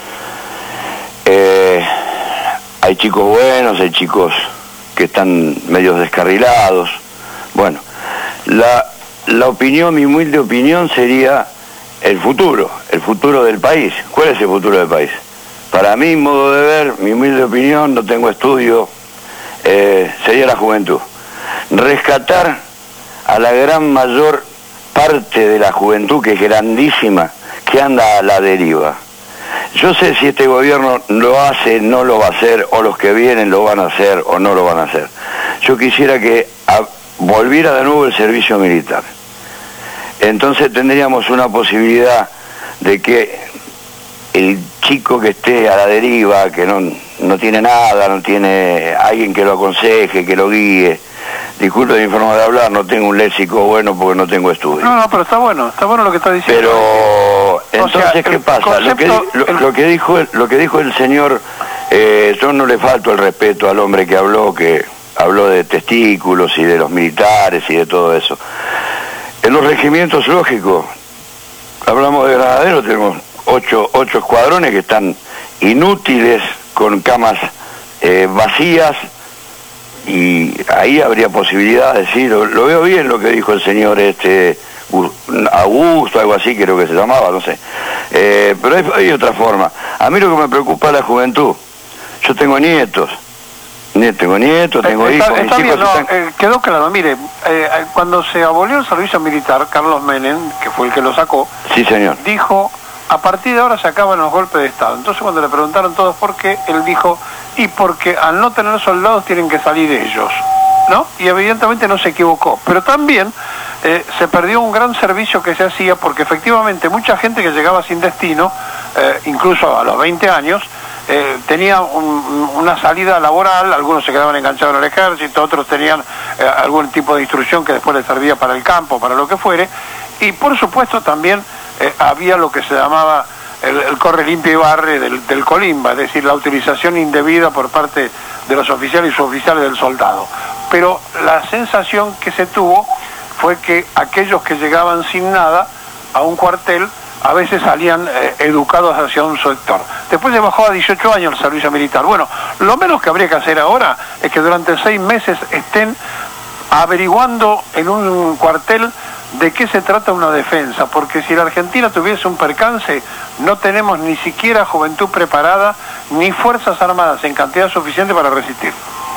Hay chicos buenos, hay chicos que están medio descarrilados. Bueno, la opinión, mi humilde opinión sería el futuro del país. ¿Cuál es el futuro del país? Para mí, modo de ver, mi humilde opinión, no tengo estudio, sería la juventud. Rescatar a la gran mayor parte de la juventud, que es grandísima, que anda a la deriva. Yo sé si este gobierno lo hace, no lo va a hacer, o los que vienen lo van a hacer o no lo van a hacer. Yo quisiera que volviera de nuevo el servicio militar. Entonces tendríamos una posibilidad de que el chico que esté a la deriva, que no tiene nada, no tiene alguien que lo aconseje, que lo guíe. Disculpe mi forma de hablar, no tengo un léxico bueno porque no tengo estudio. No, pero está bueno lo que está diciendo. Pero entonces, ¿qué pasa? Lo que dijo el señor, yo no le falto el respeto al hombre que habló de testículos y de los militares y de todo eso. En los regimientos, lógico, hablamos de granaderos, tenemos 8 escuadrones que están inútiles, con camas vacías, y ahí habría posibilidad de decir, lo veo bien lo que dijo el señor Augusto, algo así creo que se llamaba, no sé, pero hay otra forma. A mí lo que me preocupa es la juventud. Yo tengo nietos, tengo hijos. Está bien, quedó claro. Mire, cuando se abolió el servicio militar, Carlos Menem, que fue el que lo sacó, sí, señor, dijo: a partir de ahora se acaban los golpes de Estado. Entonces, cuando le preguntaron todos por qué, él dijo: y porque al no tener soldados tienen que salir ellos, ¿no? Y evidentemente no se equivocó. Pero también se perdió un gran servicio que se hacía, porque efectivamente mucha gente que llegaba sin destino, incluso a los 20 años, tenía una salida laboral. Algunos se quedaban enganchados en el ejército, otros tenían algún tipo de instrucción que después les servía para el campo, para lo que fuere. Y por supuesto también había lo que se llamaba el corre limpia y barre del colimba, es decir, la utilización indebida por parte de los oficiales y suboficiales del soldado. Pero la sensación que se tuvo fue que aquellos que llegaban sin nada a un cuartel a veces salían educados hacia un sector. Después se bajó a 18 años el servicio militar. Bueno, lo menos que habría que hacer ahora es que durante 6 meses estén averiguando en un cuartel de qué se trata una defensa, porque si la Argentina tuviese un percance, no tenemos ni siquiera juventud preparada, ni fuerzas armadas en cantidad suficiente para resistir.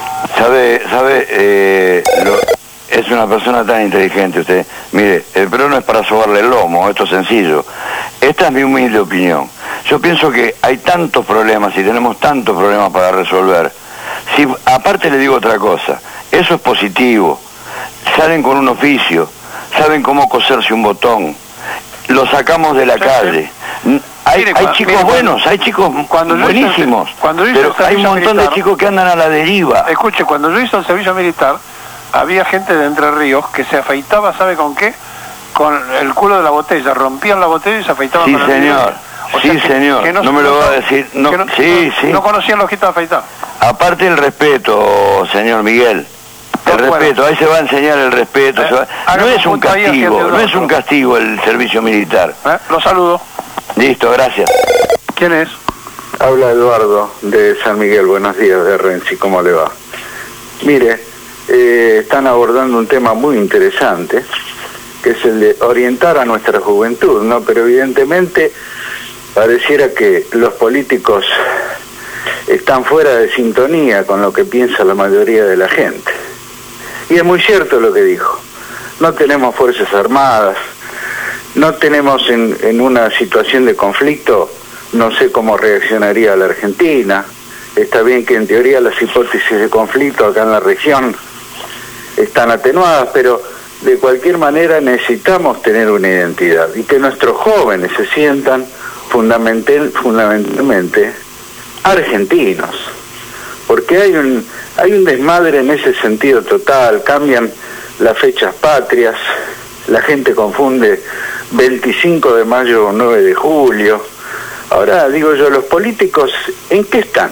Es una persona tan inteligente usted. Mire, pero no es para sobarle el lomo, esto es sencillo. Esta es mi humilde opinión. Yo pienso que hay tantos problemas y tenemos tantos problemas para resolver. Si, aparte le digo otra cosa, eso es positivo. Salen con un oficio, saben cómo coserse un botón, lo sacamos de la calle. Hay chicos buenos, hay chicos buenísimos, pero hay un montón de chicos que andan a la deriva. Escuche, cuando yo hice el servicio militar, había gente de Entre Ríos que se afeitaba, ¿sabe con qué? Con el culo de la botella, rompían la botella y se afeitaban sí, con el señor. Sí, señor, no me lo va a decir. No, sí. No conocían los quitos de afeitar. Aparte el respeto, señor Miguel. El respeto, ahí se va a enseñar el respeto. No es un castigo, no es un castigo el servicio militar. Lo saludo. Listo, gracias. ¿Quién es? Habla Eduardo de San Miguel, buenos días, de Renzi, ¿cómo le va? Mire, están abordando un tema muy interesante, que es el de orientar a nuestra juventud, ¿no? Pero evidentemente pareciera que los políticos están fuera de sintonía con lo que piensa la mayoría de la gente. Y es muy cierto lo que dijo. No tenemos fuerzas armadas, no tenemos en una situación de conflicto, no sé cómo reaccionaría la Argentina. Está bien que en teoría las hipótesis de conflicto acá en la región están atenuadas, pero de cualquier manera necesitamos tener una identidad y que nuestros jóvenes se sientan fundamentalmente argentinos, porque hay un desmadre en ese sentido total. Cambian las fechas patrias, la gente confunde 25 de mayo con 9 de julio. Ahora digo yo, los políticos, ¿en qué están?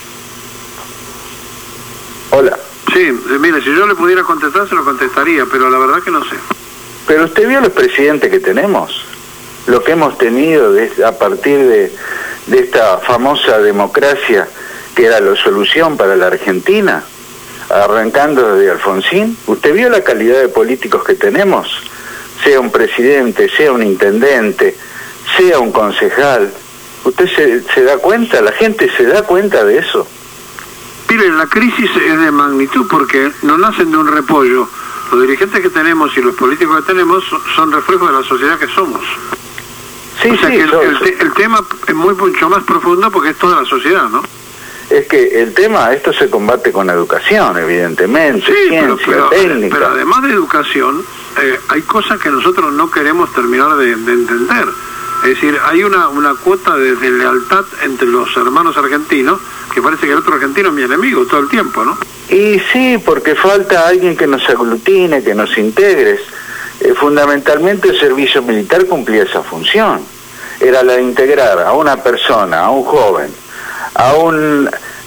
Hola. Sí, mire, si yo le pudiera contestar, se lo contestaría, pero la verdad que no sé. Pero usted vio los presidentes que tenemos, lo que hemos tenido a partir de esta famosa democracia que era la solución para la Argentina, arrancando desde Alfonsín. ¿Usted vio la calidad de políticos que tenemos? Sea un presidente, sea un intendente, sea un concejal. ¿Usted se da cuenta? ¿La gente se da cuenta de eso? Mire, la crisis es de magnitud porque no nacen de un repollo. Los dirigentes que tenemos y los políticos que tenemos son reflejos de la sociedad que somos. Sí, o sea sí, que el tema es mucho más profundo porque es toda la sociedad, ¿no? Es que el tema, esto se combate con educación, evidentemente, sí, ciencia, técnica. Pero además de educación, hay cosas que nosotros no queremos terminar de entender. Es decir, hay una cuota de lealtad entre los hermanos argentinos que parece que el otro argentino es mi enemigo todo el tiempo, ¿no? Y sí, porque falta alguien que nos aglutine, que nos integre. Fundamentalmente el servicio militar cumplía esa función. Era la de integrar a una persona, a un joven, a un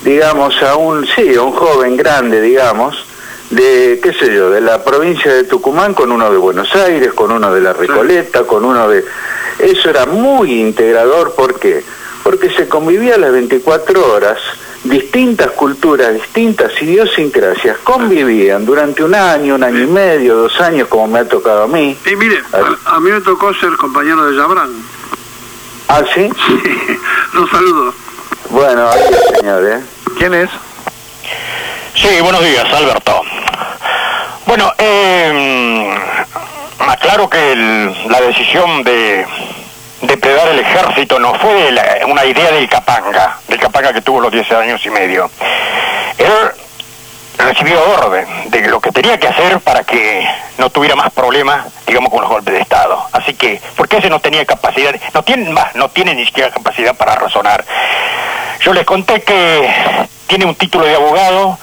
joven grande, digamos, de, qué sé yo, de la provincia de Tucumán con uno de Buenos Aires, con uno de La Recoleta, con uno de... Eso era muy integrador. ¿Por qué? Porque se convivía las 24 horas, distintas culturas, distintas idiosincrasias, convivían durante un año y medio, 2 años, como me ha tocado a mí. Y mire, a mí me tocó ser compañero de Yabrán. ¿Ah, sí? Sí, los saludo. Bueno, ahí el señor, ¿Quién es? Sí, buenos días, Alberto. Bueno, aclaro que la decisión de depredar el ejército no fue una idea del Capanga que tuvo los 10 años y medio. Él recibió orden de lo que tenía que hacer para que no tuviera más problemas, digamos, con los golpes de Estado. Así que, porque ese no tenía capacidad, no tiene ni siquiera capacidad para razonar. Yo les conté que tiene un título de abogado,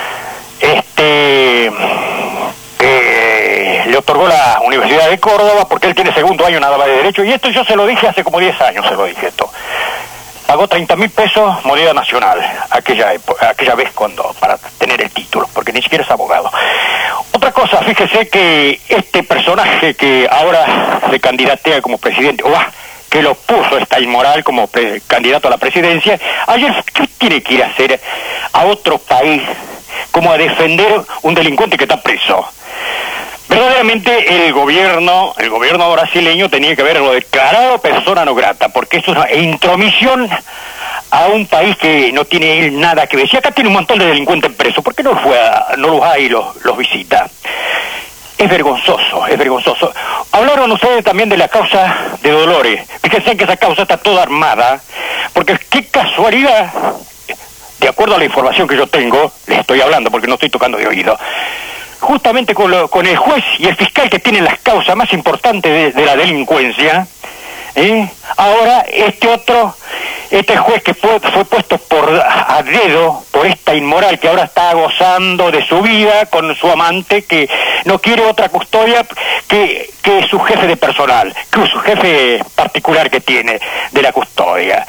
le otorgó la Universidad de Córdoba porque él tiene 2º año nada más de Derecho, y esto yo se lo dije hace como 10 años, se lo dije esto. Pagó 30.000 pesos moneda nacional aquella vez para tener el título, porque ni siquiera es abogado. Otra cosa, fíjese que este personaje que ahora se candidatea como presidente, que lo puso esta inmoral como candidato a la presidencia, ayer, ¿qué tiene que ir a hacer a otro país como a defender un delincuente que está preso? Verdaderamente el gobierno brasileño tenía que haberlo declarado persona no grata, porque eso es una intromisión a un país que no tiene nada que ver. Si acá tiene un montón de delincuentes presos, ¿por qué no los va y los visita? Es vergonzoso, es vergonzoso. Hablaron ustedes también de la causa de Dolores. Fíjense que esa causa está toda armada, porque qué casualidad, de acuerdo a la información que yo tengo, les estoy hablando porque no estoy tocando de oído, justamente con el juez y el fiscal que tienen las causas más importantes de la delincuencia, ahora este juez que fue puesto a dedo por esta inmoral que ahora está gozando de su vida con su amante, que no quiere otra custodia que su jefe de personal, que su jefe particular que tiene de la custodia.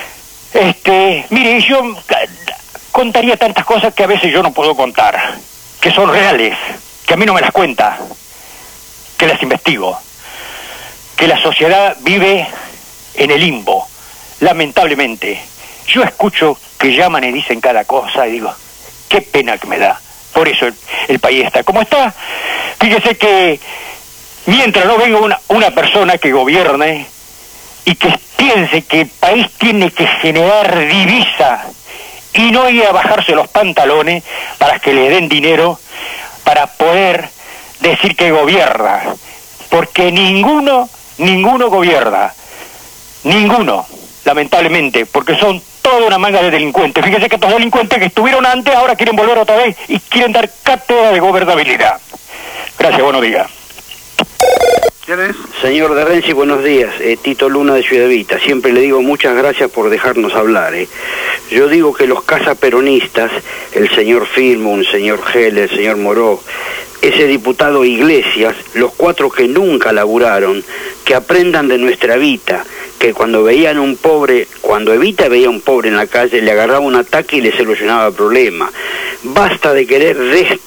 Mire, yo contaría tantas cosas que a veces yo no puedo contar, que son reales, que a mí no me las cuenta, que las investigo, que la sociedad vive en el limbo, lamentablemente. Yo escucho que llaman y dicen cada cosa y digo, qué pena que me da. Por eso el país está como está. Fíjese que mientras no venga una persona que gobierne y que piense que el país tiene que generar divisa y no ir a bajarse los pantalones para que le den dinero para poder decir que gobierna, porque ninguno ninguno gobierna. Ninguno, lamentablemente, porque son toda una manga de delincuentes. Fíjese que estos delincuentes que estuvieron antes ahora quieren volver otra vez y quieren dar cátedra de gobernabilidad. Gracias, buenos días. ¿Quién es? Señor de Renzi, buenos días. Tito Luna de Ciudad Evita. Siempre le digo muchas gracias por dejarnos hablar. Yo digo que los casaperonistas, el señor Filmo, el señor Gel, el señor Moró, ese diputado Iglesias, los 4 que nunca laburaron, que aprendan de nuestra Evita, que cuando veían un pobre, cuando Evita veía un pobre en la calle, le agarraba un ataque y le solucionaba el problema. Basta de querer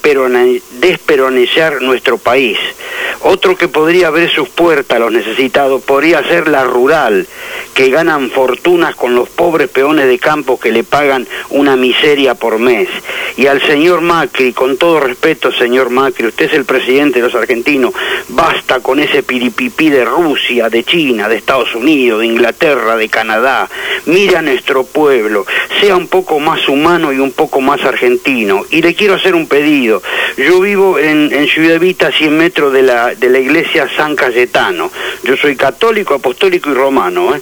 desperonizar nuestro país. Otro que podría abrir sus puertas a los necesitados podría ser la rural, que ganan fortunas con los pobres peones de campo que le pagan una miseria por mes. Y al señor Macri, con todo respeto, señor Macri, usted es el presidente de los argentinos, basta con ese piripipí de Rusia, de China, de Estados Unidos, de Inglaterra, de Canadá. Mira a nuestro pueblo, sea un poco más humano y un poco más argentino. Y le quiero hacer un pedido. Yo vivo en Ciudad Evita, a 100 metros de la iglesia San Cayetano. Yo soy católico, apostólico y romano.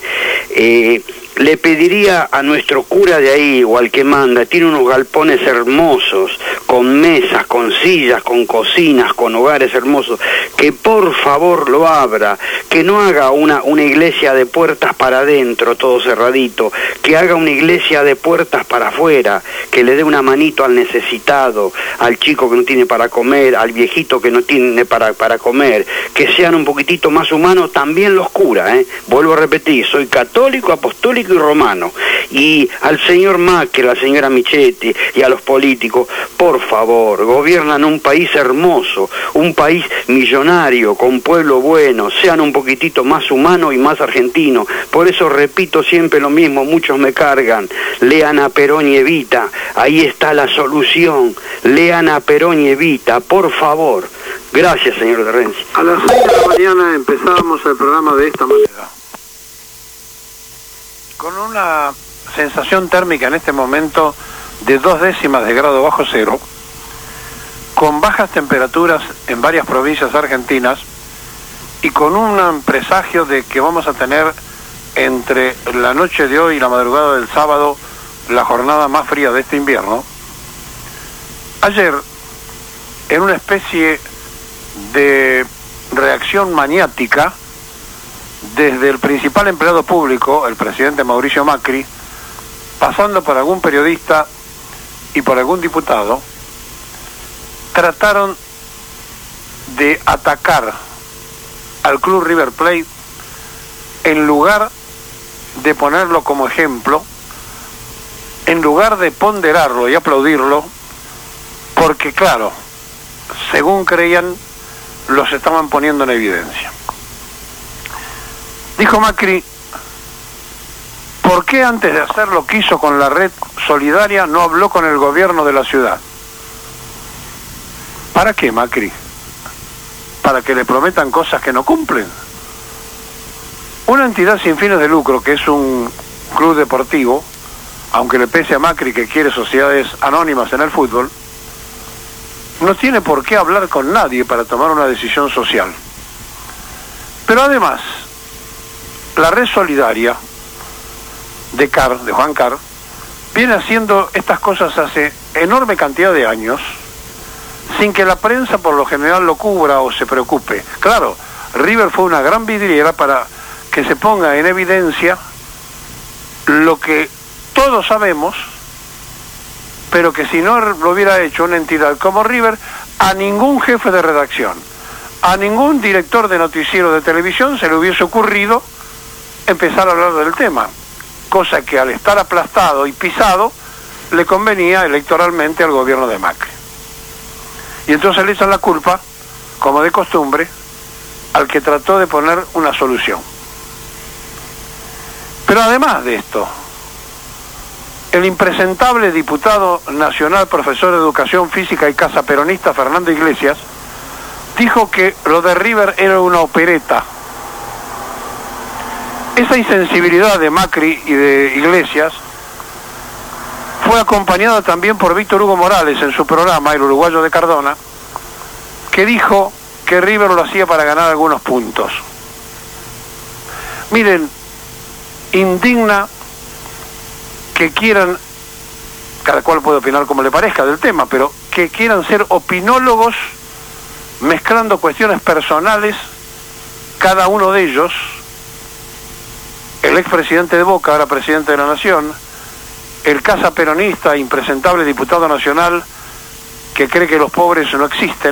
Le pediría a nuestro cura de ahí, o al que manda, tiene unos galpones hermosos, con mesas, con sillas, con cocinas, con hogares hermosos, que por favor lo abra, que no haga una iglesia de puertas para adentro, todo cerradito, que haga una iglesia de puertas para afuera, que le dé una manito al necesitado, al chico que no tiene para comer, al viejito que no tiene para comer, que sean un poquitito más humanos también los curas, Vuelvo a repetir, soy católico, apostólico y romano. Y al señor Macri, a la señora Michetti y a los políticos, por favor, gobiernan un país hermoso, un país millonario, con pueblo bueno, sean un poquitito más humanos y más argentinos. Por eso repito siempre lo mismo, muchos me cargan, lean a Perón y Evita, ahí está la solución, lean a Perón y Evita, por favor. Gracias, señor de Renzi. A las 6 de la mañana empezábamos el programa de esta manera, con una sensación térmica en este momento de 0,2 décimas de grado bajo cero, con bajas temperaturas en varias provincias argentinas y con un presagio de que vamos a tener entre la noche de hoy y la madrugada del sábado la jornada más fría de este invierno. Ayer, en una especie de reacción maniática, desde el principal empleado público, el presidente Mauricio Macri, pasando por algún periodista y por algún diputado, trataron de atacar al Club River Plate en lugar de ponerlo como ejemplo, en lugar de ponderarlo y aplaudirlo, porque claro, según creían, los estaban poniendo en evidencia. Dijo Macri, ¿por qué antes de hacer lo que hizo con la red solidaria no habló con el gobierno de la ciudad? ¿Para qué, Macri? ¿Para que le prometan cosas que no cumplen? Una entidad sin fines de lucro, que es un club deportivo, aunque le pese a Macri que quiere sociedades anónimas en el fútbol, no tiene por qué hablar con nadie para tomar una decisión social. Pero además, la red solidaria de Juan Carr, viene haciendo estas cosas hace enorme cantidad de años, sin que la prensa por lo general lo cubra o se preocupe. Claro, River fue una gran vidriera para que se ponga en evidencia lo que todos sabemos, pero que si no lo hubiera hecho una entidad como River, a ningún jefe de redacción, a ningún director de noticiero de televisión se le hubiese ocurrido empezar a hablar del tema, cosa que al estar aplastado y pisado le convenía electoralmente al gobierno de Macri. Y entonces le echan la culpa, como de costumbre, al que trató de poner una solución. Pero además de esto, el impresentable diputado nacional, profesor de educación física y casaperonista Fernando Iglesias, dijo que lo de River era una opereta. Esa insensibilidad de Macri y de Iglesias fue acompañada también por Víctor Hugo Morales en su programa, El Uruguayo de Cardona, que dijo que River lo hacía para ganar algunos puntos. Miren, indigna que quieran, cada cual puede opinar como le parezca del tema, pero que quieran ser opinólogos mezclando cuestiones personales, cada uno de ellos, el expresidente de Boca, ahora presidente de la Nación, el casa peronista, impresentable diputado nacional, que cree que los pobres no existen,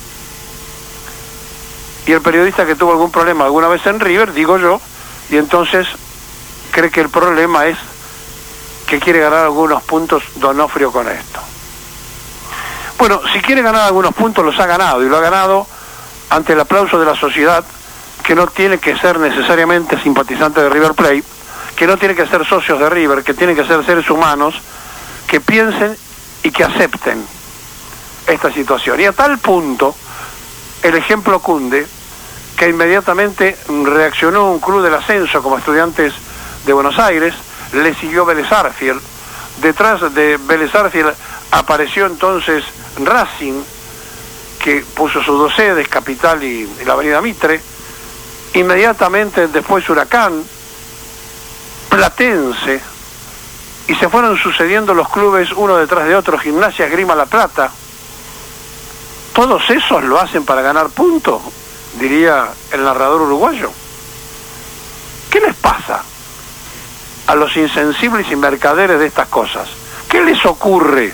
y el periodista que tuvo algún problema alguna vez en River, digo yo, y entonces cree que el problema es que quiere ganar algunos puntos Donofrio con esto. Bueno, si quiere ganar algunos puntos los ha ganado, y lo ha ganado ante el aplauso de la sociedad, que no tiene que ser necesariamente simpatizante de River Plate, que no tiene que ser socios de River, que tienen que ser seres humanos que piensen y que acepten esta situación. Y a tal punto el ejemplo cunde que inmediatamente reaccionó un club del ascenso como Estudiantes de Buenos Aires, le siguió Vélez Sarsfield, detrás de Vélez Sarsfield apareció entonces Racing, que puso sus dos sedes, Capital y la Avenida Mitre, inmediatamente después Huracán, Platense, y se fueron sucediendo los clubes uno detrás de otro, Gimnasia Esgrima La Plata. Todos esos lo hacen para ganar puntos, diría el narrador uruguayo. ¿Qué les pasa a los insensibles y mercaderes de estas cosas? ¿Qué les ocurre?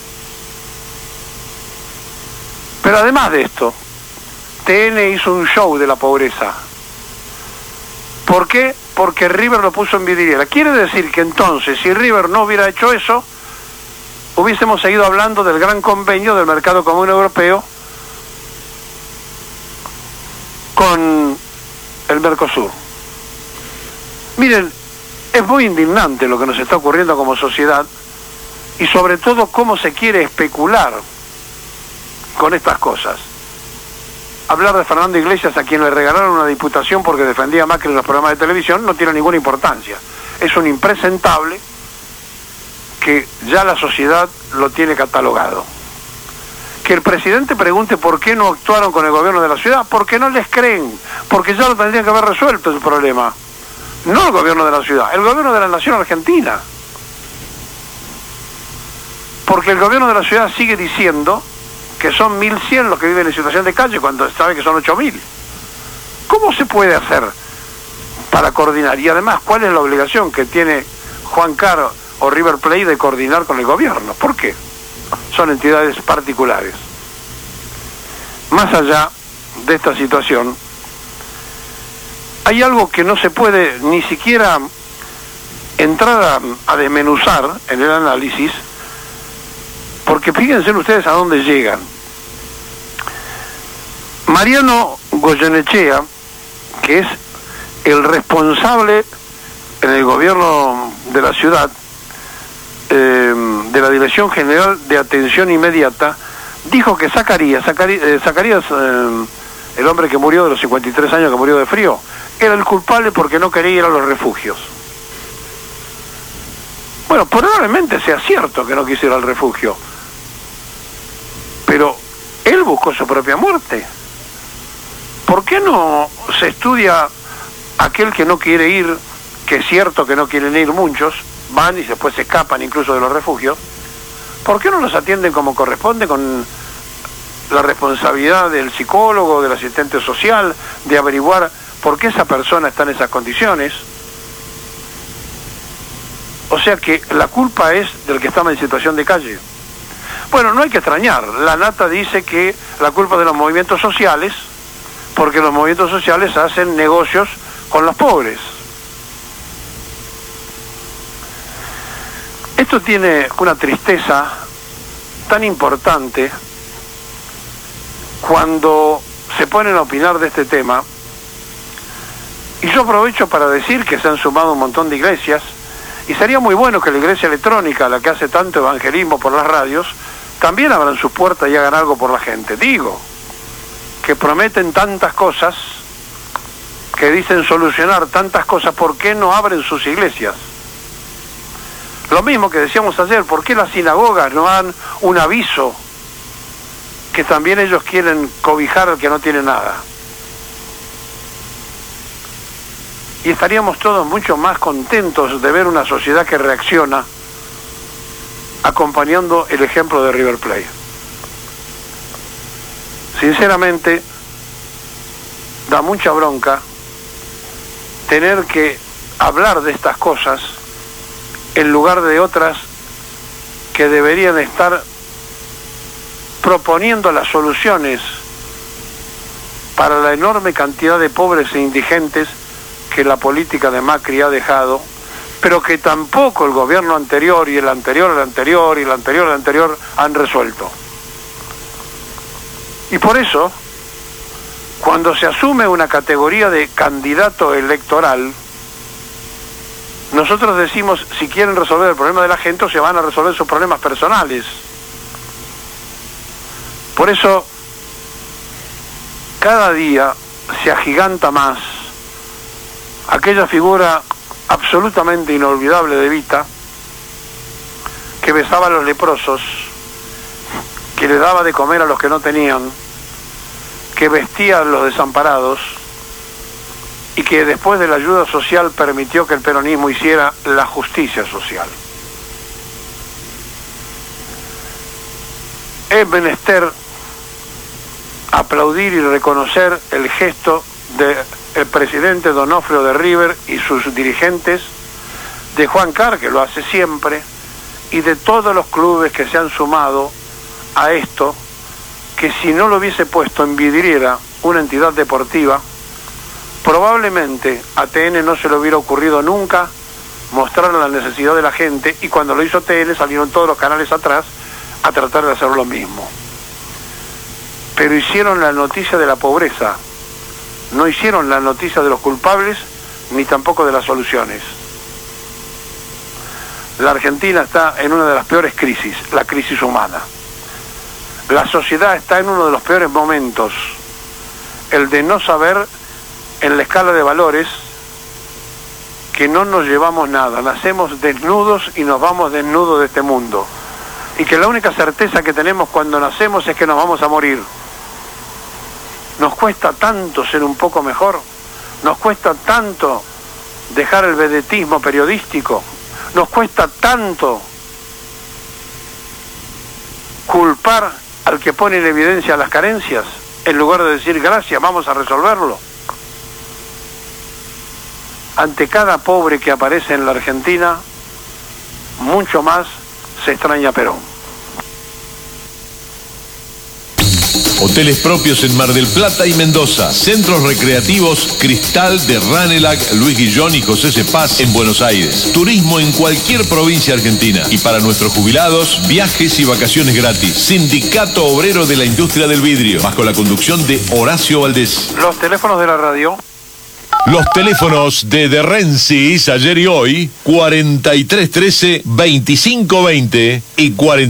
Pero además de esto, TN hizo un show de la pobreza. ¿Por qué? Porque River lo puso en vidriera. Quiere decir que entonces, si River no hubiera hecho eso, hubiésemos seguido hablando del gran convenio del Mercado Común Europeo con el Mercosur. Miren, es muy indignante lo que nos está ocurriendo como sociedad, y sobre todo cómo se quiere especular con estas cosas. Hablar de Fernando Iglesias, a quien le regalaron una diputación porque defendía a Macri en los programas de televisión, no tiene ninguna importancia. Es un impresentable que ya la sociedad lo tiene catalogado. Que el presidente pregunte por qué no actuaron con el gobierno de la ciudad, porque no les creen, porque ya lo tendrían que haber resuelto el problema. No el gobierno de la ciudad, el gobierno de la nación argentina. Porque el gobierno de la ciudad sigue diciendo que son 1.100 los que viven en situación de calle cuando sabe que son 8.000. ¿Cómo se puede hacer para coordinar? Y además, ¿cuál es la obligación que tiene Juan Caro o River Plate de coordinar con el gobierno? ¿Por qué? Son entidades particulares. Más allá de esta situación, hay algo que no se puede ni siquiera entrar a desmenuzar en el análisis, porque fíjense ustedes a dónde llegan. Mariano Goyenechea, que es el responsable en el gobierno de la ciudad de la Dirección General de Atención Inmediata, dijo que Zacarías, el hombre que murió de los 53 años, que murió de frío, era el culpable porque no quería ir a los refugios. Bueno, probablemente sea cierto que no quisiera el refugio, pero él buscó su propia muerte. ¿Por qué no se estudia aquel que no quiere ir, que es cierto que no quieren ir muchos, van y después se escapan incluso de los refugios? ¿Por qué no los atienden como corresponde, con la responsabilidad del psicólogo, del asistente social, de averiguar por qué esa persona está en esas condiciones? O sea que la culpa es del que estaba en situación de calle. Bueno, no hay que extrañar. La Nata dice que la culpa es de los movimientos sociales, porque los movimientos sociales hacen negocios con los pobres. Esto tiene una tristeza tan importante cuando se ponen a opinar de este tema, y yo aprovecho para decir que se han sumado un montón de iglesias, y sería muy bueno que la iglesia electrónica, la que hace tanto evangelismo por las radios, también abran sus puertas y hagan algo por la gente. Digo, que prometen tantas cosas, que dicen solucionar tantas cosas, ¿por qué no abren sus iglesias? Lo mismo que decíamos ayer, ¿por qué las sinagogas no dan un aviso que también ellos quieren cobijar al que no tiene nada? y estaríamos todos mucho más contentos de ver una sociedad que reacciona acompañando el ejemplo de River Plate. Sinceramente, da mucha bronca tener que hablar de estas cosas en lugar de otras que deberían estar proponiendo las soluciones para la enorme cantidad de pobres e indigentes que la política de Macri ha dejado, pero que tampoco el gobierno anterior y el anterior, el anterior y el anterior, el anterior han resuelto. Y por eso, cuando se asume una categoría de candidato electoral, nosotros decimos, si quieren resolver el problema de la gente, o se van a resolver sus problemas personales. Por eso, cada día se agiganta más aquella figura absolutamente inolvidable de Evita, que besaba a los leprosos, que le daba de comer a los que no tenían, que vestía a los desamparados, y que después de la ayuda social permitió que el peronismo hiciera la justicia social. Es menester aplaudir y reconocer el gesto del presidente Donofrio de River y sus dirigentes, de Juan Carr, que lo hace siempre, y de todos los clubes que se han sumado a esto, que si no lo hubiese puesto en vidriera una entidad deportiva, probablemente a TN no se le hubiera ocurrido nunca mostrar la necesidad de la gente, y cuando lo hizo TN salieron todos los canales atrás a tratar de hacer lo mismo. Pero hicieron la noticia de la pobreza, no hicieron la noticia de los culpables, ni tampoco de las soluciones. La Argentina está en una de las peores crisis, la crisis humana. La sociedad está en uno de los peores momentos, el de no saber en la escala de valores que no nos llevamos nada, nacemos desnudos y nos vamos desnudos de este mundo, y que la única certeza que tenemos cuando nacemos es que nos vamos a morir. Nos cuesta tanto ser un poco mejor, nos cuesta tanto dejar el vedetismo periodístico, nos cuesta tanto culpar al que pone en evidencia las carencias, en lugar de decir gracias, vamos a resolverlo. Ante cada pobre que aparece en la Argentina, mucho más se extraña Perón. Hoteles propios en Mar del Plata y Mendoza. Centros recreativos Cristal de Ranelagh, Luis Guillón y José Cepaz en Buenos Aires. Turismo en cualquier provincia argentina. Y para nuestros jubilados, viajes y vacaciones gratis. Sindicato Obrero de la Industria del Vidrio, bajo la conducción de Horacio Valdés. Los teléfonos de la radio. Los teléfonos de Rensis, ayer y hoy, 4313-2520 y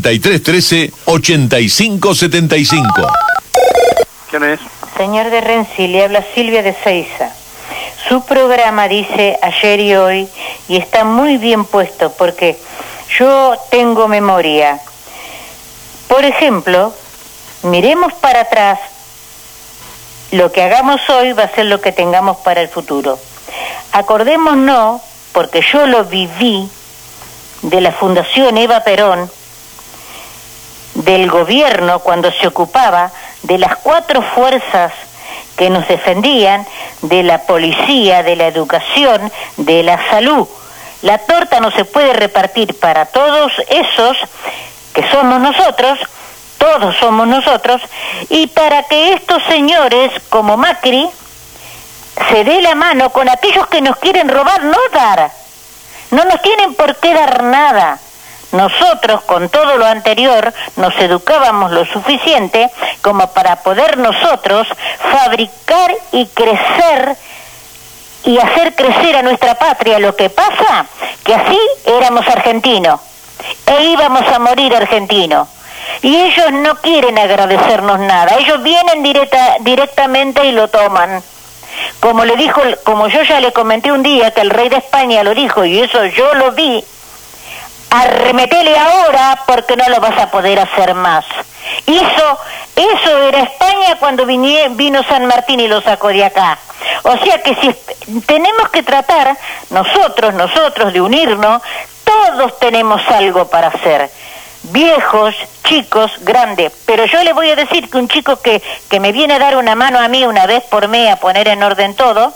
4313-8575. ¿Quién es? Señor de Renzi, le habla Silvia de Seiza. Su programa dice ayer y hoy y está muy bien puesto porque yo tengo memoria. Por ejemplo, miremos para atrás, lo que hagamos hoy va a ser lo que tengamos para el futuro. Acordémonos, porque yo lo viví, de la Fundación Eva Perón, del gobierno cuando se ocupaba de las 4 fuerzas que nos defendían, de la policía, de la educación, de la salud. La torta no se puede repartir para todos esos que somos nosotros, todos somos nosotros, y para que estos señores como Macri se dé la mano con aquellos que nos quieren robar, no dar. No nos tienen por qué dar nada. Nosotros, con todo lo anterior, nos educábamos lo suficiente como para poder nosotros fabricar y crecer y hacer crecer a nuestra patria. Lo que pasa, que así éramos argentinos e íbamos a morir argentinos. Y ellos no quieren agradecernos nada. Ellos vienen directamente y lo toman. Como le dijo, como yo ya le comenté un día que el rey de España lo dijo, y eso yo lo vi, arremetele ahora porque no lo vas a poder hacer más. Eso era España cuando vino San Martín y lo sacó de acá. O sea que si tenemos que tratar nosotros de unirnos, todos tenemos algo para hacer. Viejos, chicos, grandes. Pero yo le voy a decir que un chico que me viene a dar una mano a mí una vez por mes a poner en orden todo,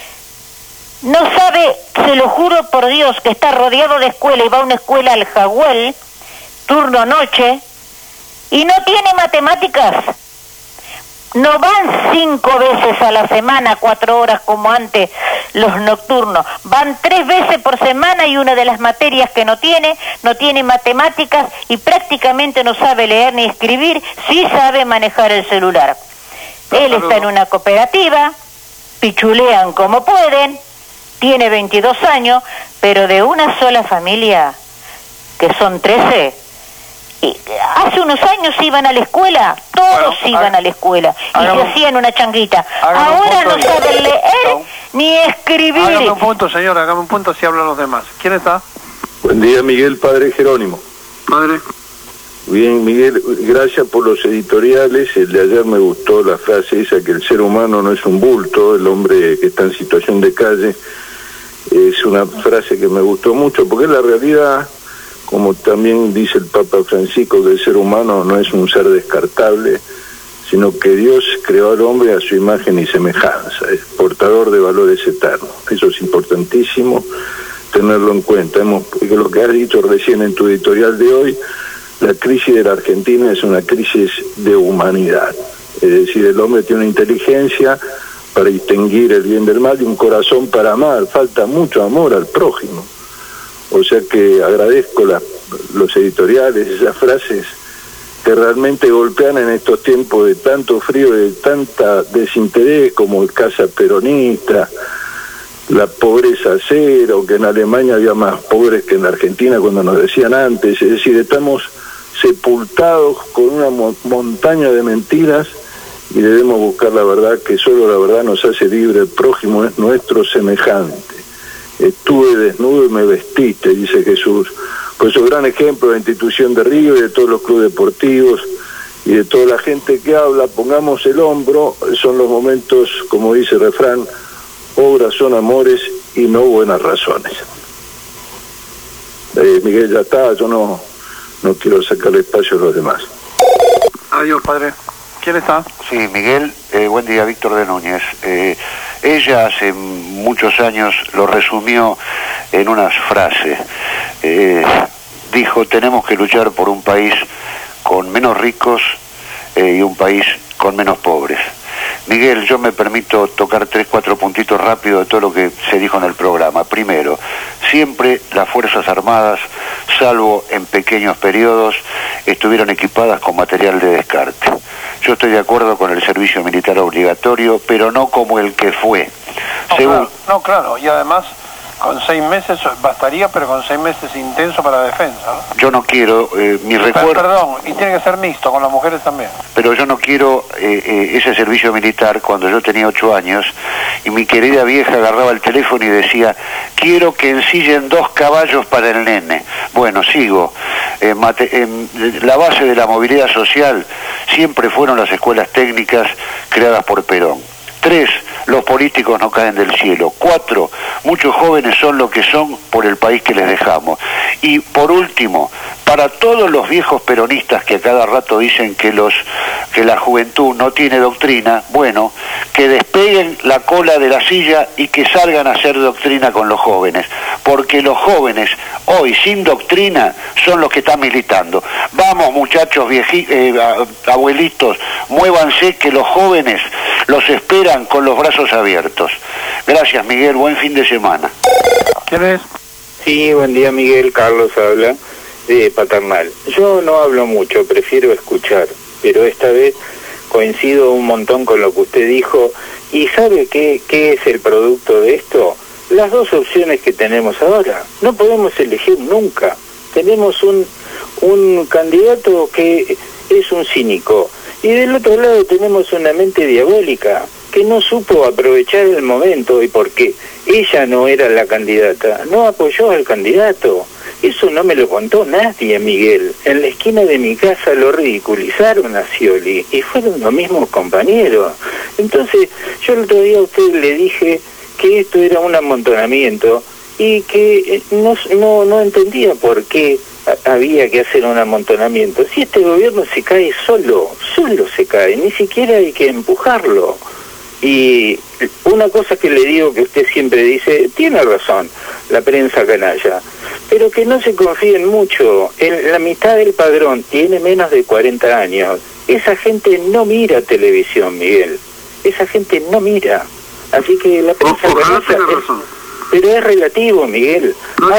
no sabe, se lo juro por Dios, que está rodeado de escuela y va a una escuela al Jaguel, turno noche, y no tiene matemáticas. No van 5 veces a la semana, 4 horas como antes los nocturnos. Van 3 veces por semana y una de las materias que no tiene matemáticas y prácticamente no sabe leer ni escribir, sí sabe manejar el celular. Él está en una cooperativa, pichulean como pueden, tiene 22 años, pero de una sola familia, que son 13, y hace unos años iban a la escuela, todos iban a la escuela y se hacían una changuita. Ahora no saben leer ni escribir. Hágame un punto, señor, hágame un punto, así hablan los demás. ¿Quién está? Buen día, Miguel, padre Jerónimo. Padre. Bien, Miguel, gracias por los editoriales. El de ayer me gustó la frase esa, que el ser humano no es un bulto, el hombre que está en situación de calle. Es una frase que me gustó mucho, porque es la realidad. Como también dice el Papa Francisco, que el ser humano no es un ser descartable, sino que Dios creó al hombre a su imagen y semejanza, es portador de valores eternos. Eso es importantísimo tenerlo en cuenta. Lo que has dicho recién en tu editorial de hoy, la crisis de la Argentina es una crisis de humanidad. Es decir, el hombre tiene una inteligencia para distinguir el bien del mal y un corazón para amar. Falta mucho amor al prójimo. O sea que agradezco los editoriales, esas frases que realmente golpean en estos tiempos de tanto frío, de tanta desinterés, como el casa peronista, la pobreza cero, que en Alemania había más pobres que en Argentina cuando nos decían antes. Es decir, estamos sepultados con una montaña de mentiras y debemos buscar la verdad, que solo la verdad nos hace libre. El prójimo es nuestro semejante. Estuve desnudo y me vestiste, dice Jesús. Por eso, gran ejemplo de la institución de Río y de todos los clubes deportivos y de toda la gente que habla. Pongamos el hombro, son los momentos, como dice el refrán, obras son amores y no buenas razones. Miguel, ya está, yo no quiero sacarle espacio a los demás. Adiós, padre. ¿Quién está? Sí, Miguel, buen día, Víctor de Núñez. Ella hace muchos años lo resumió en unas frases. Dijo, tenemos que luchar por un país con menos ricos y un país con menos pobres. Miguel, yo me permito tocar 3-4 puntitos rápidos de todo lo que se dijo en el programa. Primero, siempre las Fuerzas Armadas, salvo en pequeños periodos, estuvieron equipadas con material de descarte. Yo estoy de acuerdo con el servicio militar obligatorio, pero no como el que fue. Claro, y además con 6 meses bastaría, pero con 6 meses intenso para la defensa, ¿no? Yo no quiero, mi recuerdo... Perdón, y tiene que ser mixto, con las mujeres también. Pero yo no quiero ese servicio militar cuando yo tenía 8 años y mi querida vieja agarraba el teléfono y decía, quiero que ensillen 2 caballos para el nene. Bueno, sigo. La base de la movilidad social siempre fueron las escuelas técnicas creadas por Perón. 3, los políticos no caen del cielo. 4, muchos jóvenes son lo que son por el país que les dejamos. Y por último, para todos los viejos peronistas que a cada rato dicen que la juventud no tiene doctrina, bueno, que despeguen la cola de la silla y que salgan a hacer doctrina con los jóvenes, porque los jóvenes hoy sin doctrina son los que están militando. Vamos, muchachos, abuelitos, muévanse, que los jóvenes los esperan con los brazos abiertos. Gracias, Miguel, buen fin de semana. ¿Quién es? Sí, buen día, Miguel. Carlos habla de Paternal. Yo no hablo mucho, prefiero escuchar, pero esta vez coincido un montón con lo que usted dijo. ¿Y sabe qué es el producto de esto? Las 2 opciones que tenemos ahora. No podemos elegir nunca. Tenemos un candidato que es un cínico, y del otro lado tenemos una mente diabólica que no supo aprovechar el momento. ¿Y por qué? Ella no era la candidata, no apoyó al candidato. Eso no me lo contó nadie, Miguel. En la esquina de mi casa lo ridiculizaron a Scioli y fueron los mismos compañeros. Entonces, yo el otro día a usted le dije que esto era un amontonamiento y que no entendía por qué había que hacer un amontonamiento. Si este gobierno se cae solo se cae, ni siquiera hay que empujarlo. Y una cosa que le digo que usted siempre dice, tiene razón, la prensa canalla, pero que no se confíen mucho. La mitad del padrón tiene menos de 40 años. Esa gente no mira televisión, Miguel. Esa gente no mira. Así que la prensa Ojalá tenga razón. Pero es relativo, Miguel. No,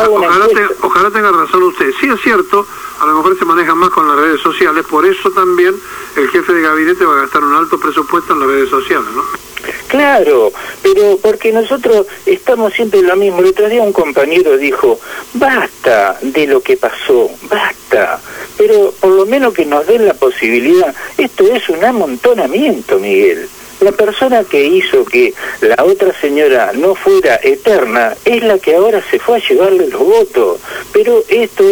ojalá tenga razón usted. Sí es cierto, a lo mejor se maneja más con las redes sociales, por eso también el jefe de gabinete va a gastar un alto presupuesto en las redes sociales, ¿no? Claro, pero porque nosotros estamos siempre en lo mismo. El otro día un compañero dijo, basta de lo que pasó, basta, pero por lo menos que nos den la posibilidad. Esto es un amontonamiento, Miguel. La persona que hizo que la otra señora no fuera eterna es la que ahora se fue a llevarle los votos. Pero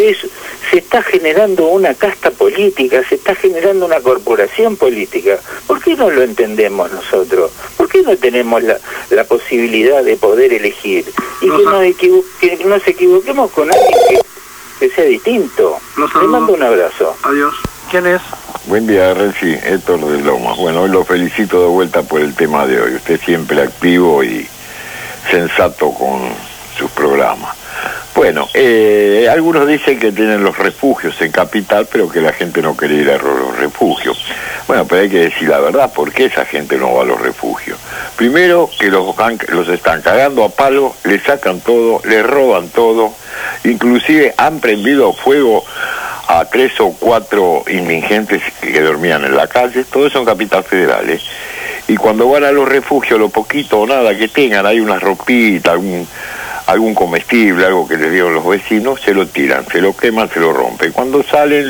se está generando una casta política, se está generando una corporación política. ¿Por qué no lo entendemos nosotros? ¿Por qué no tenemos la posibilidad de poder elegir? Y que nos equivoquemos con alguien que sea distinto. Le mando un abrazo. Adiós. ¿Quién es? Buen día, Renzi, Héctor de Lomas. Bueno, hoy lo felicito de vuelta por el tema de hoy. Usted siempre activo y sensato con sus programas. Bueno, algunos dicen que tienen los refugios en Capital, pero que la gente no quiere ir a los refugios. Bueno, pero hay que decir la verdad, ¿por qué esa gente no va a los refugios? Primero, que los están cagando a palo, le sacan todo, le roban todo, inclusive han prendido fuego a 3 o 4 indigentes que dormían en la calle, todo eso en Capital Federal, ¿eh? Y cuando van a los refugios, lo poquito o nada que tengan, hay una ropita, algún comestible, algo que les dieron los vecinos, se lo tiran, se lo queman, se lo rompen. Cuando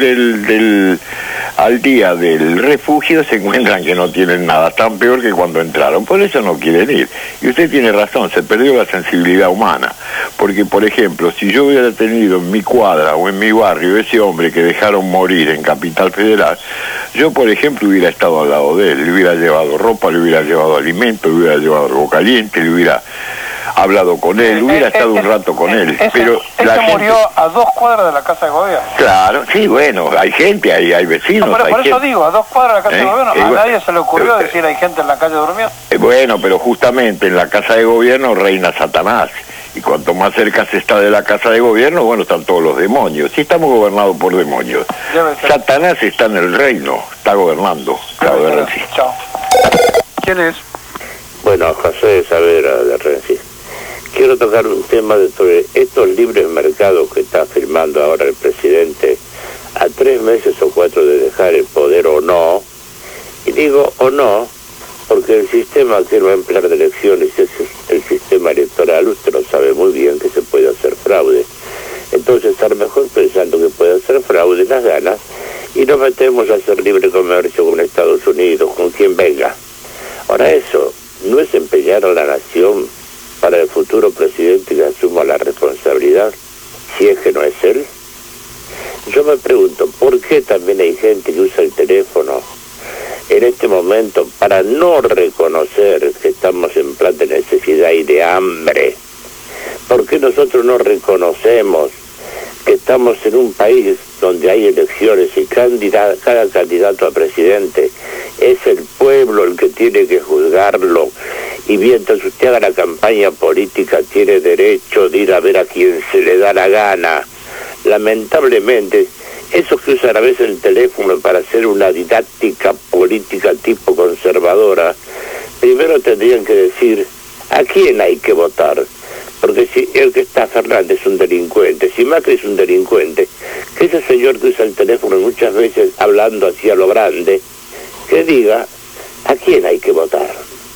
salen al día del refugio se encuentran que no tienen nada, tan peor que cuando entraron, por eso no quieren ir. Y usted tiene razón, se perdió la sensibilidad humana, porque por ejemplo, si yo hubiera tenido en mi cuadra o en mi barrio ese hombre que dejaron morir en Capital Federal, yo por ejemplo hubiera estado al lado de él, le hubiera llevado ropa, le hubiera llevado alimento, le hubiera llevado algo caliente, le hubiera hablado con él, hubiera estado un rato con él. Pero la gente murió a 2 cuadras de la casa de gobierno. Claro, sí, bueno, hay gente, hay vecinos. No, pero por eso digo, a 2 cuadras de la casa de gobierno, a nadie se le ocurrió pero, decir hay gente en la calle durmiendo. Bueno, pero justamente en la casa de gobierno reina Satanás. Y cuanto más cerca se está de la casa de gobierno, bueno, están todos los demonios. Sí, estamos gobernados por demonios. Satanás está en el reino, está gobernando. Chao. ¿Quién es? Bueno, José de Saavedra de Renzi. Quiero tocar un tema sobre estos libres mercados que está firmando ahora el presidente a 3 meses o 4 de dejar el poder o no. Y digo o no, porque el sistema que va a emplear de elecciones es el sistema electoral. Usted lo sabe muy bien que se puede hacer fraude. Entonces, estar mejor pensando que puede hacer fraude las ganas y nos metemos a hacer libre comercio con Estados Unidos, con quien venga. Ahora, eso no es empeñar a la nación para el futuro presidente que asuma la responsabilidad, si es que no es él. Yo me pregunto, ¿por qué también hay gente que usa el teléfono en este momento para no reconocer que estamos en plan de necesidad y de hambre? ¿Por qué nosotros no reconocemos que estamos en un país donde hay elecciones y cada candidato a presidente es el pueblo el que tiene que juzgarlo? Y mientras usted haga la campaña política tiene derecho de ir a ver a quien se le da la gana. Lamentablemente, esos que usan a veces el teléfono para hacer una didáctica política tipo conservadora, primero tendrían que decir a quién hay que votar. Porque si el que está Fernández es un delincuente, si Macri es un delincuente, que ese señor que usa el teléfono muchas veces hablando hacia lo grande, que diga a quién hay que votar.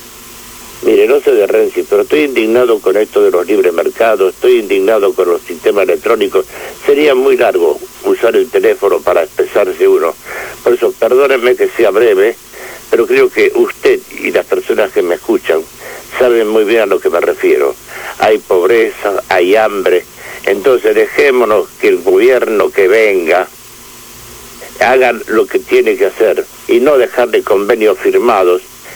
Mire, no sé de Renzi, pero estoy indignado con esto de los libres mercados, estoy indignado con los sistemas electrónicos. Sería muy largo usar el teléfono para expresarse uno. Por eso, perdónenme que sea breve, pero creo que usted y las personas que me escuchan saben muy bien a lo que me refiero. Hay pobreza, hay hambre, entonces dejémonos que el gobierno que venga haga lo que tiene que hacer y no dejarle convenios firmados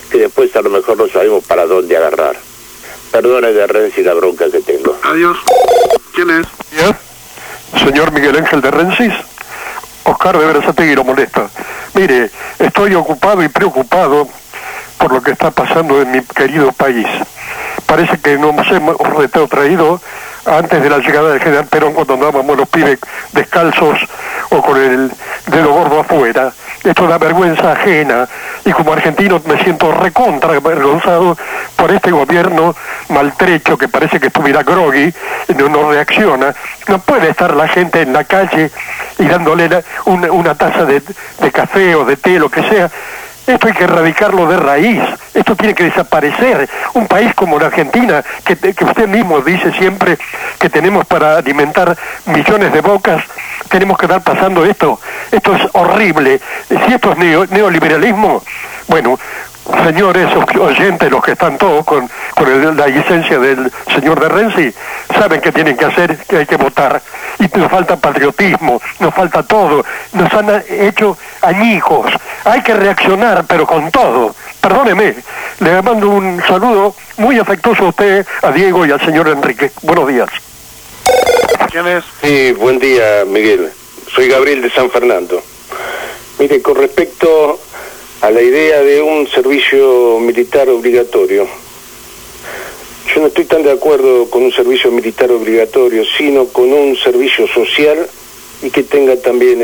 que después a lo mejor no sabemos para dónde agarrar. Perdone de Renzi la bronca que tengo. Adiós. ¿Quién es? Señor Miguel Ángel de Rensis, Oscar de Berazategui lo molesta. Mire, estoy ocupado y preocupado por lo que está pasando en mi querido país. Parece que nos hemos retrotraído antes de la llegada del general Perón, cuando andábamos los pibes descalzos o con el dedo gordo afuera. Esto da vergüenza ajena, y como argentino me siento recontra avergonzado por este gobierno maltrecho que parece que estuviera groggy, no reacciona. No puede estar la gente en la calle y dándole una taza de café o de té, lo que sea. Esto hay que erradicarlo de raíz, esto tiene que desaparecer. Un país como la Argentina, que usted mismo dice siempre que tenemos para alimentar millones de bocas, tenemos que estar pasando esto. Esto es horrible. Si esto es neoliberalismo, bueno, señores oyentes, los que están todos con la licencia del señor de Renzi, saben que tienen que hacer, que hay que votar. Y nos falta patriotismo, nos falta todo. Nos han hecho añicos. Hay que reaccionar, pero con todo. Perdóneme, le mando un saludo muy afectuoso a usted, a Diego y al señor Enrique. Buenos días. ¿Quién es? Sí, buen día, Miguel. Soy Gabriel de San Fernando. Mire, con respecto a la idea de un servicio militar obligatorio, yo no estoy tan de acuerdo con un servicio militar obligatorio, sino con un servicio social y que tenga también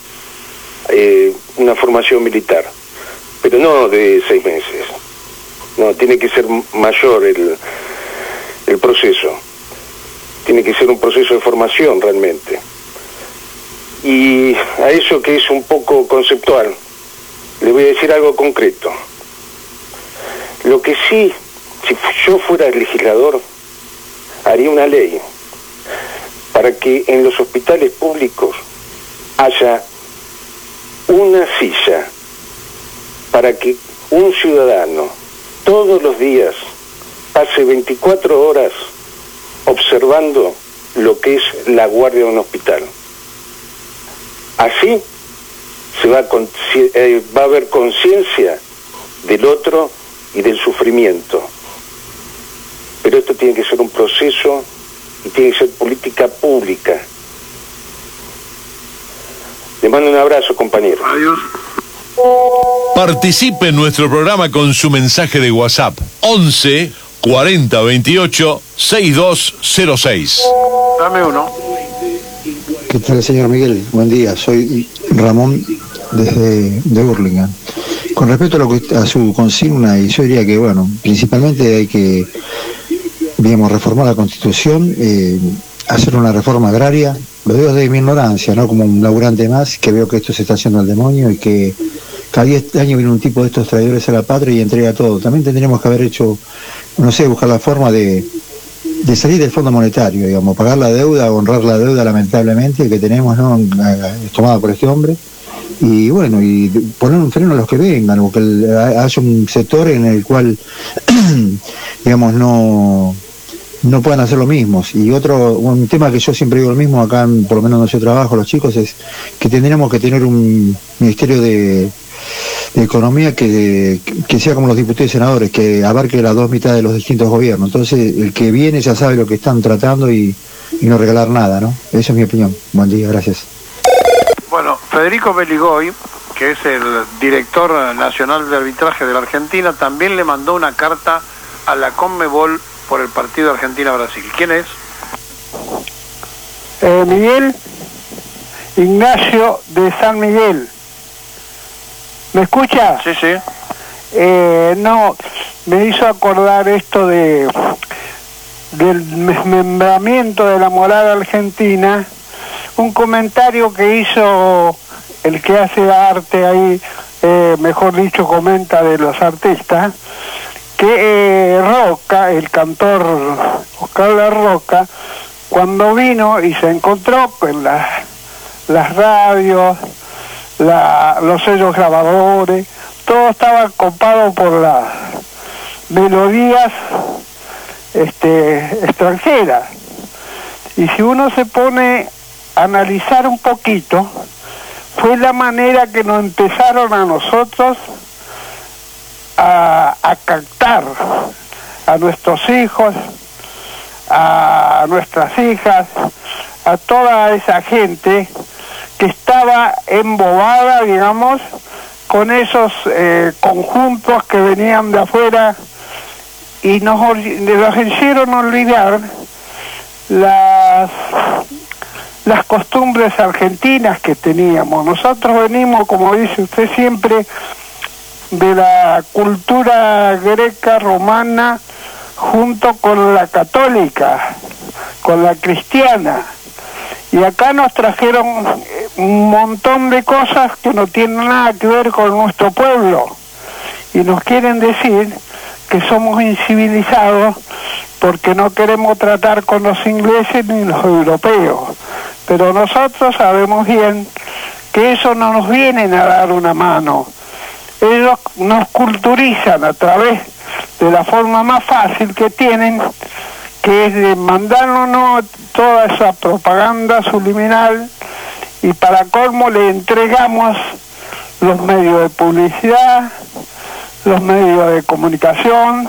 una formación militar, pero no de 6 meses. No, tiene que ser mayor el proceso. Tiene que ser un proceso de formación realmente. Y a eso que es un poco conceptual, le voy a decir algo concreto. Lo que sí, si yo fuera el legislador, haría una ley para que en los hospitales públicos haya una silla para que un ciudadano todos los días pase 24 horas observando lo que es la guardia de un hospital. Así va a haber conciencia del otro y del sufrimiento. Pero esto tiene que ser un proceso y tiene que ser política pública. Le mando un abrazo, compañero. Adiós. Participe en nuestro programa con su mensaje de WhatsApp 11 40 28 6206. Dame uno. ¿Qué tal, señor Miguel? Buen día, soy Ramón de Hurlingham. Con respecto a su consigna, y yo diría que, bueno, principalmente hay que, digamos, reformar la Constitución, hacer una reforma agraria. Lo digo desde mi ignorancia, ¿no? Como un laburante más, que veo que esto se está haciendo al demonio y que cada 10 años viene un tipo de estos traidores a la patria y entrega todo. También tendríamos que haber hecho, no sé, buscar la forma de salir del Fondo Monetario, digamos, pagar la deuda, honrar la deuda lamentablemente que tenemos, ¿no?, tomada por este hombre, y bueno, y poner un freno a los que vengan, o que haya un sector en el cual digamos no puedan hacer lo mismo. Y un tema que yo siempre digo lo mismo acá, por lo menos donde yo trabajo, los chicos, es que tendríamos que tener un ministerio de economía que sea como los diputados y senadores, que abarque las dos mitades de los distintos gobiernos. Entonces el que viene ya sabe lo que están tratando y no regalar nada, ¿no? Esa es mi opinión. Buen día, gracias. Bueno, Federico Beligoy, que es el director nacional de arbitraje de la Argentina, también le mandó una carta a la Conmebol por el partido Argentina-Brasil. ¿Quién es? Miguel Ignacio de San Miguel. ¿Me escucha? Sí, sí. No, me hizo acordar esto del desmembramiento de la moral argentina, un comentario que hizo el que hace arte ahí, mejor dicho, comenta de los artistas, que Roca, el cantor Oscar La Roca, cuando vino y se encontró con las radios, los sellos grabadores, todo estaba copado por las melodías extranjeras. Y si uno se pone a analizar un poquito, fue la manera que nos empezaron a nosotros a a captar a nuestros hijos, a nuestras hijas, a toda esa gente que estaba embobada, digamos, con esos conjuntos que venían de afuera y nos hicieron olvidar las costumbres argentinas que teníamos. Nosotros venimos, como dice usted siempre, de la cultura greca romana junto con la católica, con la cristiana, y acá nos trajeron un montón de cosas que no tienen nada que ver con nuestro pueblo y nos quieren decir que somos incivilizados porque no queremos tratar con los ingleses ni los europeos, pero nosotros sabemos bien que eso no nos vienen a dar una mano. Ellos nos culturizan a través de la forma más fácil que tienen, que es de mandarnos toda esa propaganda subliminal, y para colmo le entregamos los medios de publicidad, los medios de comunicación,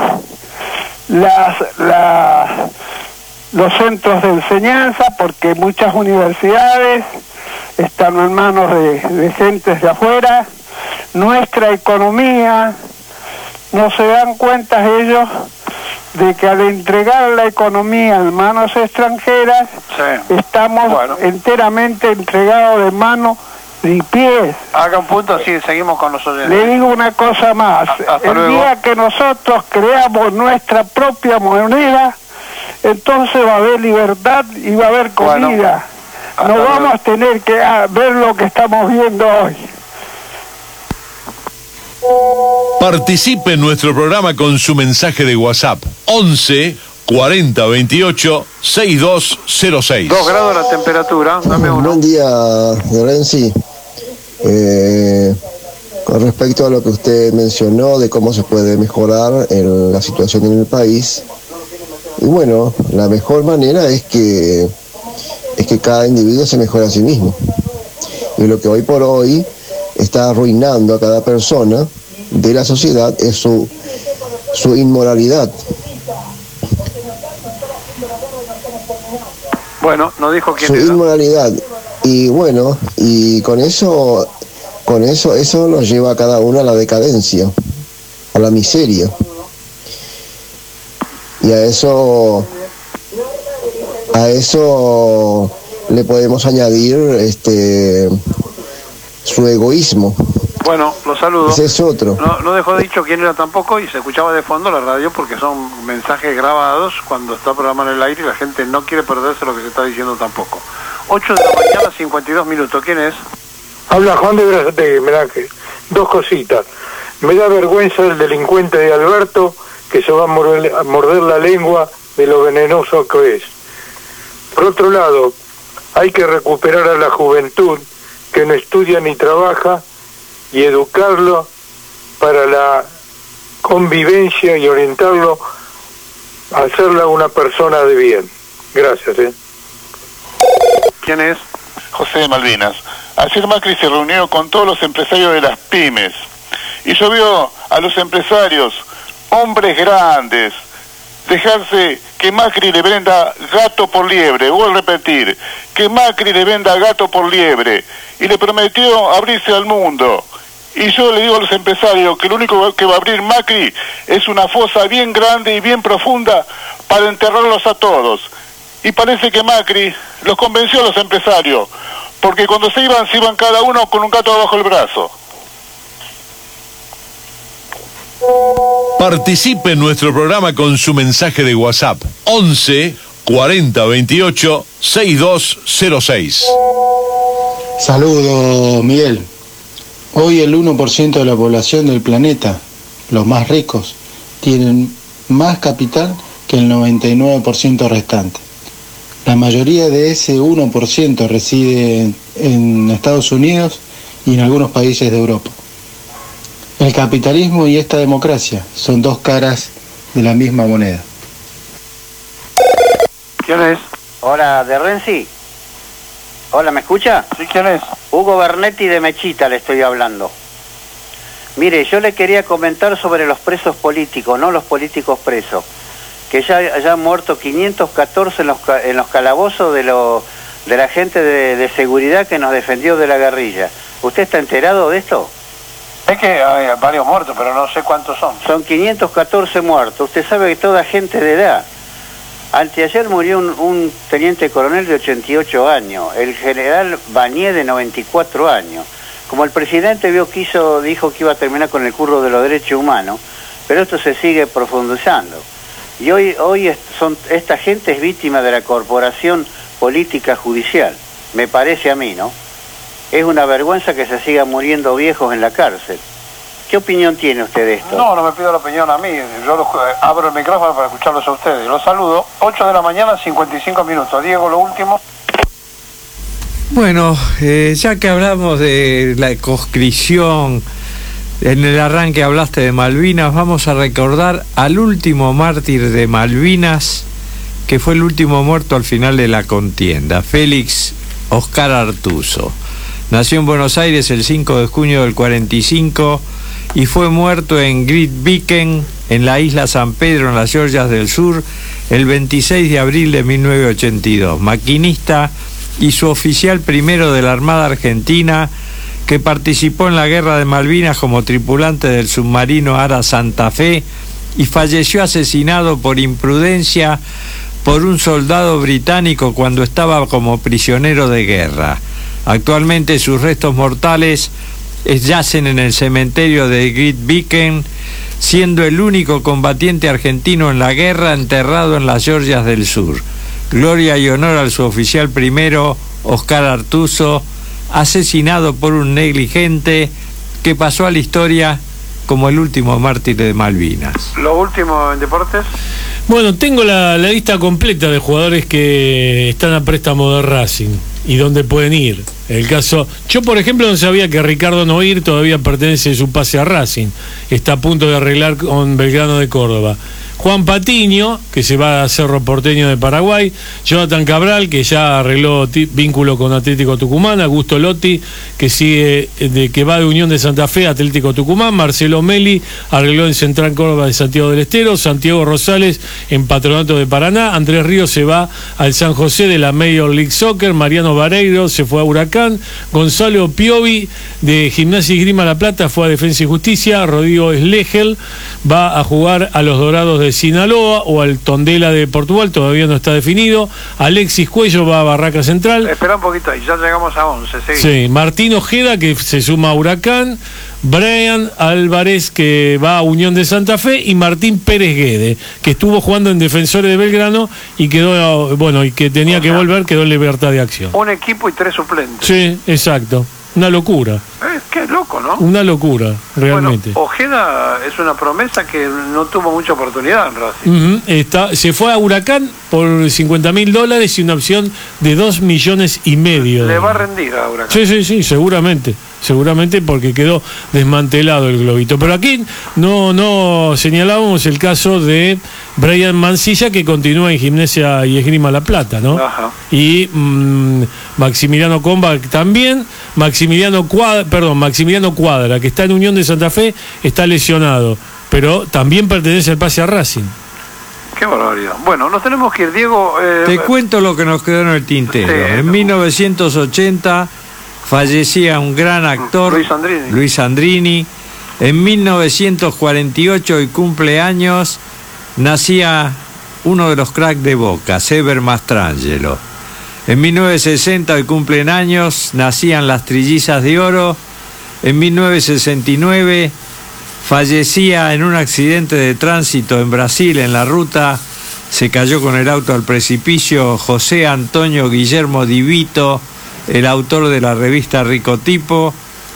los centros de enseñanza, porque muchas universidades están en manos de gentes de afuera, nuestra economía. No se dan cuenta ellos de que al entregar la economía en manos extranjeras, estamos enteramente entregados de manos y pies. Haga un punto, sí, seguimos con los oyentes. Le digo una cosa más. El luego. día que nosotros creamos nuestra propia moneda, entonces va a haber libertad y va a haber comida. No vamos a tener que ver lo que estamos viendo hoy. Participe en nuestro programa con su mensaje de WhatsApp 11 40 28 6206. 2 grados la temperatura. Dame uno. Buen día, Renzi. Con respecto a lo que usted mencionó de cómo se puede mejorar la situación en el país, y bueno, la mejor manera es que cada individuo se mejore a sí mismo. Y lo que hoy por hoy está arruinando a cada persona de la sociedad es su inmoralidad. Bueno, no dijo quién Su era. inmoralidad. Y bueno, y con eso nos lleva a cada uno a la decadencia, a la miseria. Y a eso le podemos añadir su egoísmo. Bueno, lo saludo. Ese es otro. No dejó dicho quién era tampoco, y se escuchaba de fondo la radio porque son mensajes grabados cuando está programado en el aire y la gente no quiere perderse lo que se está diciendo tampoco. 8 de la mañana, 52 minutos. ¿Quién es? Habla Juan de Berazategui. Mirá que 2 cositas. Me da vergüenza el delincuente de Alberto que se va a morder la lengua de lo venenoso que es. Por otro lado, hay que recuperar a la juventud que no estudia ni trabaja y educarlo para la convivencia y orientarlo a hacerla una persona de bien. Gracias. ¿Quién es? José de Malvinas. Ayer Macri se reunió con todos los empresarios de las pymes y yo veo a los empresarios, hombres grandes, dejarse que Macri le venda gato por liebre. Voy a repetir, que Macri le venda gato por liebre, y le prometió abrirse al mundo. Y yo le digo a los empresarios que lo único que va a abrir Macri es una fosa bien grande y bien profunda para enterrarlos a todos. Y parece que Macri los convenció a los empresarios, porque cuando se iban cada uno con un gato bajo el brazo. Participe en nuestro programa con su mensaje de WhatsApp 11 40 28 6206. Saludos, Miguel. Hoy el 1% de la población del planeta, los más ricos, tienen más capital que el 99% restante. La mayoría de ese 1% reside en Estados Unidos y en algunos países de Europa. El capitalismo y esta democracia son 2 caras de la misma moneda. ¿Quién es? Hola, ¿de Renzi? Hola, ¿me escucha? Sí, ¿quién es? Hugo Bernetti de Mechita le estoy hablando. Mire, yo le quería comentar sobre los presos políticos, no los políticos presos, que ya han muerto 514 en los calabozos de la gente de seguridad que nos defendió de la guerrilla. ¿Usted está enterado de esto? Es que hay varios muertos, pero no sé cuántos son. Son 514 muertos. Usted sabe que toda gente de edad. Anteayer murió un teniente coronel de 88 años, el general Bañé de 94 años. Como el presidente dijo que iba a terminar con el curro de los derechos humanos, pero esto se sigue profundizando. Y hoy esta gente es víctima de la corporación política judicial, me parece a mí, ¿no? Es una vergüenza que se sigan muriendo viejos en la cárcel. ¿Qué opinión tiene usted de esto? No me pido la opinión a mí, yo abro el micrófono para escucharlos a ustedes. Los saludo, 8 de la mañana, 55 minutos. Diego, lo último. Bueno, ya que hablamos de la conscripción, en el arranque hablaste de Malvinas, vamos a recordar al último mártir de Malvinas, que fue el último muerto al final de la contienda, Félix Oscar Artuso. Nació en Buenos Aires el 5 de junio del 45 y fue muerto en Grytviken, en la isla San Pedro, en las Georgias del Sur, el 26 de abril de 1982. Maquinista y suboficial primero de la Armada Argentina, que participó en la Guerra de Malvinas como tripulante del submarino Ara Santa Fe y falleció asesinado por imprudencia por un soldado británico cuando estaba como prisionero de guerra. Actualmente sus restos mortales yacen en el cementerio de Grytviken, siendo el único combatiente argentino en la guerra enterrado en las Georgias del Sur. Gloria y honor al suboficial primero, Oscar Artuso, asesinado por un negligente que pasó a la historia como el último mártir de Malvinas. Lo último en deportes. Bueno, tengo la lista completa de jugadores que están a préstamo de Racing y dónde pueden ir. El caso, yo por ejemplo no sabía que Ricardo Noir todavía pertenece su pase a Racing, está a punto de arreglar con Belgrano de Córdoba. Juan Patiño, que se va a Cerro Porteño de Paraguay, Jonathan Cabral, que ya arregló vínculo con Atlético Tucumán, Augusto Lotti, que va de Unión de Santa Fe a Atlético Tucumán, Marcelo Meli arregló en Central Córdoba de Santiago del Estero, Santiago Rosales en Patronato de Paraná, Andrés Ríos se va al San José de la Major League Soccer, Mariano Vareiro se fue a Huracán, Gonzalo Piovi de Gimnasia y Esgrima La Plata fue a Defensa y Justicia, Rodrigo Schlegel va a jugar a los Dorados de Sinaloa o al Tondela de Portugal, todavía no está definido. Alexis Cuello va a Barraca Central. Espera un poquito ahí, ya llegamos a 11. Seguimos. Sí, Martín Ojeda, que se suma a Huracán, Brian Álvarez, que va a Unión de Santa Fe, y Martín Pérez Guede, que estuvo jugando en Defensores de Belgrano y quedó, y que tenía que volver, quedó en libertad de acción. Un equipo y 3 suplentes. Sí, exacto. Una locura. Qué loco, ¿no? Una locura, realmente. Bueno, Ojeda es una promesa que no tuvo mucha oportunidad en Racing. Se fue a Huracán por $50.000 y una opción de $2,5 millones. Le va a rendir a Huracán. Sí, seguramente porque quedó desmantelado el globito. Pero aquí no señalábamos el caso de Brian Mancilla, que continúa en Gimnasia y Esgrima La Plata, ¿no? Ajá. Y Maximiliano Comba también. Maximiliano Cuadra, que está en Unión de Santa Fe, está lesionado, pero también pertenece al pase a Racing. Qué barbaridad. Bueno, nos tenemos que ir, Diego. Te cuento lo que nos quedó en el tintero. En 1980 fallecía un gran actor, Luis Sandrini. En 1948, y cumpleaños, nacía uno de los cracks de Boca, Sever Mastrangelo. En 1960, y cumplen años, nacían las Trillizas de Oro. En 1969 fallecía en un accidente de tránsito en Brasil, en la ruta, se cayó con el auto al precipicio, José Antonio Guillermo Di Vito, el autor de la revista Ricotipo.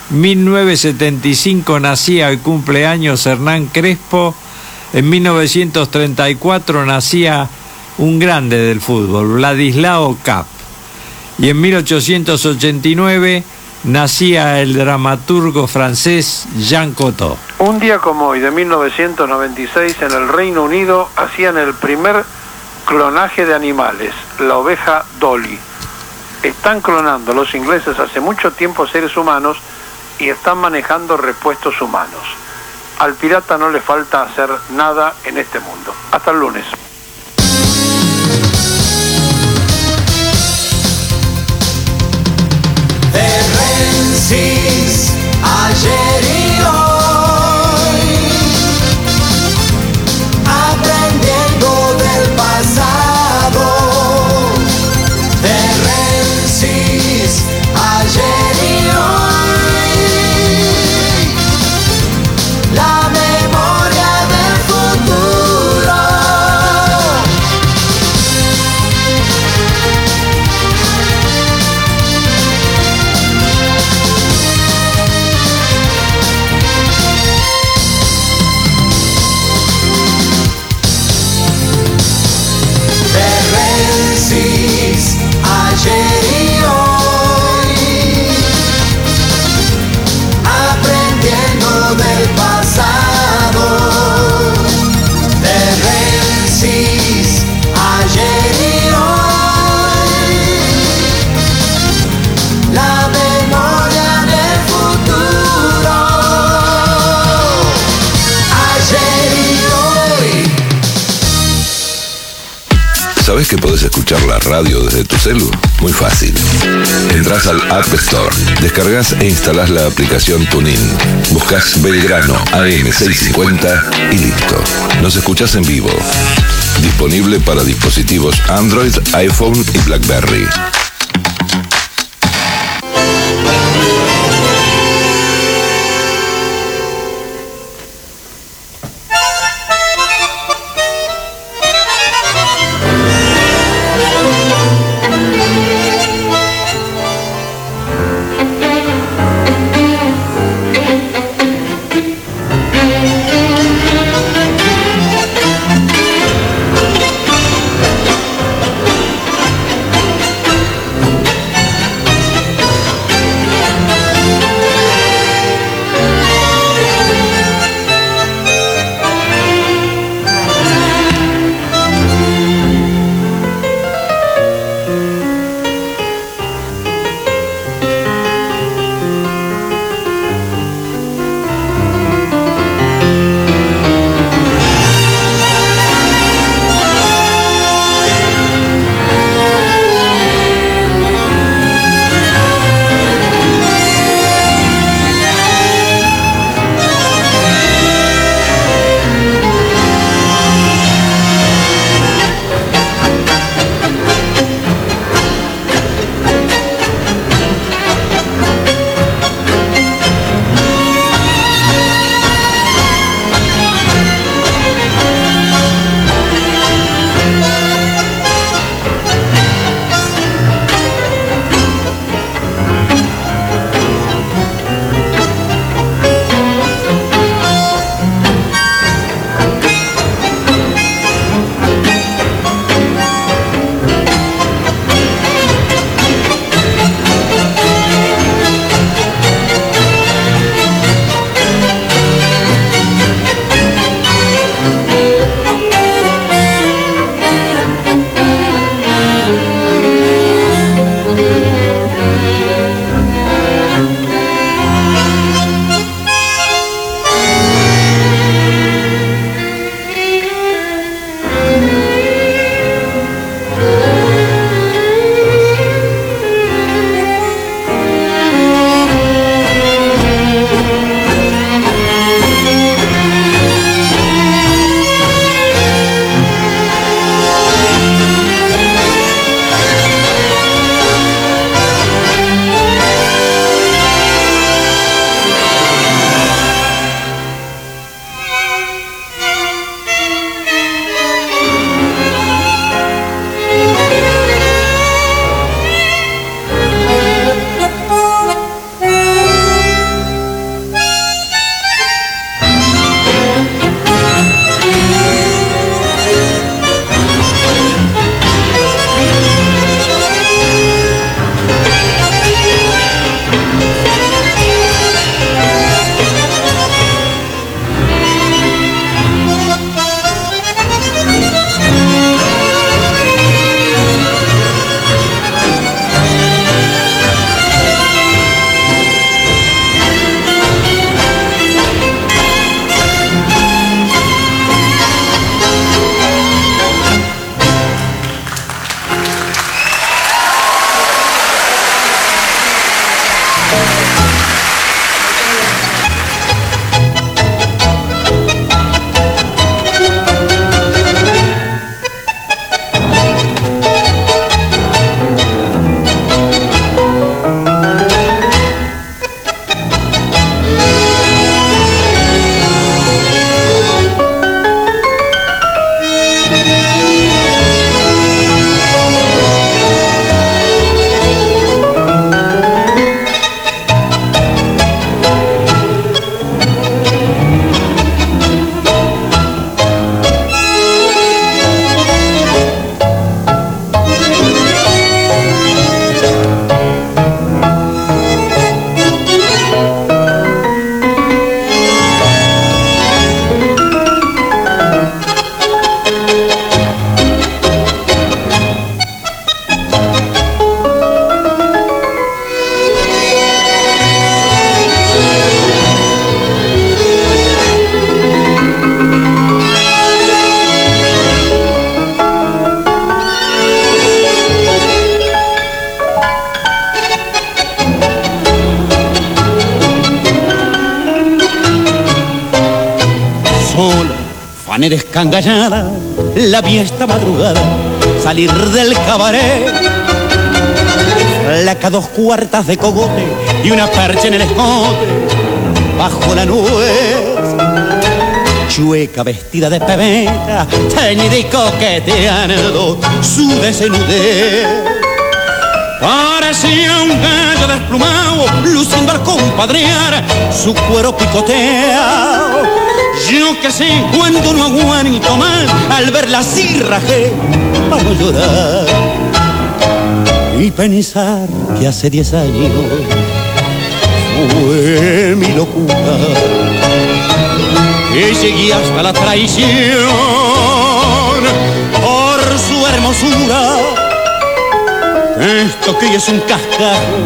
1975 nacía y cumpleaños Hernán Crespo. En 1934 nacía un grande del fútbol, Vladislao Cap. Y en 1889 nacía el dramaturgo francés Jean Cocteau. Un día como hoy, de 1996, en el Reino Unido hacían el primer clonaje de animales, la oveja Dolly. Están clonando los ingleses hace mucho tiempo seres humanos y están manejando repuestos humanos. Al pirata no le falta hacer nada en este mundo. Hasta el lunes. Rensis, ayer y hoy, aprendiendo del pasado. De Rensis, ayer y hoy, la memoria del futuro. Ayer y hoy, aprendiendo del pasado. De Rensis, ayer y hoy, la memoria del futuro. Ayer y hoy. ¿Sabés que podés escuchar la radio desde tu celu? Muy fácil. Entrás al App Store, descargas e instalás la aplicación TuneIn. Buscás Belgrano AM650 y listo. Nos escuchás en vivo. Disponible para dispositivos Android, iPhone y BlackBerry. manera escangallada, la vi esta madrugada salir del cabaret. Flaca 2 cuartas de cogote y una percha en el escote, bajo la nuez. Chueca vestida de pebeta, teñida y coqueteando su desnudez. Parecía un gallo desplumado, luciendo al compadrear su cuero picoteado. Yo que sé cuando no aguanto más, al verla así rajé para no llorar y pensar que hace 10 años fue mi locura. Y llegué hasta la traición por su hermosura. Esto que es un cascajo